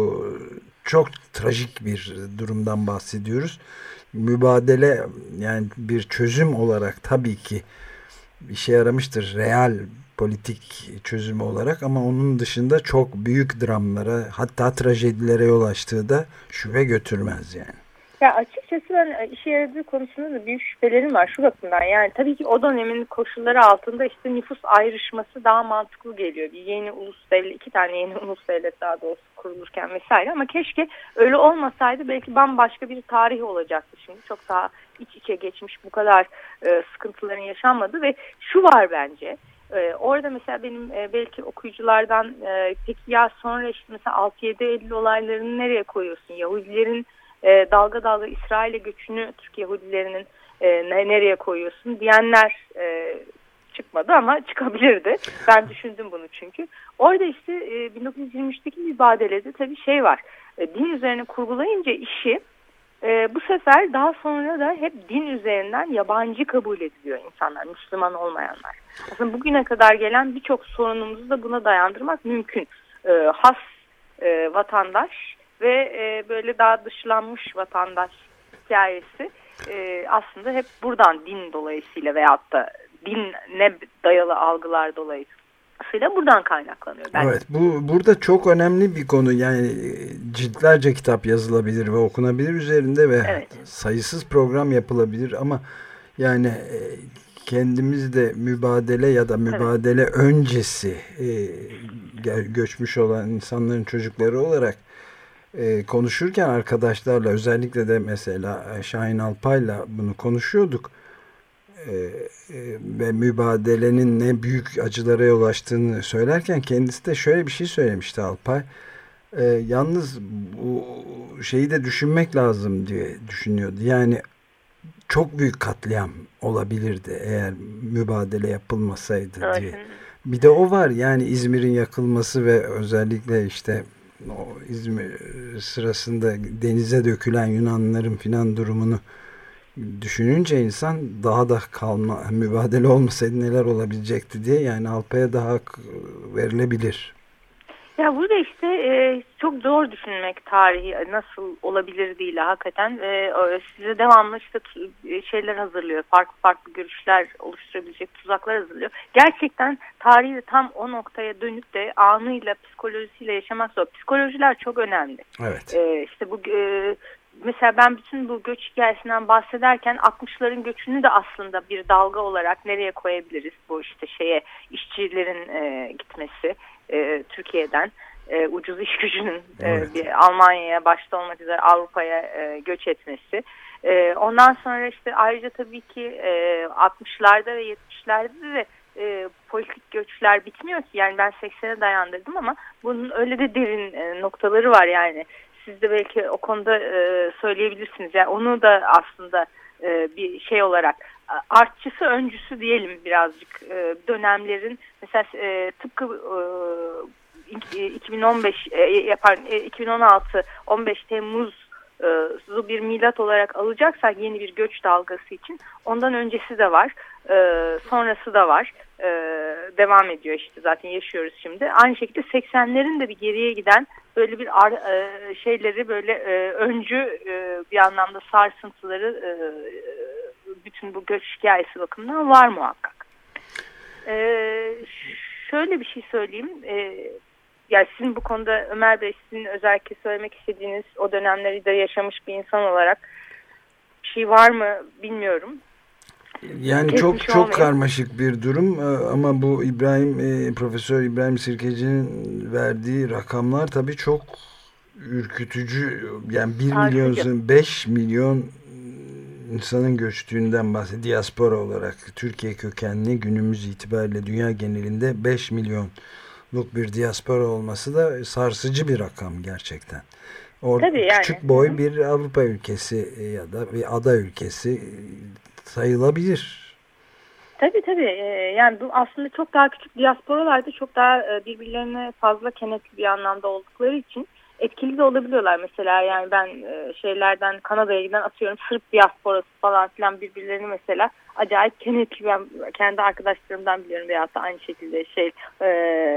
çok trajik bir durumdan bahsediyoruz. Mübadele yani bir çözüm olarak tabii ki işe yaramıştır. Real politik çözümü olarak ama onun dışında çok büyük dramlara hatta trajedilere yol açtığı da şüphe götürmez yani. Ya açıkçası ben işe yaradığı konusunda da büyük şüphelerim var şu bakımdan. Yani tabii ki o dönemin koşulları altında işte nüfus ayrışması daha mantıklı geliyor. Bir yeni ulus devlet, iki tane yeni ulus devlet daha doğrusu kurulurken vesaire. Ama keşke öyle olmasaydı belki bambaşka bir tarih olacaktı şimdi. Çok daha iç içe geçmiş bu kadar e, sıkıntıların yaşanmadı ve şu var bence. Ee, orada mesela benim e, belki okuyuculardan e, peki ya sonra işte mesela altı yedi Eylül olaylarını nereye koyuyorsun? Yahudilerin E, dalga dalga İsrail'e göçünü Türk Yahudilerinin e, ne, nereye koyuyorsun diyenler e, çıkmadı ama çıkabilirdi. Ben düşündüm bunu çünkü. Orada işte e, bin dokuz yüz yirmi üçteki mübadelede tabii şey var. E, din üzerine kurgulayınca işi e, bu sefer daha sonra da hep din üzerinden yabancı kabul ediliyor insanlar, Müslüman olmayanlar. Aslında bugüne kadar gelen birçok sorunumuzu da buna dayandırmak mümkün. E, has e, vatandaş ve e, böyle daha dışlanmış vatandaş hikayesi e, aslında hep buradan din dolayısıyla veyahut da dinle dayalı algılar dolayısıyla buradan kaynaklanıyor. Bence. Evet, bu burada çok önemli bir konu yani ciltlerce kitap yazılabilir ve okunabilir üzerinde ve evet. sayısız program yapılabilir ama yani e, kendimiz de mübadele ya da mübadele evet. öncesi e, göçmüş olan insanların çocukları olarak Ee, konuşurken arkadaşlarla özellikle de mesela Şahin Alpay'la bunu konuşuyorduk ee, e, ve mübadelenin ne büyük acılara yol açtığını söylerken kendisi de şöyle bir şey söylemişti Alpay. Ee, yalnız bu şeyi de düşünmek lazım diye düşünüyordu. Yani çok büyük katliam olabilirdi eğer mübadele yapılmasaydı evet. diye. Bir de o var yani İzmir'in yakılması ve özellikle işte o İzmir sırasında denize dökülen Yunanlıların filan durumunu düşününce insan daha da kalma, mübadele olmasaydı neler olabilecekti diye, yani Alpay'a daha hak verilebilir. Ya burada işte e, çok zor düşünmek tarihi nasıl olabilir değil hakikaten. E, size devamlı işte şeyler hazırlıyor. Farklı farklı görüşler oluşturabilecek tuzaklar hazırlıyor. Gerçekten tarihi de tam o noktaya dönüp de anıyla, psikolojisiyle yaşamak zor. Psikolojiler çok önemli. Evet. E, işte bu e, mesela ben bütün bu göç hikayesinden bahsederken altmışların göçünü de aslında bir dalga olarak nereye koyabiliriz? Bu işte şeye işçilerin e, gitmesi. E, Türkiye'den e, ucuz iş gücünün evet. e, bir Almanya'ya başta olmak üzere Avrupa'ya e, göç etmesi. E, ondan sonra işte ayrıca tabii ki e, altmışlarda ve yetmişlerde de e, politik göçler bitmiyor ki. Yani ben seksene dayandırdım ama bunun öyle de derin e, noktaları var yani. Siz de belki o konuda e, söyleyebilirsiniz. Yani onu da aslında e, bir şey olarak artçısı öncüsü diyelim birazcık e, dönemlerin mesela e, tıpkı e, iki bin on beş e, yapar e, iki bin on altı on beş Temmuz'u bir milat olarak alacaksak yeni bir göç dalgası için ondan öncesi de var, e, sonrası da var, e, devam ediyor işte zaten yaşıyoruz şimdi. Aynı şekilde seksenlerin de bir geriye giden böyle bir ar, e, şeyleri böyle e, öncü e, bir anlamda sarsıntıları e, bütün bu göç hikayesi bakımından var muhakkak. Ee, şöyle bir şey söyleyeyim. Ee, yani sizin bu konuda Ömer Bey, sizin özellikle söylemek istediğiniz o dönemleri de yaşamış bir insan olarak bir şey var mı bilmiyorum. Yani Kesmiş çok çok olmayayım. karmaşık bir durum ama bu İbrahim e, Profesör İbrahim Sirkeci'nin verdiği rakamlar tabii çok ürkütücü. Yani bir milyon, beş milyon insanın göçtüğünden bahsediyor. Diaspora olarak Türkiye kökenli günümüz itibariyle dünya genelinde beş milyonluk bir diaspora olması da sarsıcı bir rakam gerçekten. Orada Tabii yani. Küçük boy bir Avrupa ülkesi ya da bir ada ülkesi sayılabilir. Tabii tabii. Ee, yani bu aslında çok daha küçük diasporalarda çok daha birbirlerine fazla kenetli bir anlamda oldukları için etkili de olabiliyorlar. Mesela yani ben şeylerden Kanada'ya giden atıyorum Sırp diasporası falan filan birbirlerini mesela acayip kenetli, ben kendi arkadaşlarımdan biliyorum veyahut da aynı şekilde şey e,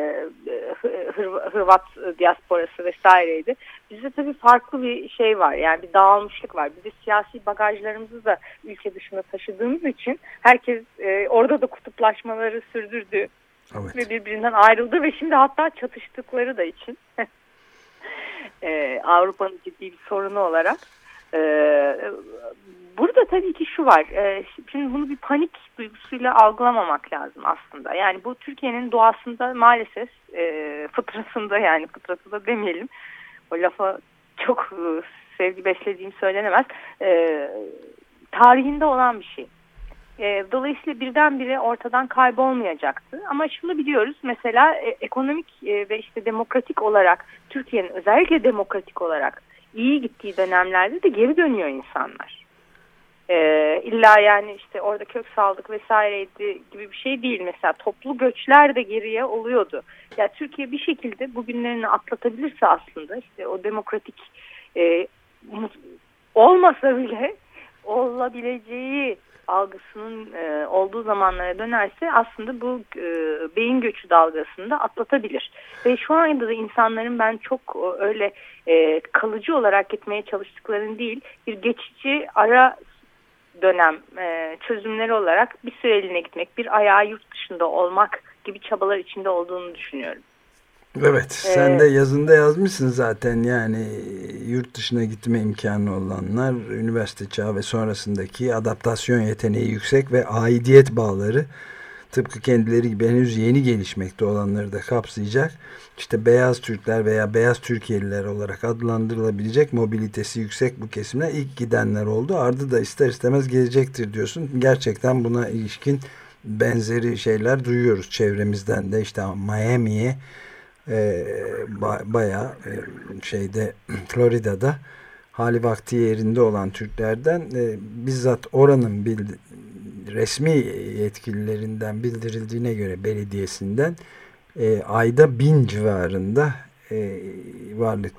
Hır, Hırvat diasporası vesaireydi. Bizde tabii farklı bir şey var, yani bir dağılmışlık var. Biz de siyasi bagajlarımızı da ülke dışına taşıdığımız için herkes e, orada da kutuplaşmaları sürdürdü. Evet. Ve birbirinden ayrıldı ve şimdi hatta çatıştıkları da için. Ee, Avrupa'nın ciddi bir sorunu olarak. Ee, burada tabii ki şu var. Ee, şimdi bunu bir panik duygusuyla algılamamak lazım aslında. Yani bu Türkiye'nin doğasında maalesef e, fıtratında, yani fıtratı da demeyelim. O lafa çok e, sevgi beslediğim söylenemez. E, tarihinde olan bir şey. E, dolayısıyla birdenbire ortadan kaybolmayacaktı. Ama şunu biliyoruz, mesela e, ekonomik e, ve işte demokratik olarak Türkiye'nin özellikle demokratik olarak iyi gittiği dönemlerde de geri dönüyor insanlar. E, illa yani işte orada kök saldık vesaireydi gibi bir şey değil. Mesela toplu göçler de geriye oluyordu. Yani Türkiye bir şekilde bugünlerini atlatabilirse aslında işte o demokratik e, olmasa bile olabileceği algısının e, olduğu zamanlara dönerse aslında bu e, beyin göçü dalgasını da atlatabilir. Ve şu anda da insanların ben çok e, öyle e, kalıcı olarak gitmeye çalıştıklarını değil, bir geçici ara dönem e, çözümleri olarak bir süreliğine gitmek, bir ayağı yurt dışında olmak gibi çabalar içinde olduğunu düşünüyorum. Evet, sen ee, de yazında yazmışsın zaten, yani yurt dışına gitme imkanı olanlar üniversite çağı ve sonrasındaki adaptasyon yeteneği yüksek ve aidiyet bağları tıpkı kendileri gibi henüz yeni gelişmekte olanları da kapsayacak. İşte beyaz Türkler veya beyaz Türkiye'liler olarak adlandırılabilecek mobilitesi yüksek bu kesimler ilk gidenler oldu. Ardı da ister istemez gelecektir diyorsun. Gerçekten buna ilişkin benzeri şeyler duyuyoruz çevremizden de. İşte Miami'ye e, ba bayağı e, şeyde Florida'da hali vakti yerinde olan Türklerden e, bizzat oranın bildi resmi yetkililerinden bildirildiğine göre belediyesinden e, ayda bin civarında e, varlıklı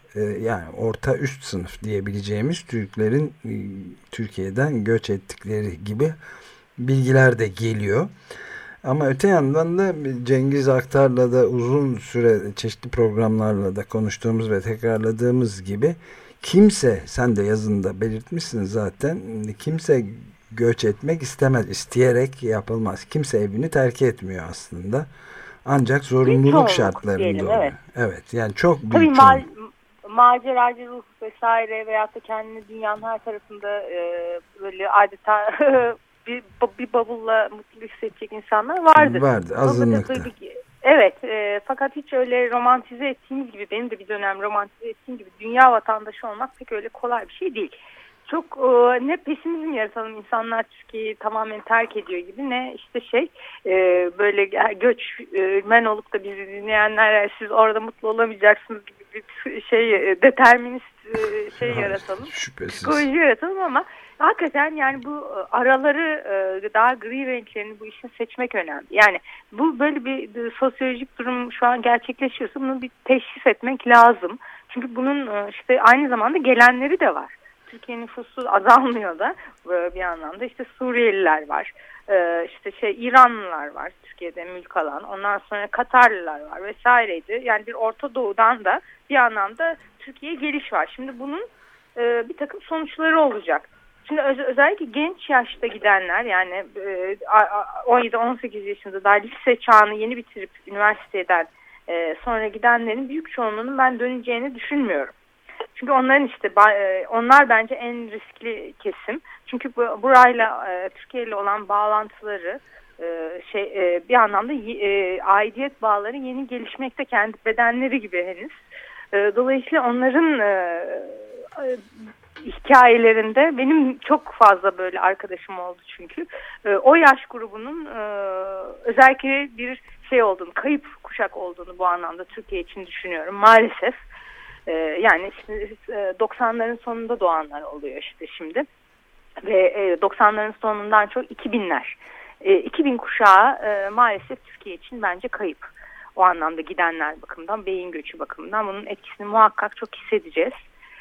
e, yani orta üst sınıf diyebileceğimiz Türklerin e, Türkiye'den göç ettikleri gibi bilgiler de geliyor. Ama öte yandan da Cengiz Aktar'la da uzun süre çeşitli programlarla da konuştuğumuz ve tekrarladığımız gibi kimse, sen de yazında belirtmişsin zaten, kimse göç etmek istemez, isteyerek yapılmaz. Kimse evini terk etmiyor aslında. Ancak zorunluluk şartlarında diyelim, oluyor. evet. Evet, yani çok büyük. Tabii ma maceracı ruh vesaire veyahut da kendini dünyanın her tarafında e, böyle adeta bir, bir bavulla mutlu hissedecek insanlar vardır. Vardı, azınlıkta. Evet, e, fakat hiç öyle romantize ettiğimiz gibi, benim de bir dönem romantize ettiğim gibi dünya vatandaşı olmak pek öyle kolay bir şey değil. Çok e, ne pesimizm yaratalım, insanlar Türkiye'yi tamamen terk ediyor gibi, ne işte şey e, böyle göçmen olup da bizi dinleyenler siz orada mutlu olamayacaksınız gibi bir şey, e, determinist e, şey yaratalım. Şüphesiz. Psikoloji yaratalım ama hakikaten yani bu araları, daha gri renklerini bu işin seçmek önemli. Yani bu böyle bir sosyolojik durum şu an gerçekleşiyorsa bunu bir teşhis etmek lazım. Çünkü bunun işte aynı zamanda gelenleri de var. Türkiye nüfusu azalmıyor da bir anlamda. İşte Suriyeliler var. İşte şey İranlılar var Türkiye'de mülk alan. Ondan sonra Katarlılar var vesaireydi. Yani bir Orta Doğu'dan da bir anlamda Türkiye'ye geliş var. Şimdi bunun bir takım sonuçları olacak. Şimdi öz özellikle genç yaşta gidenler, yani e, on yedi on sekiz yaşında daha lise çağını yeni bitirip üniversiteden e, sonra gidenlerin büyük çoğunluğunun ben döneceğini düşünmüyorum. Çünkü onların işte e, onlar bence en riskli kesim. Çünkü bu, burayla e, Türkiye ile olan bağlantıları e, şey e, bir anlamda e, aidiyet bağları yeni gelişmekte, kendi bedenleri gibi henüz. E, dolayısıyla onların e, e, hikayelerinde benim çok fazla böyle arkadaşım oldu çünkü. E, o yaş grubunun e, özellikle bir şey olduğunu, kayıp kuşak olduğunu bu anlamda Türkiye için düşünüyorum maalesef. E, yani işte, e, doksanların sonunda doğanlar oluyor işte şimdi. Ve e, doksanların sonundan çok iki binler. E, iki bin kuşağı e, maalesef Türkiye için bence kayıp. O anlamda gidenler bakımından, beyin göçü bakımından bunun etkisini muhakkak çok hissedeceğiz.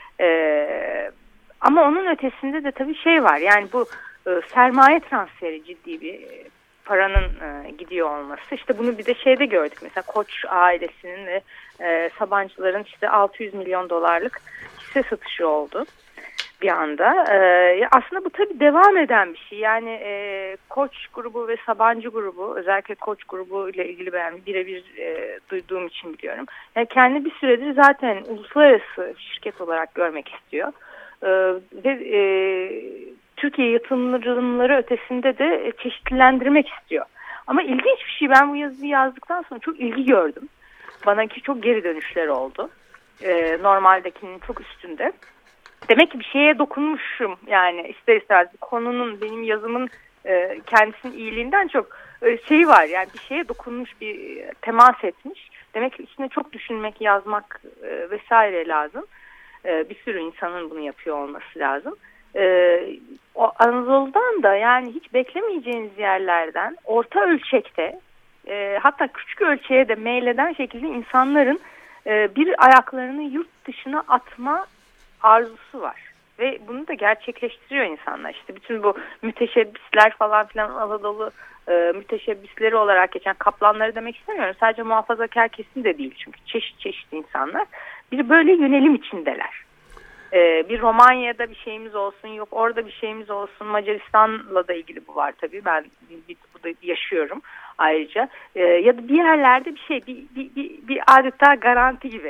Ee, ama onun ötesinde de tabii şey var, yani bu e, sermaye transferi, ciddi bir e, paranın e, gidiyor olması. İşte bunu bir de şeyde gördük mesela, Koç ailesinin ve e, Sabancıların işte altı yüz milyon dolarlık hisse satışı oldu bir anda. Ee, aslında bu tabii devam eden bir şey. Yani e, Koç grubu ve Sabancı grubu, özellikle Koç grubu ile ilgili ben birebir e, duyduğum için biliyorum. Yani kendi bir süredir zaten uluslararası şirket olarak görmek istiyor. Ee, ve e, Türkiye yatırımları ötesinde de çeşitlendirmek istiyor. Ama ilginç bir şey, ben bu yazıyı yazdıktan sonra çok ilgi gördüm. Bana ki çok geri dönüşler oldu. Ee, normaldekinin çok üstünde. Demek ki bir şeye dokunmuşum, yani ister istemez konunun, benim yazımın e, kendisinin iyiliğinden çok e, şeyi var, yani bir şeye dokunmuş, bir e, temas etmiş. Demek ki üstüne çok düşünmek, yazmak e, vesaire lazım. E, bir sürü insanın bunu yapıyor olması lazım. E, o Anadolu'dan da yani hiç beklemeyeceğiniz yerlerden orta ölçekte e, hatta küçük ölçeğe de meyleden şekilde insanların e, bir ayaklarını yurt dışına atma arzusu var. Ve bunu da gerçekleştiriyor insanlar. İşte bütün bu müteşebbisler falan filan, Anadolu e, müteşebbisleri olarak geçen, kaplanları demek istemiyorum. Sadece muhafazakar kesim de değil çünkü çeşit çeşit insanlar. Bir böyle yönelim içindeler. E, bir Romanya'da bir şeyimiz olsun, yok orada bir şeyimiz olsun. Macaristan'la da ilgili bu var tabii. Ben bir, burada yaşıyorum ayrıca. E, ya da bir yerlerde bir şey, bir, bir, bir, bir adeta garanti gibi.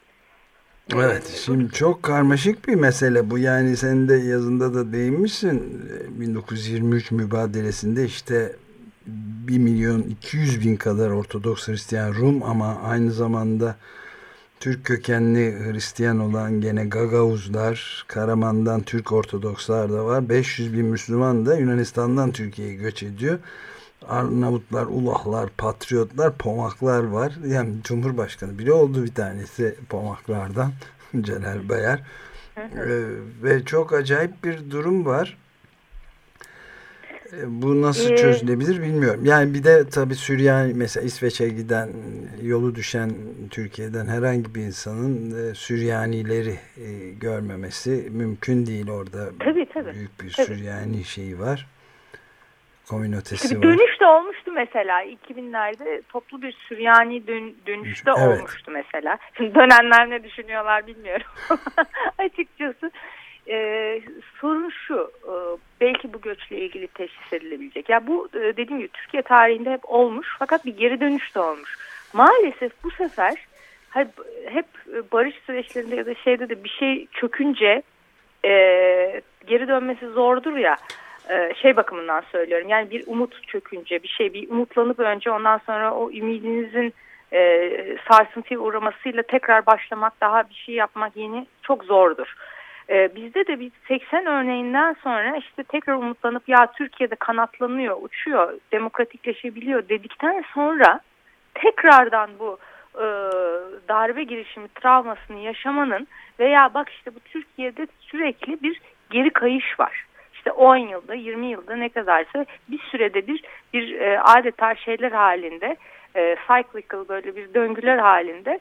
Evet, şimdi çok karmaşık bir mesele bu, yani sen de yazında da değinmişsin. bin dokuz yüz yirmi üç mübadelesinde işte bir milyon iki yüz bin kadar Ortodoks Hristiyan Rum ama aynı zamanda Türk kökenli Hristiyan olan gene Gagavuzlar, Karaman'dan Türk Ortodokslar da var. beş yüz bin Müslüman da Yunanistan'dan Türkiye'ye göç ediyor. Arnavutlar, Ulahlar, Patriotlar, Pomaklar var. Yani Cumhurbaşkanı bile oldu bir tanesi Pomaklardan, Celal Bayar. Ee, ve çok acayip bir durum var. Bu nasıl çözülebilir bilmiyorum. Yani bir de tabii Süryani, mesela İsveç'e giden, yolu düşen Türkiye'den herhangi bir insanın Süryanileri görmemesi mümkün değil orada. Tabii tabii. Büyük bir tabii. Süryani şeyi var. Komünitesi işte bir var. dönüş de olmuştu mesela. iki binlerde toplu bir Süryani dön, dönüş de evet. olmuştu mesela. Şimdi dönenler ne düşünüyorlar bilmiyorum. Açıkçası. Ee, sorun şu, e, belki bu göçle ilgili teşhis edilebilecek. Ya bu e, dediğim gibi Türkiye tarihinde hep olmuş, fakat bir geri dönüş de olmuş. Maalesef bu sefer hep, hep barış süreçlerinde ya da şeyde de bir şey çökünce e, geri dönmesi zordur ya. E, şey bakımından söylüyorum. Yani bir umut çökünce, bir şey bir umutlanıp önce ondan sonra o ümidinizin e, sarsıntıya uğramasıyla tekrar başlamak, daha bir şey yapmak yeni çok zordur. Bizde de bir seksen örneğinden sonra işte tekrar umutlanıp ya Türkiye'de kanatlanıyor, uçuyor, demokratikleşebiliyor dedikten sonra tekrardan bu e, darbe girişimi travmasını yaşamanın veya bak işte bu Türkiye'de sürekli bir geri kayış var. İşte on yılda, yirmi yılda ne kadarsa bir sürede bir bir e, adeta şeyler halinde, e, cyclical böyle bir döngüler halinde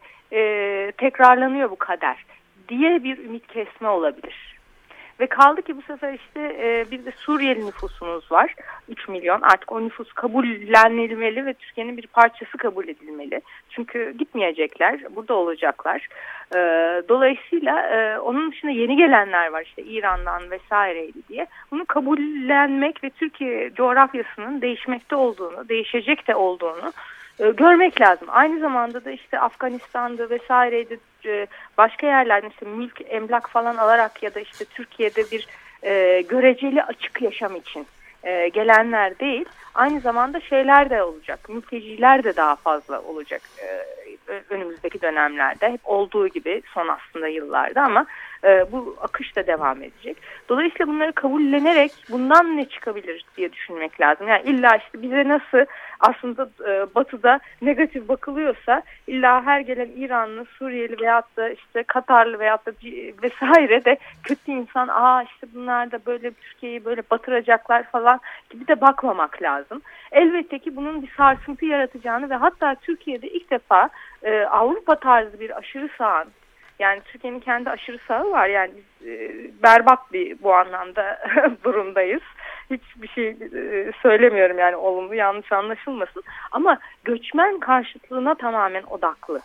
e, tekrarlanıyor bu kader diye bir ümit kesme olabilir. Ve kaldı ki bu sefer işte e, bir de Suriyeli nüfusumuz var. üç milyon. Artık o nüfus kabullenilmeli ve Türkiye'nin bir parçası kabul edilmeli. Çünkü gitmeyecekler, burada olacaklar. E, dolayısıyla e, onun dışında yeni gelenler var işte İran'dan vesaireydi diye. Bunu kabullenmek ve Türkiye coğrafyasının değişmekte olduğunu, değişecek de olduğunu görmek lazım. Aynı zamanda da işte Afganistan'da vesaireydi, başka yerlerde işte mülk, emlak falan alarak ya da işte Türkiye'de bir e, göreceli açık yaşam için e, gelenler değil, aynı zamanda şeyler de olacak. Mülteciler de daha fazla olacak e, önümüzdeki dönemlerde. Hep olduğu gibi son aslında yıllarda ama e, bu akış da devam edecek. Dolayısıyla bunları kabullenerek bundan ne çıkabilir diye düşünmek lazım. Yani illa işte bize nasıl aslında e, batıda negatif bakılıyorsa illa her gelen İranlı, Suriyeli veyahut da işte Katarlı veyahut da vesaire de kötü insan, aa işte bunlar da böyle Türkiye'yi böyle batıracaklar falan gibi de bakmamak lazım. Elbette ki bunun bir sarsıntı yaratacağını ve hatta Türkiye'de ilk defa e, Avrupa tarzı bir aşırı sağın, yani Türkiye'nin kendi aşırı sağı var. Yani biz e, berbat bir bu anlamda durumdayız. Hiçbir şey e, söylemiyorum yani olumlu, yanlış anlaşılmasın. Ama göçmen karşıtlığına tamamen odaklı.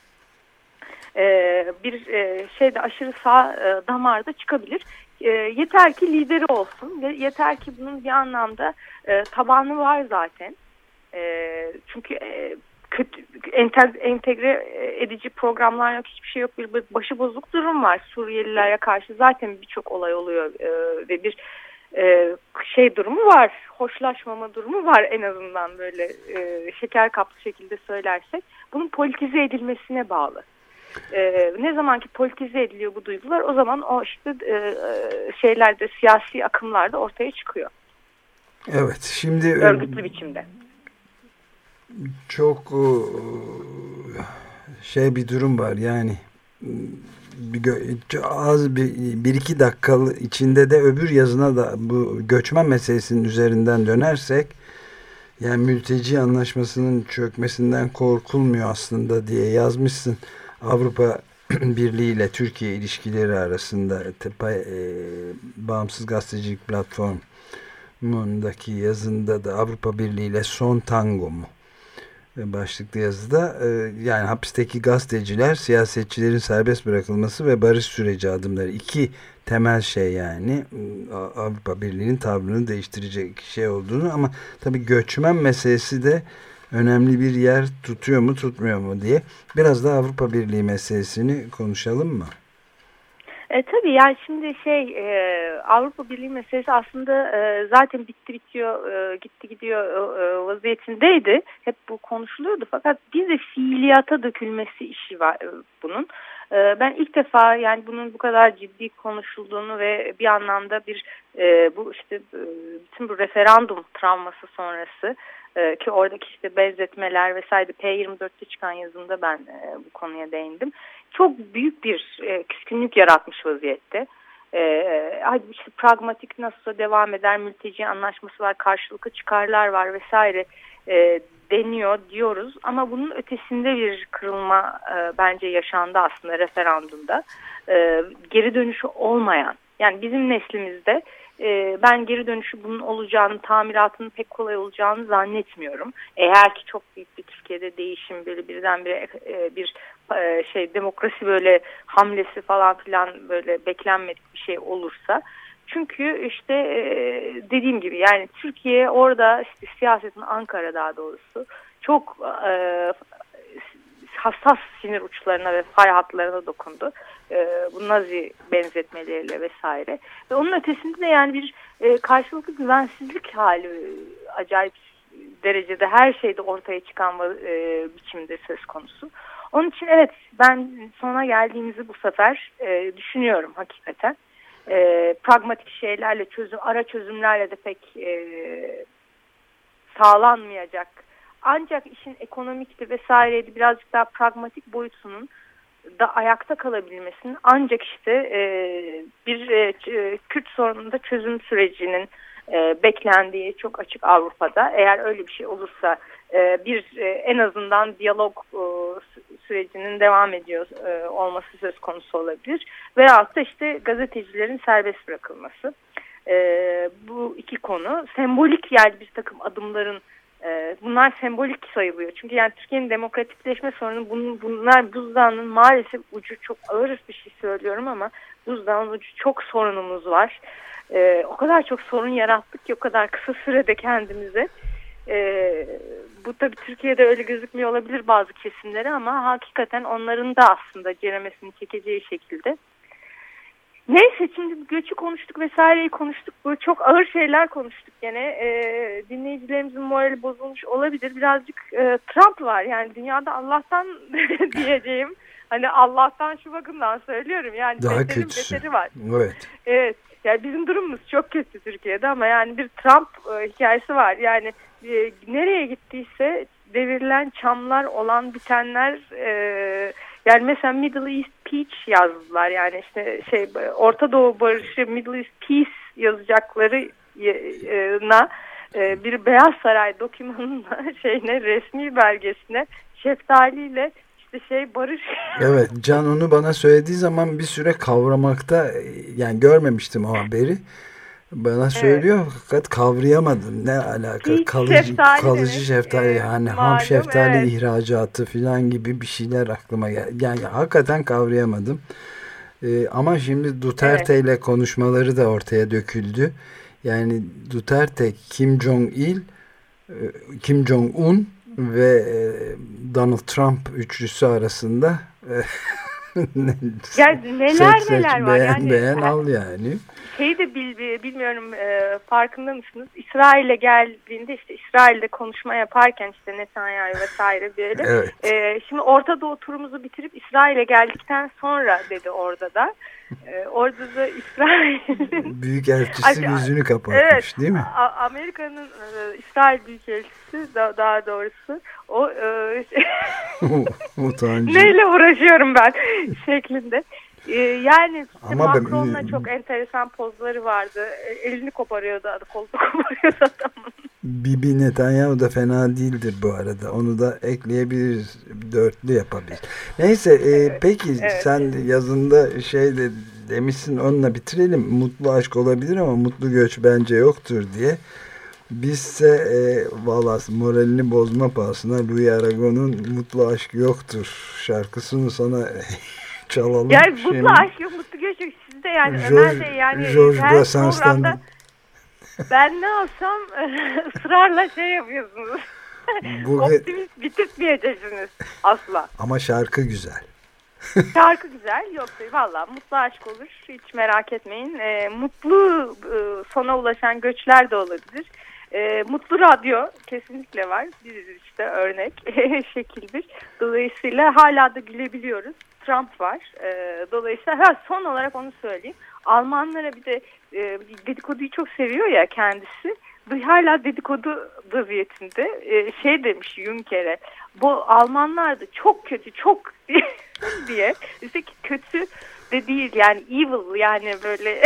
E, bir e, şeyde aşırı sağ e, damarda çıkabilir. E, yeter ki lideri olsun ve yeter ki bunun bir anlamda e, tabanı var zaten. E, çünkü e, kötü, entegre edici programlar yok, hiçbir şey yok. Bir başıbozuk durum var. Suriyelilere karşı zaten birçok olay oluyor e, ve bir e, şey durumu var. Hoşlaşmama durumu var en azından böyle e, şeker kaplı şekilde söylersek. Bunun politize edilmesine bağlı. E, ne zaman ki politize ediliyor bu duygular, o zaman o işte e, şeylerde, siyasi akımlarda ortaya çıkıyor. Evet, şimdi örgütlü biçimde. Çok şey bir durum var yani bir, az bir, bir iki dakika içinde de öbür yazına da bu göçmen meselesinin üzerinden dönersek, yani mülteci anlaşmasının çökmesinden korkulmuyor aslında diye yazmışsın. Avrupa Birliği ile Türkiye ilişkileri arasında tepe, e, Bağımsız Gazetecilik Platformu'ndaki yazında da Avrupa Birliği ile son tango mu başlıklı yazıda, yani hapisteki gazeteciler, siyasetçilerin serbest bırakılması ve barış süreci adımları, iki temel şey yani Avrupa Birliği'nin tavrını değiştirecek şey olduğunu, ama tabii göçmen meselesi de önemli bir yer tutuyor mu tutmuyor mu diye biraz da Avrupa Birliği meselesini konuşalım mı? E, tabii yani şimdi şey e, Avrupa Birliği meselesi aslında e, zaten bitti bitiyor e, gitti gidiyor e, vaziyetindeydi. Hep bu konuşuluyordu fakat bir de fiiliyata dökülmesi işi var e, bunun. E, ben ilk defa yani bunun bu kadar ciddi konuşulduğunu ve bir anlamda bir e, bu işte e, bütün bu referandum travması sonrası e, ki oradaki işte benzetmeler vesaire P yirmi dörtte çıkan yazımda ben e, bu konuya değindim. Çok büyük bir e, küskünlük yaratmış vaziyette. Ee, hadi işte pragmatik nasılsa devam eder, mülteci anlaşması var, karşılıklı çıkarlar var vesaire e, deniyor diyoruz. Ama bunun ötesinde bir kırılma e, bence yaşandı aslında referandumda. E, geri dönüşü olmayan, yani bizim neslimizde e, ben geri dönüşü bunun olacağını, tamiratının pek kolay olacağını zannetmiyorum. Eğer ki çok büyük bir Türkiye'de değişim, böyle birdenbire e, bir e, şey demokrasi böyle hamlesi falan filan böyle beklenmedik bir şey olursa. Çünkü işte e, dediğim gibi yani Türkiye orada işte siyasetin, Ankara daha doğrusu çok e, hassas sinir uçlarına ve fay hatlarına dokundu. E, bu Nazi benzetmeleriyle vesaire. Ve onun ötesinde de yani bir e, karşılıklı güvensizlik hali acayip derecede her şeyde ortaya çıkan e, biçimde söz konusu. Onun için evet ben sona geldiğimizi bu sefer e, düşünüyorum hakikaten. E, pragmatik şeylerle çözüm, ara çözümlerle de pek e, sağlanmayacak. Ancak işin ekonomikti vesaireydi birazcık daha pragmatik boyutunun da ayakta kalabilmesinin ancak işte e, bir e, Kürt sorununda çözüm sürecinin e, beklendiği çok açık Avrupa'da. Eğer öyle bir şey olursa e, bir e, en azından diyalog e, sürecinin devam ediyor e, olması söz konusu olabilir. Veyahut da işte gazetecilerin serbest bırakılması. E, bu iki konu sembolik yani bir takım adımların e, bunlar sembolik sayılıyor. Çünkü yani Türkiye'nin demokratikleşme sorunu bunun, bunlar buzdağının maalesef ucu çok ağır bir şey söylüyorum ama buzdağının ucu çok sorunumuz var. E, o kadar çok sorun yarattık ki o kadar kısa sürede kendimize. E, bu tabii Türkiye'de öyle gözükmüyor olabilir bazı kesimlere ama hakikaten onların da aslında ceremesini çekeceği şekilde. Neyse şimdi göçü konuştuk vesaireyi konuştuk. Böyle çok ağır şeyler konuştuk gene. E, dinleyicilerimizin morali bozulmuş olabilir. Birazcık e, Trump var yani dünyada Allah'tan diyeceğim. Hani Allah'tan şu bakımdan söylüyorum yani daha beterin kötüsü. beteri var. Evet. Evet. Yani bizim durumumuz çok kötü Türkiye'de ama yani bir Trump e, hikayesi var. Yani e, nereye gittiyse devrilen çamlar olan bitenler e, yani mesela Middle East Peace yazdılar. Yani işte şey Orta Doğu barışı Middle East Peace yazacaklarına e, bir Beyaz Saray dokümanına şeyine resmi belgesine şeftaliyle işte şey barış. Evet Can onu bana söylediği zaman bir süre kavramakta yani görmemiştim o haberi. Bana söylüyor evet. Fakat kavrayamadım. Ne alaka? Hiç kalıcı şeftali, kalıcı şeftali evet, yani malum, ham şeftali evet. ihracatı falan gibi bir şeyler aklıma geldi. Yani hakikaten kavrayamadım. Ee, ama şimdi Duterte evet. ile konuşmaları da ortaya döküldü. Yani Duterte, Kim Jong-il, Kim Jong-un ve Donald Trump üçlüsü arasında ya neler seç, neler seç, var beğen, yani. Beğen al yani. Şeyi de bil, bilmiyorum e, farkında mısınız? İsrail'e geldiğinde işte İsrail'de konuşma yaparken işte Netanyahu vesaire böyle. Evet. E, şimdi Orta Doğu turumuzu bitirip İsrail'e geldikten sonra dedi orada da. E, orada da İsrail'in Büyükelçisi yüzünü kapatmış evet, değil mi? Amerika'nın e, İsrail Büyükelçisi da, daha doğrusu o e, neyle uğraşıyorum ben şeklinde. Ee, yani işte Macron'la ben, çok enteresan pozları vardı. Elini koparıyordu, kolunu koparıyordu adamın. Bibi Netanyahu da fena değildir bu arada. Onu da ekleyebiliriz. Dörtlü yapabiliriz. Neyse e, evet, peki evet. Sen yazında şey de demişsin onunla bitirelim. Mutlu aşk olabilir ama mutlu göç bence yoktur diye. Bizse e, valla moralini bozma pahasına Louis Aragon'un Mutlu Aşk Yoktur şarkısını sana çalalım. Yani mutlu aşk yok, mutlu göç yok. Siz de yani Ömer Bey yani George her programda ben ne alsam ısrarla şey yapıyorsunuz. Bu optimist bitirtmeyeceksiniz asla. Ama şarkı güzel. Şarkı güzel. Yoksa valla mutlu aşk olur. Hiç merak etmeyin. E, mutlu e, sona ulaşan göçler de olabilir. E, mutlu radyo kesinlikle var. Biziz işte örnek şekildir. Dolayısıyla hala da gülebiliyoruz. Trump var. E, dolayısıyla ha, son olarak onu söyleyeyim. Almanlara bir de e, dedikoduyu çok seviyor ya kendisi. Hala dedikodu vaziyetinde e, şey demiş Juncker'e. Bu Almanlar da çok kötü, çok diye. İşte kötü de değil yani evil yani böyle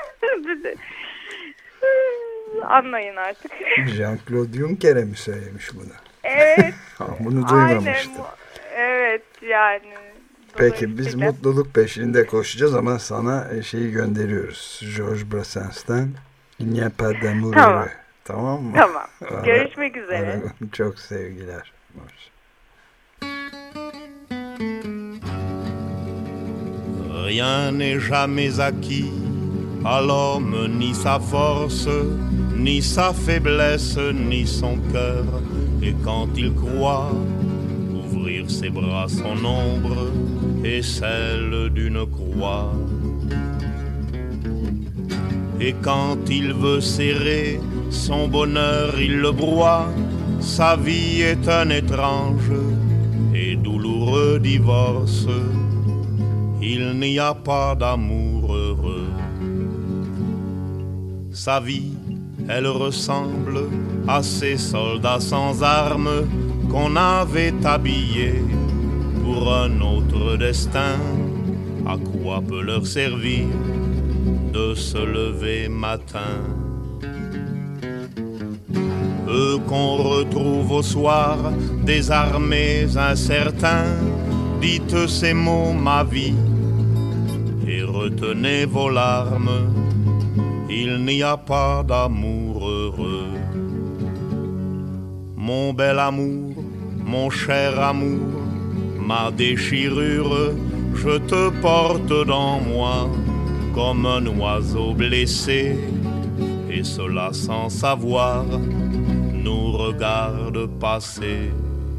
anlayın artık. Jean-Claude Juncker'e mi söylemiş bunu? Evet. Bunu duymamıştım. Evet yani. Peki biz mutluluk peşinde koşacağız ama sana şeyi gönderiyoruz. Georges Brassens'ten Il n'y a pas d'amour. Tamam. Tamam mı? Tamam. Ara, Görüşmek üzere. Ara, çok sevgiler. Rien n'est jamais acquis à l'homme, ni sa force, ni sa faiblesse, ni son cœur. Et quand il croit ouvrir ses bras, son ombre est celle d'une croix. Et quand il veut serrer son bonheur, il le broie. Sa vie est un étrange et douloureux divorce. Il n'y a pas d'amour heureux. Sa vie, elle ressemble à ces soldats sans armes qu'on avait habillés pour un autre destin. À quoi peut leur servir de se lever matin? Eux qu'on retrouve au soir désarmés, incertains, dites ces mots, ma vie, et retenez vos larmes. Il n'y a pas d'amour heureux. Mon bel amour, mon cher amour, ma déchirure, je te porte dans moi comme un oiseau blessé, et cela sans savoir nous regarde passer.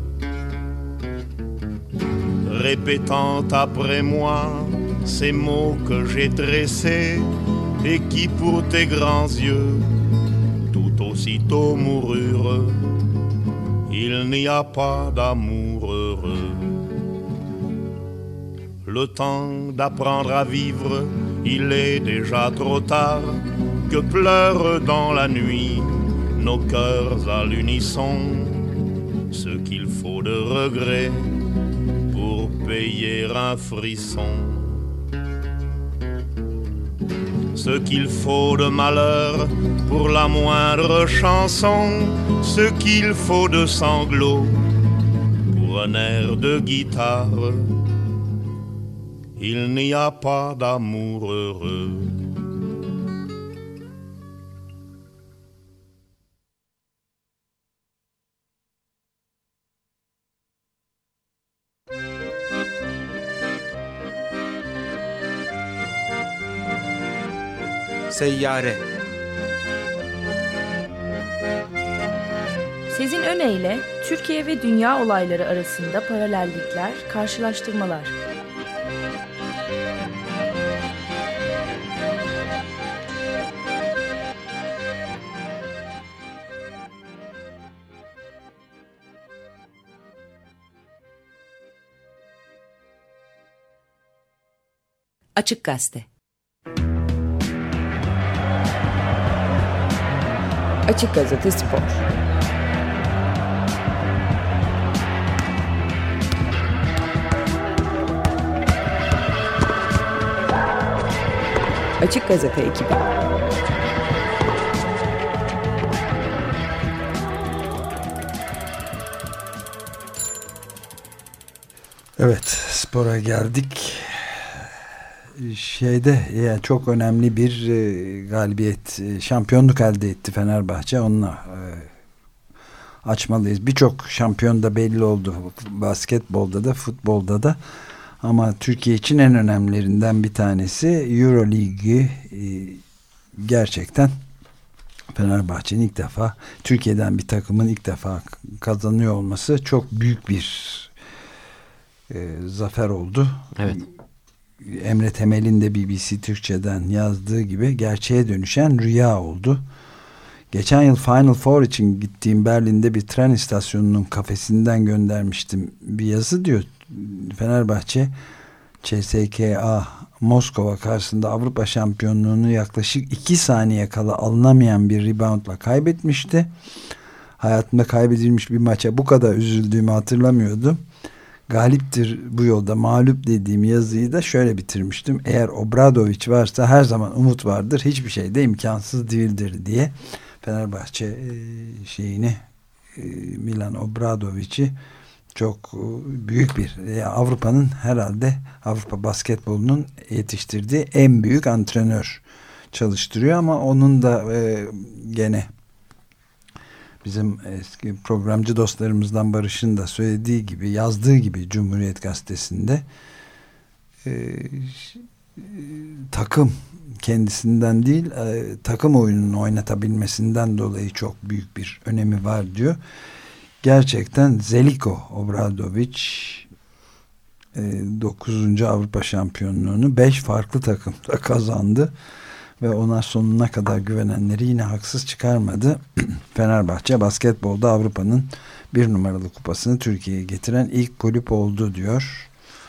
Répétant après moi ces mots que j'ai tressés et qui pour tes grands yeux tout aussitôt moururent. Il n'y a pas d'amour heureux. Le temps d'apprendre à vivre, il est déjà trop tard. Que pleurent dans la nuit nos cœurs à l'unisson. Ce qu'il faut de regret pour payer un frisson. Ce qu'il faut de malheur pour la moindre chanson. Ce qu'il faut de sanglots pour un air de guitare. Il n'y a pas d'amour heureux. Seyyare. Sezin Öne Türkiye ve dünya olayları arasında paralellikler, karşılaştırmalar. Açık Gazete. Açık Gazete Spor. Açık Gazete ekibi. Evet, spora geldik. Şeyde yani çok önemli bir e, galibiyet, e, şampiyonluk elde etti Fenerbahçe. Onunla e, açmalıyız. Birçok şampiyon da belli oldu. Basketbolda da, futbolda da. Ama Türkiye için en önemlilerinden bir tanesi Euroligi. E, gerçekten Fenerbahçe'nin ilk defa, Türkiye'den bir takımın ilk defa kazanıyor olması çok büyük bir e, zafer oldu. Evet. Emre Temel'in de B B C Türkçe'den yazdığı gibi gerçeğe dönüşen rüya oldu. Geçen yıl Final Four için gittiğim Berlin'de bir tren istasyonunun kafesinden göndermiştim bir yazı, diyor. Fenerbahçe C S K A Moskova karşısında Avrupa şampiyonluğunu yaklaşık iki saniye kala alınamayan bir reboundla kaybetmişti. Hayatımda kaybedilmiş bir maça bu kadar üzüldüğümü hatırlamıyordum. galiptir bu yolda mağlup dediğim yazıyı da şöyle bitirmiştim. Eğer Obradoviç varsa her zaman umut vardır. Hiçbir şey de imkansız değildir diye Fenerbahçe e, şeyini e, Milan Obradoviç'i çok büyük bir yani Avrupa'nın herhalde Avrupa basketbolunun yetiştirdiği en büyük antrenör çalıştırıyor ama onun da e, gene bizim eski programcı dostlarımızdan Barış'ın da söylediği gibi, yazdığı gibi Cumhuriyet Gazetesi'nde e, takım kendisinden değil e, takım oyununu oynatabilmesinden dolayı çok büyük bir önemi var diyor. Gerçekten Zeljko Obradović e, dokuzuncu Avrupa şampiyonluğunu beş farklı takımda kazandı ve ona sonuna kadar güvenenleri yine haksız çıkarmadı. Fenerbahçe basketbolda Avrupa'nın bir numaralı kupasını Türkiye'ye getiren ilk kulüp oldu diyor.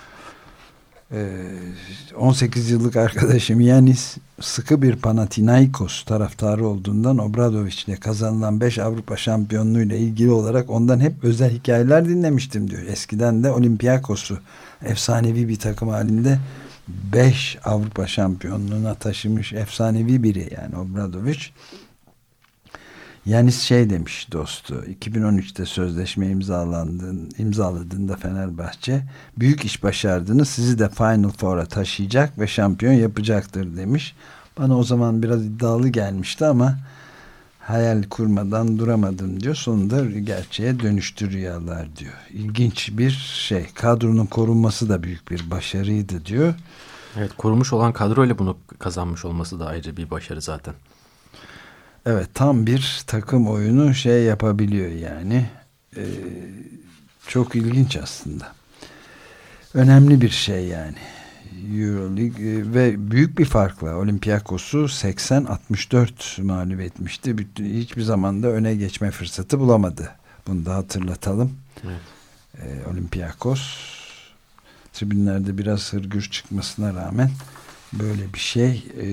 on sekiz yıllık arkadaşım Yanis sıkı bir Panathinaikos taraftarı olduğundan Obradoviç ile kazanılan beş Avrupa şampiyonluğuyla ilgili olarak ondan hep özel hikayeler dinlemiştim diyor. Eskiden de Olympiakos'u efsanevi bir takım halinde beş Avrupa şampiyonluğuna taşımış efsanevi biri yani Obradoviç. Yanis şey demiş dostu, iki bin on üçte sözleşme imzalandığında, imzaladığında Fenerbahçe büyük iş başardığını, sizi de Final Four'a taşıyacak ve şampiyon yapacaktır demiş. Bana o zaman biraz iddialı gelmişti ama hayal kurmadan duramadım diyor. Sonunda gerçeğe dönüştü rüyalar diyor. İlginç bir şey. Kadronun korunması da büyük bir başarıydı diyor. Evet, korunmuş olan kadroyla bunu kazanmış olması da ayrıca bir başarı zaten. Evet, tam bir takım oyunu şey yapabiliyor yani. Ee, çok ilginç aslında. Önemli bir şey yani. Euroleague ve büyük bir farkla Olympiakos'u seksen altmış dört mağlup etmişti. Bütün, hiçbir zaman da öne geçme fırsatı bulamadı. Bunu da hatırlatalım. Evet. Ee, Olympiakos tribünlerde biraz hırgür çıkmasına rağmen böyle bir şey e,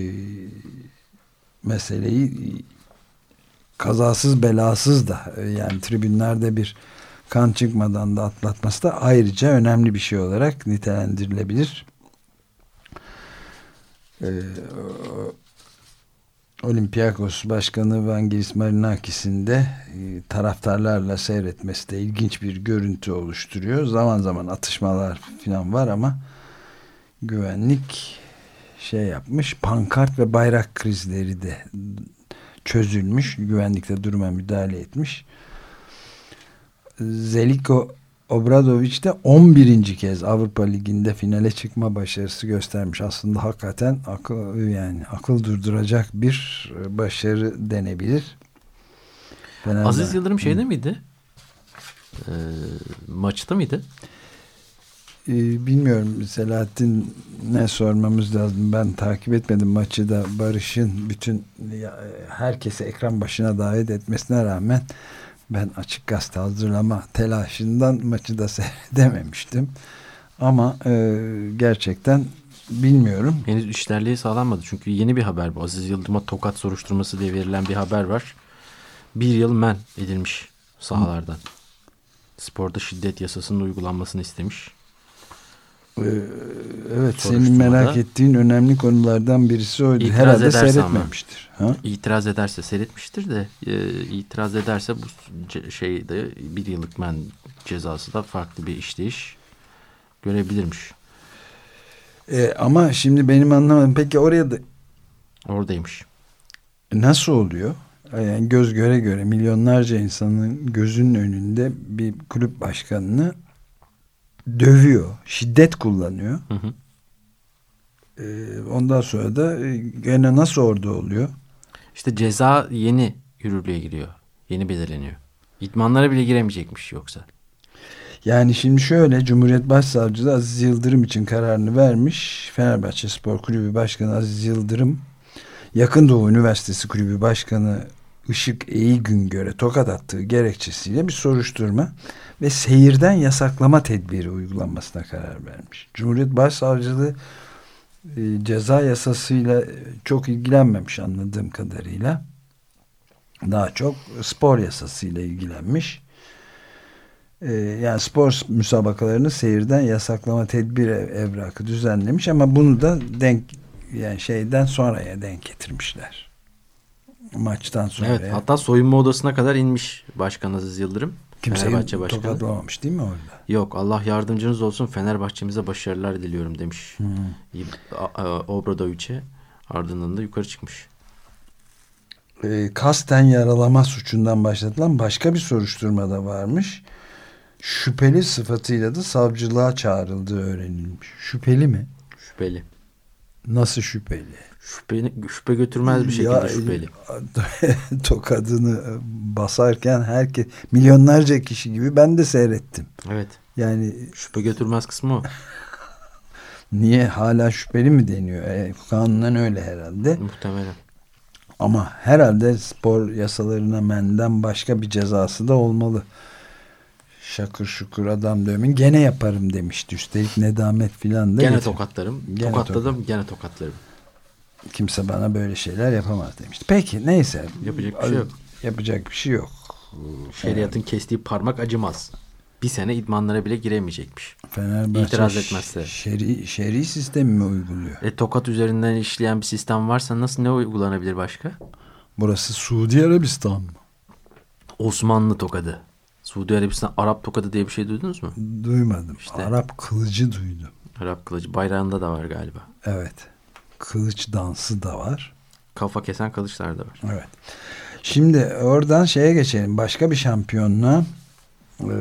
meseleyi kazasız belasız da yani tribünlerde bir kan çıkmadan da atlatması da ayrıca önemli bir şey olarak nitelendirilebilir. Ee, Olympiakos Başkanı Vangelis Marinakis'in de e, taraftarlarla seyretmesi de ilginç bir görüntü oluşturuyor. Zaman zaman atışmalar falan var ama güvenlik şey yapmış, pankart ve bayrak krizleri de çözülmüş. Güvenlikte duruma müdahale etmiş. Zeljko Obradović de on birinci kez Avrupa Ligi'nde finale çıkma başarısı göstermiş. Aslında hakikaten akıl yani akıl durduracak bir başarı denebilir. Fener'de. Aziz Yıldırım şeyde miydi? Ee, maçta mıydı? Ee, bilmiyorum. Selahattin ne sormamız lazım. Ben takip etmedim maçı da. Barış'ın bütün herkese ekran başına davet etmesine rağmen ben açık gazete hazırlama telaşından maçı da seyredememiştim. Ama e, gerçekten bilmiyorum. Henüz işlerliği sağlanmadı. Çünkü yeni bir haber bu. Aziz Yıldırım'a tokat soruşturması diye verilen bir haber var. Bir yıl men edilmiş sahalardan. Hı. Sporda şiddet yasasının uygulanmasını istemiş. Ee, evet, senin merak ettiğin önemli konulardan birisi oydu. İtiraz herhalde seyretmemiştir. Ha? İtiraz ederse seyretmiştir de e, itiraz ederse bu şeyde bir yıllık men cezası da farklı bir işleyiş görebilirmiş. Ee, ama şimdi benim anlamadım. Peki oraya da oradaymış. Nasıl oluyor? Yani göz göre göre milyonlarca insanın gözünün önünde bir kulüp başkanını dövüyor, şiddet kullanıyor. Hı hı. Ee, ondan sonra da gene nasıl orada oluyor? İşte ceza yeni yürürlüğe giriyor. Yeni belirleniyor. İdmanlara bile giremeyecekmiş yoksa. Yani şimdi şöyle, Cumhuriyet Başsavcılığı Aziz Yıldırım için kararını vermiş. Fenerbahçe Spor Kulübü Başkanı Aziz Yıldırım, Yakın Doğu Üniversitesi Kulübü Başkanı Işık Eğigüngör'e tokat attığı gerekçesiyle bir soruşturma ve seyirden yasaklama tedbiri uygulanmasına karar vermiş. Cumhuriyet Başsavcılığı e, ceza yasasıyla çok ilgilenmemiş anladığım kadarıyla. Daha çok spor yasasıyla ilgilenmiş. e, yani spor müsabakalarını seyirden yasaklama tedbir evrakı düzenlemiş ama bunu da denk yani şeyden sonraya denk getirmişler. Maçtan sonra. Evet, hatta soyunma odasına kadar inmiş Başkan Aziz Yıldırım. Kimseyi tokatlamamış değil mi orada? Yok, Allah yardımcınız olsun, Fenerbahçe'mize başarılar diliyorum demiş. Hmm. Obradoviç'e, ardından da yukarı çıkmış. E, kasten yaralama suçundan başlatılan başka bir soruşturma da varmış. Şüpheli sıfatıyla da savcılığa çağrıldığı öğrenilmiş. Şüpheli mi? Şüpheli. Nasıl şüpheli? Şüphe, şüphe götürmez bir şekilde ya, şüpheli. Tokadını basarken herkes, milyonlarca kişi gibi ben de seyrettim. Evet. Yani şüphe götürmez kısmı o. Niye hala şüpheli mi deniyor? E, kanunen öyle herhalde. Muhtemelen. Ama herhalde spor yasalarına menden başka bir cezası da olmalı. Şakır şukur adam dövmeyin gene yaparım demişti. Üstelik nedamet filan da. Gene getir. tokatlarım. Gene Tokatladım tokat. Gene tokatlarım. Kimse bana böyle şeyler yapamaz demişti. Peki neyse. Yapacak bir şey yok. Yapacak bir şey yok. Şeriatın evet. kestiği parmak acımaz. Bir sene idmanlara bile giremeyecekmiş. Fenerbahçe İtiraz etmezse. Şeri, şeri sistemi mi uyguluyor? E, tokat üzerinden işleyen bir sistem varsa nasıl ne uygulanabilir başka? Burası Suudi Arabistan mı? Osmanlı tokadı. Suudi Arabistan Arap tokadı diye bir şey duydunuz mu? Duymadım. İşte, Arap kılıcı duydum. Arap kılıcı. Bayrağında da var galiba. Evet. Kılıç dansı da var. Kafa kesen kılıçlar da var. Evet. Şimdi oradan şeye geçelim. Başka bir şampiyonluğa e,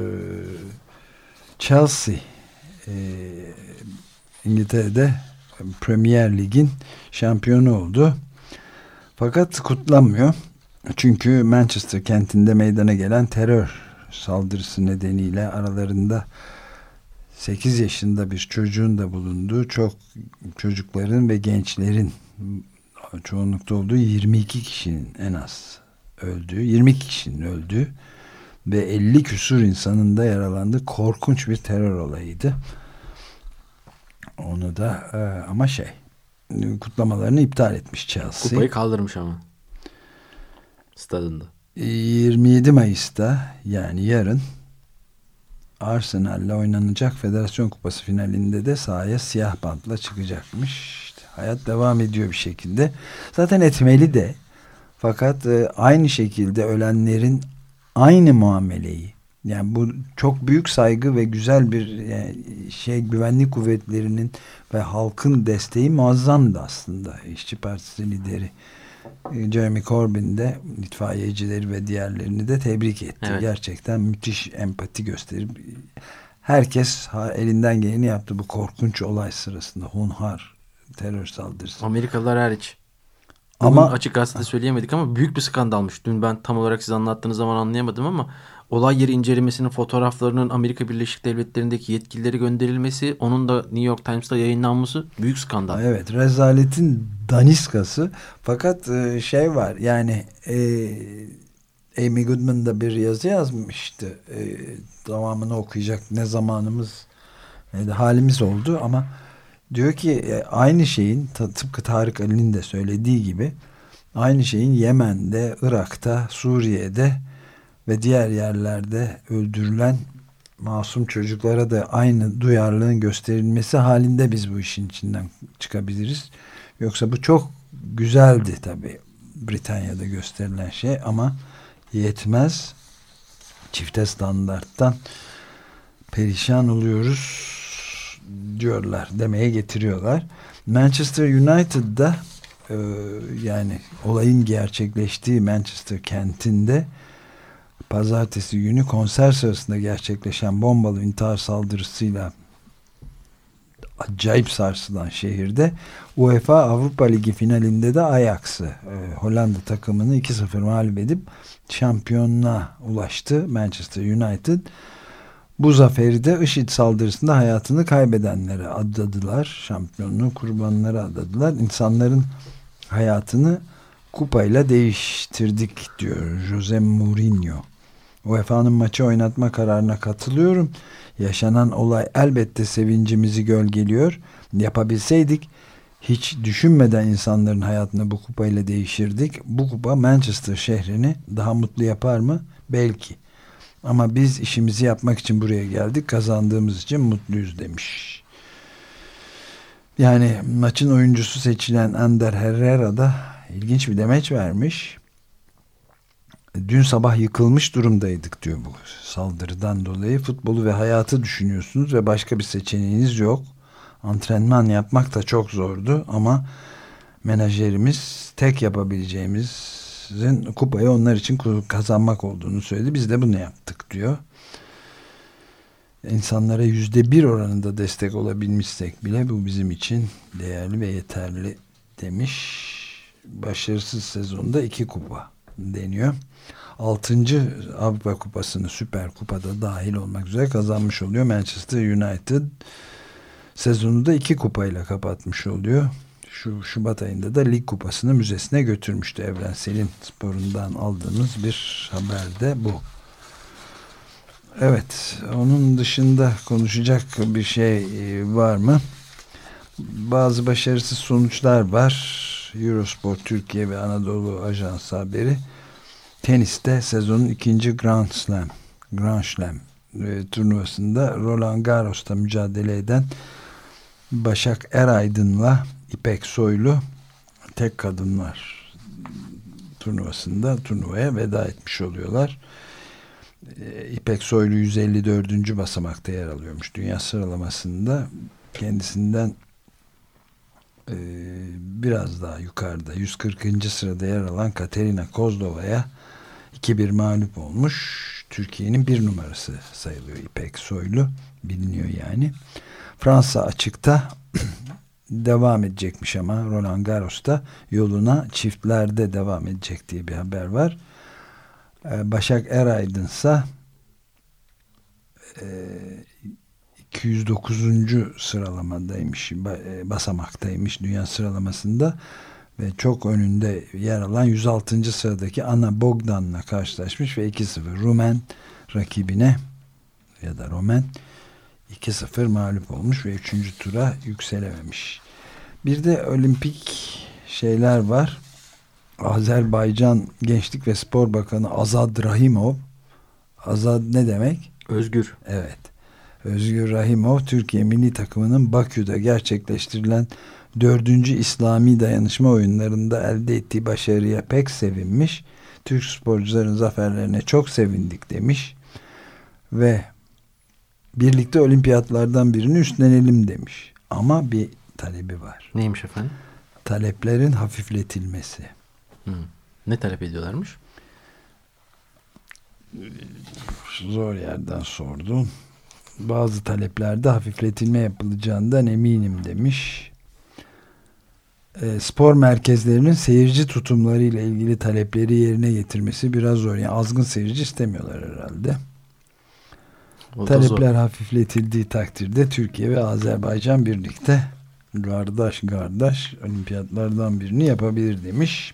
Chelsea e, İngiltere'de Premier Lig'in şampiyonu oldu. Fakat kutlanmıyor. Çünkü Manchester kentinde meydana gelen terör saldırısı nedeniyle aralarında sekiz yaşında bir çocuğun da bulunduğu, çok çocukların ve gençlerin çoğunlukta olduğu yirmi iki kişinin en az öldüğü, yirmi iki kişinin öldüğü ve elli küsur insanın da yaralandığı korkunç bir terör olayıydı. Onu da e, ama şey kutlamalarını iptal etmiş Chelsea. Kupayı kaldırmış ama stadında. yirmi yedi Mayıs'ta yani yarın Arsenal'le oynanacak Federasyon Kupası finalinde de sahaya siyah bantla çıkacakmış. İşte hayat devam ediyor bir şekilde. Zaten etmeli de. Fakat e, aynı şekilde ölenlerin aynı muameleyi, yani bu çok büyük saygı ve güzel bir yani şey, güvenlik kuvvetlerinin ve halkın desteği muazzamdı aslında. İşçi Partisi lideri Jeremy Corbyn de itfaiyecileri ve diğerlerini de tebrik etti. Evet. Gerçekten müthiş empati gösterip herkes elinden geleni yaptı bu korkunç olay sırasında. Hunhar terör saldırısı. Amerikalılar hariç. Bugün ama açık gazetede söyleyemedik ama büyük bir skandalmış. Dün ben tam olarak siz anlattığınız zaman anlayamadım ama olay yeri incelemesinin fotoğraflarının Amerika Birleşik Devletleri'ndeki yetkilileri gönderilmesi, onun da New York Times'ta yayınlanması büyük skandal. Evet, rezaletin daniskası. Fakat şey var yani e, Amy Goodman da bir yazı yazmıştı. E, tamamını okuyacak ne zamanımız ne de halimiz oldu ama diyor ki e, aynı şeyin tıpkı Tarık Ali'nin de söylediği gibi aynı şeyin Yemen'de, Irak'ta, Suriye'de ve diğer yerlerde öldürülen masum çocuklara da aynı duyarlılığın gösterilmesi halinde biz bu işin içinden çıkabiliriz. Yoksa bu çok güzeldi tabii Britanya'da gösterilen şey ama yetmez. Çifte standarttan perişan oluyoruz diyorlar, demeye getiriyorlar. Manchester United'da e, yani olayın gerçekleştiği Manchester kentinde pazartesi günü konser sırasında gerçekleşen bombalı intihar saldırısıyla acayip sarsılan şehirde UEFA Avrupa Ligi finalinde de Ajax'ı e, Hollanda takımını iki sıfır mağlup edip şampiyonluğa ulaştı Manchester United. Bu zaferi de IŞİD saldırısında hayatını kaybedenlere adadılar. Şampiyonluğu kurbanları adadılar. İnsanların hayatını kupayla değiştirdik diyor Jose Mourinho. U E F A'nın maçı oynatma kararına katılıyorum. Yaşanan olay elbette sevincimizi gölgeliyor. Yapabilseydik hiç düşünmeden insanların hayatını bu kupayla değiştirdik. Bu kupa Manchester şehrini daha mutlu yapar mı? Belki. Ama biz işimizi yapmak için buraya geldik. Kazandığımız için mutluyuz demiş. Yani maçın oyuncusu seçilen Ander Herrera da ilginç bir demeç vermiş. Dün sabah yıkılmış durumdaydık diyor bu saldırıdan dolayı. Futbolu ve hayatı düşünüyorsunuz ve başka bir seçeneğiniz yok. Antrenman yapmak da çok zordu ama menajerimiz tek yapabileceğimizin kupayı onlar için kazanmak olduğunu söyledi. Biz de bunu yaptık diyor. İnsanlara yüzde bir oranında destek olabilmişsek bile bu bizim için değerli ve yeterli demiş. Başarısız sezonda iki kupa deniyor. Altıncı Avrupa Kupası'nı Süper Kupa'da dahil olmak üzere kazanmış oluyor. Manchester United sezonu da iki kupayla kapatmış oluyor. Şu Şubat ayında da Lig Kupası'nı müzesine götürmüştü. Evrensel'in sporundan aldığımız bir haber de bu. Evet, onun dışında konuşacak bir şey var mı? Bazı başarısız sonuçlar var. Eurosport Türkiye ve Anadolu Ajansı haberi. Teniste sezonun ikinci Grand Slam Grand Slam e, turnuvasında Roland Garros'ta mücadele eden Başak Eraydın'la İpek Soylu tek kadınlar turnuvasında turnuvaya veda etmiş oluyorlar. E, İpek Soylu yüz elli dördüncü basamakta yer alıyormuş dünya sıralamasında. Kendisinden e, biraz daha yukarıda yüz kırkıncı sırada yer alan Katerina Kozlova'ya iki bir mağlup olmuş. Türkiye'nin bir numarası sayılıyor İpek Soylu. Biliniyor yani. Fransa açıkta devam edecekmiş ama Roland Garros'ta yoluna çiftlerde devam edecek diye bir haber var. Başak Eraydın ise iki yüz dokuzuncu sıralamadaymış, basamaktaymış dünya sıralamasında ve çok önünde yer alan yüz altıncı sıradaki Ana Bogdan'la karşılaşmış ve iki sıfır Rumen rakibine ya da Romen iki sıfır mağlup olmuş ve üçüncü tura yükselememiş. Bir de olimpik şeyler var. Azerbaycan Gençlik ve Spor Bakanı Azad Rahimov. Azad ne demek? Özgür. Evet. Özgür Rahimov Türkiye milli takımının Bakü'de gerçekleştirilen dördüncü İslami dayanışma oyunlarında elde ettiği başarıya pek sevinmiş. Türk sporcuların zaferlerine çok sevindik demiş. Ve birlikte olimpiyatlardan birini üstlenelim demiş. Ama bir talebi var. Neymiş efendim? Taleplerin hafifletilmesi. Hmm. Ne talep ediyorlarmış? Zor yerden sordum. Bazı taleplerde hafifletilme yapılacağından eminim demiş. E, spor merkezlerinin seyirci tutumlarıyla ilgili talepleri yerine getirmesi biraz zor. Yani azgın seyirci istemiyorlar herhalde. Talepler hafifletildiği takdirde Türkiye ve Azerbaycan birlikte kardeş kardeş olimpiyatlardan birini yapabilir demiş.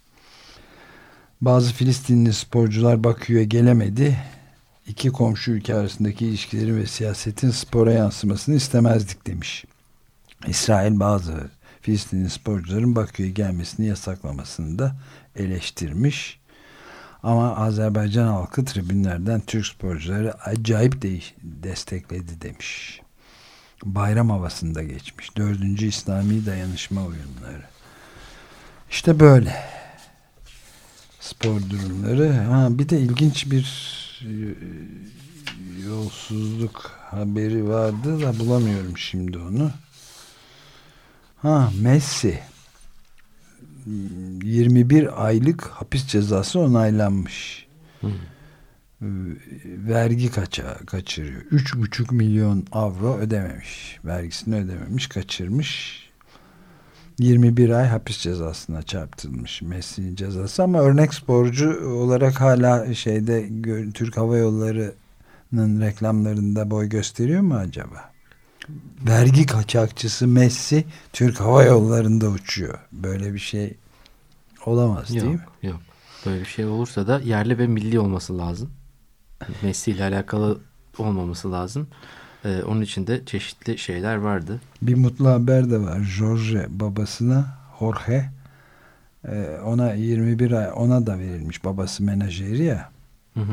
Bazı Filistinli sporcular Bakü'ye gelemedi. İki komşu ülke arasındaki ilişkilerin ve siyasetin spora yansımasını istemezdik demiş. İsrail bazı Filistinli sporcuların Bakü'ye gelmesini yasaklamasını da eleştirmiş. Ama Azerbaycan halkı tribünlerden Türk sporcuları acayip de destekledi demiş. Bayram havasında geçmiş. Dördüncü İslami dayanışma oyunları. İşte böyle. Spor durumları. Ha, bir de ilginç bir yolsuzluk haberi vardı da bulamıyorum şimdi onu. Ha, Messi yirmi bir aylık hapis cezası onaylanmış. Hmm. Vergi kaçağı kaçırıyor. üç buçuk milyon avro ödememiş. Vergisini ödememiş, kaçırmış. yirmi bir ay hapis cezasına çarptırılmış Messi'nin cezası ama örnek sporcu olarak hala şeyde Türk Hava Yolları'nın reklamlarında boy gösteriyor mu acaba? Vergi kaçakçısı Messi Türk Hava Yolları'nda uçuyor. Böyle bir şey olamaz yok, değil mi? Yok. Böyle bir şey olursa da yerli ve milli olması lazım. Messi ile alakalı olmaması lazım. Ee, onun için de çeşitli şeyler vardı. Bir mutlu haber de var. Jorge babasına Jorge e, ona yirmi bir ay ona da verilmiş. Babası menajeri ya. Hı hı.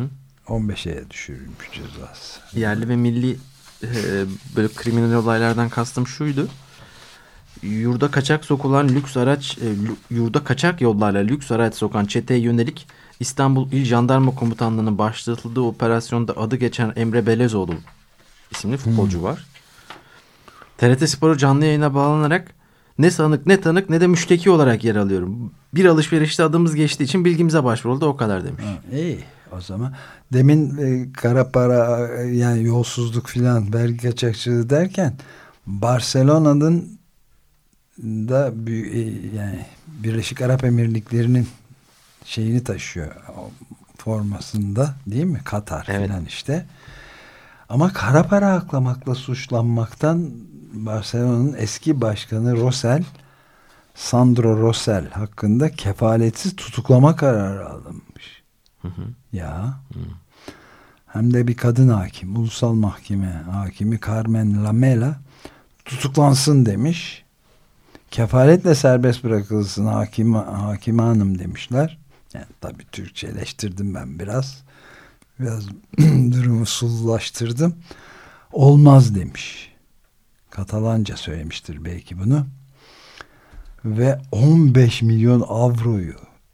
on beşe düşürülmüş cezası. Yerli ve milli e, böyle kriminal olaylardan kastım şuydu. Yurda kaçak sokulan lüks araç, e, yurda kaçak yollarla lüks araç sokan çeteye yönelik İstanbul İl Jandarma Komutanlığı'nın başlatıldığı operasyonda adı geçen Emre Belezoğlu isimli futbolcu hmm. var. T R T Spor'u canlı yayına bağlanarak ne sanık ne tanık ne de müşteki olarak yer alıyorum. Bir alışverişte adımız geçtiği için bilgimize başvuruldu, o kadar demiş. Ha, iyi o zaman. Demin e, kara para yani yolsuzluk filan vergi kaçakçılığı derken Barcelona'nın da yani Birleşik Arap Emirlikleri'nin şeyini taşıyor formasında değil mi? Katar evet. filan işte. Ama kara para aklamakla suçlanmaktan Barcelona'nın eski başkanı Rosell, Sandro Rosell hakkında kefaletsiz tutuklama kararı alınmış. Hı hı. Ya. Hı. Hem de bir kadın hakim, ulusal mahkeme hakimi Carmen Lamela tutuklansın demiş. Kefaletle serbest bırakılsın hakim, hakime hanım demişler. Yani tabii Türkçeleştirdim ben biraz. Biraz durumu sululaştırdım. Olmaz demiş. Katalanca söylemiştir belki bunu. Ve on beş milyon avroyu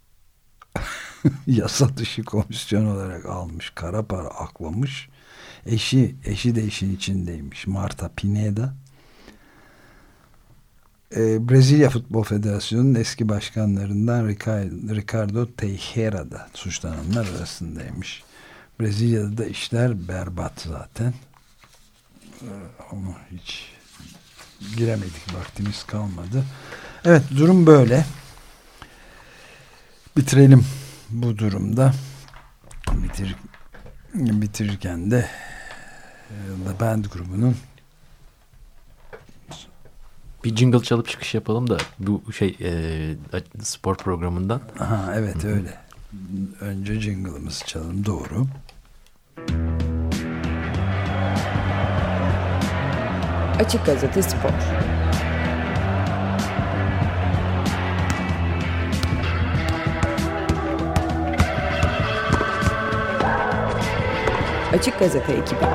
yasa dışı komisyon olarak almış. Kara para aklamış. Eşi, eşi de işin içindeymiş. Marta Pineda. Ee, Brezilya Futbol Federasyonu'nun eski başkanlarından Ricardo Teixeira da suçlananlar arasındaymış. Brezilya'da da işler berbat zaten. Ee, ama hiç giremedik, vaktimiz kalmadı. Evet, durum böyle. Bitirelim bu durumda. Bitir, bitirirken de The Band grubunun bir jingle çalıp çıkış yapalım da bu şey e, spor programından. Aha, evet Hı-hı. öyle. Önce jingle'ımızı çalalım, doğru. Açık Gazete Spor. Açık Gazete ekibi.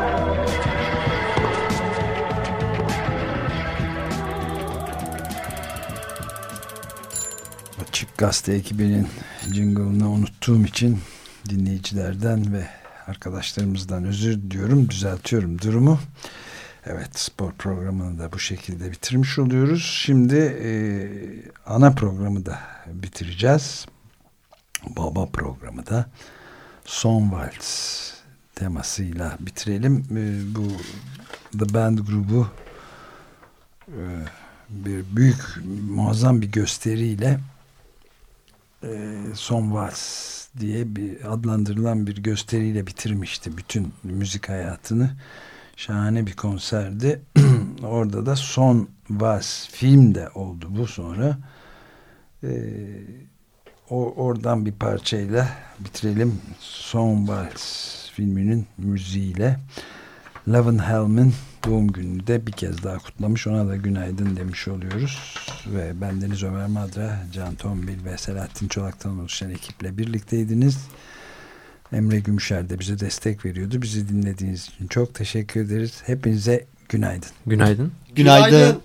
Açık Gazete ekibinin jingle'ını unuttuğum için dinleyicilerden ve arkadaşlarımızdan özür diliyorum, düzeltiyorum durumu. Evet, spor programını da bu şekilde bitirmiş oluyoruz. Şimdi e, ana programı da bitireceğiz. Baba programı da Son Vals temasıyla bitirelim. E, bu The Band grubu e, bir büyük, muazzam bir gösteriyle e, Son Vals diye bir adlandırılan bir gösteriyle bitirmişti bütün müzik hayatını. Şahane bir konserdi. Orada da Son Vals film de oldu bu sonra. Ee, o, oradan bir parçayla bitirelim. Son Vals filminin müziğiyle. Levin Helm'in doğum gününü de bir kez daha kutlamış. Ona da günaydın demiş oluyoruz. Ve bendeniz Ömer Madra, Can Tombil ve Selahattin Çolak'tan oluşan ekiple birlikteydiniz. Emre Gümüşer de bize destek veriyordu. Bizi dinlediğiniz için çok teşekkür ederiz. Hepinize günaydın. Günaydın. Günaydın. Günaydın.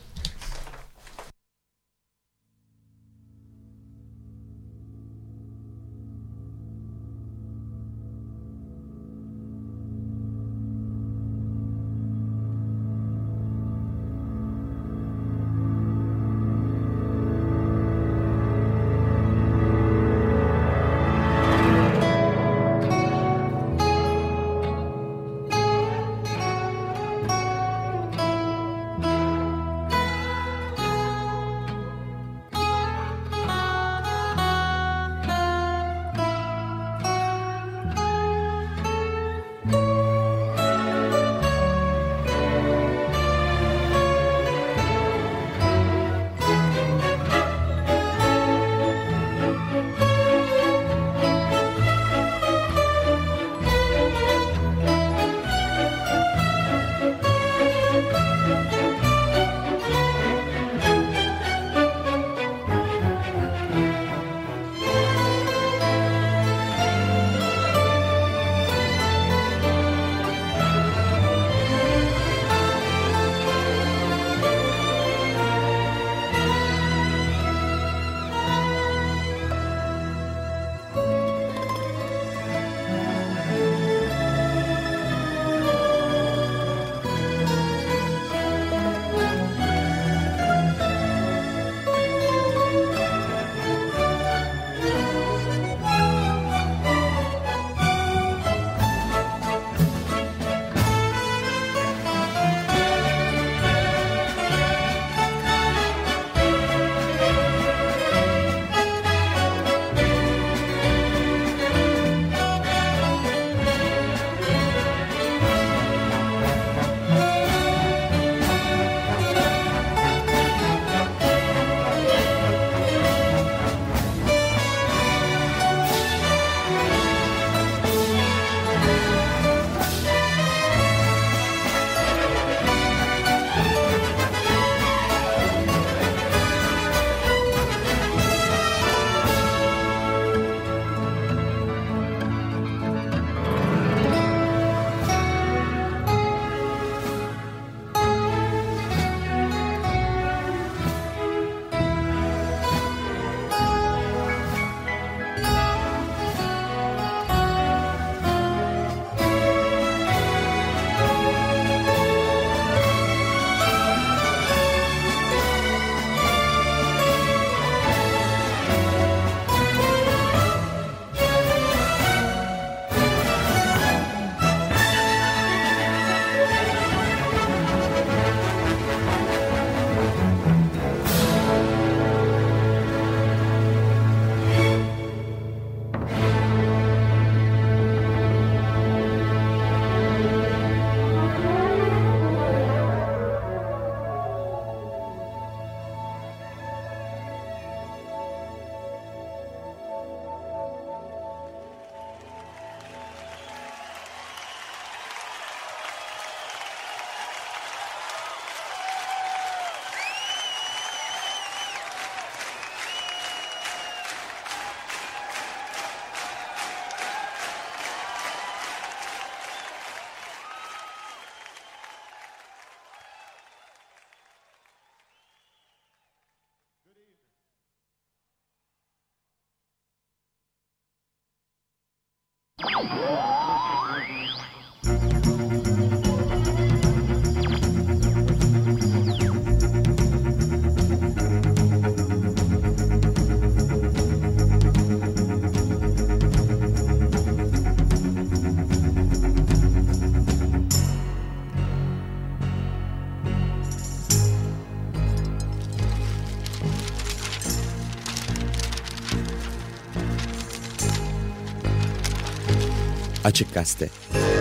Açık Gazete.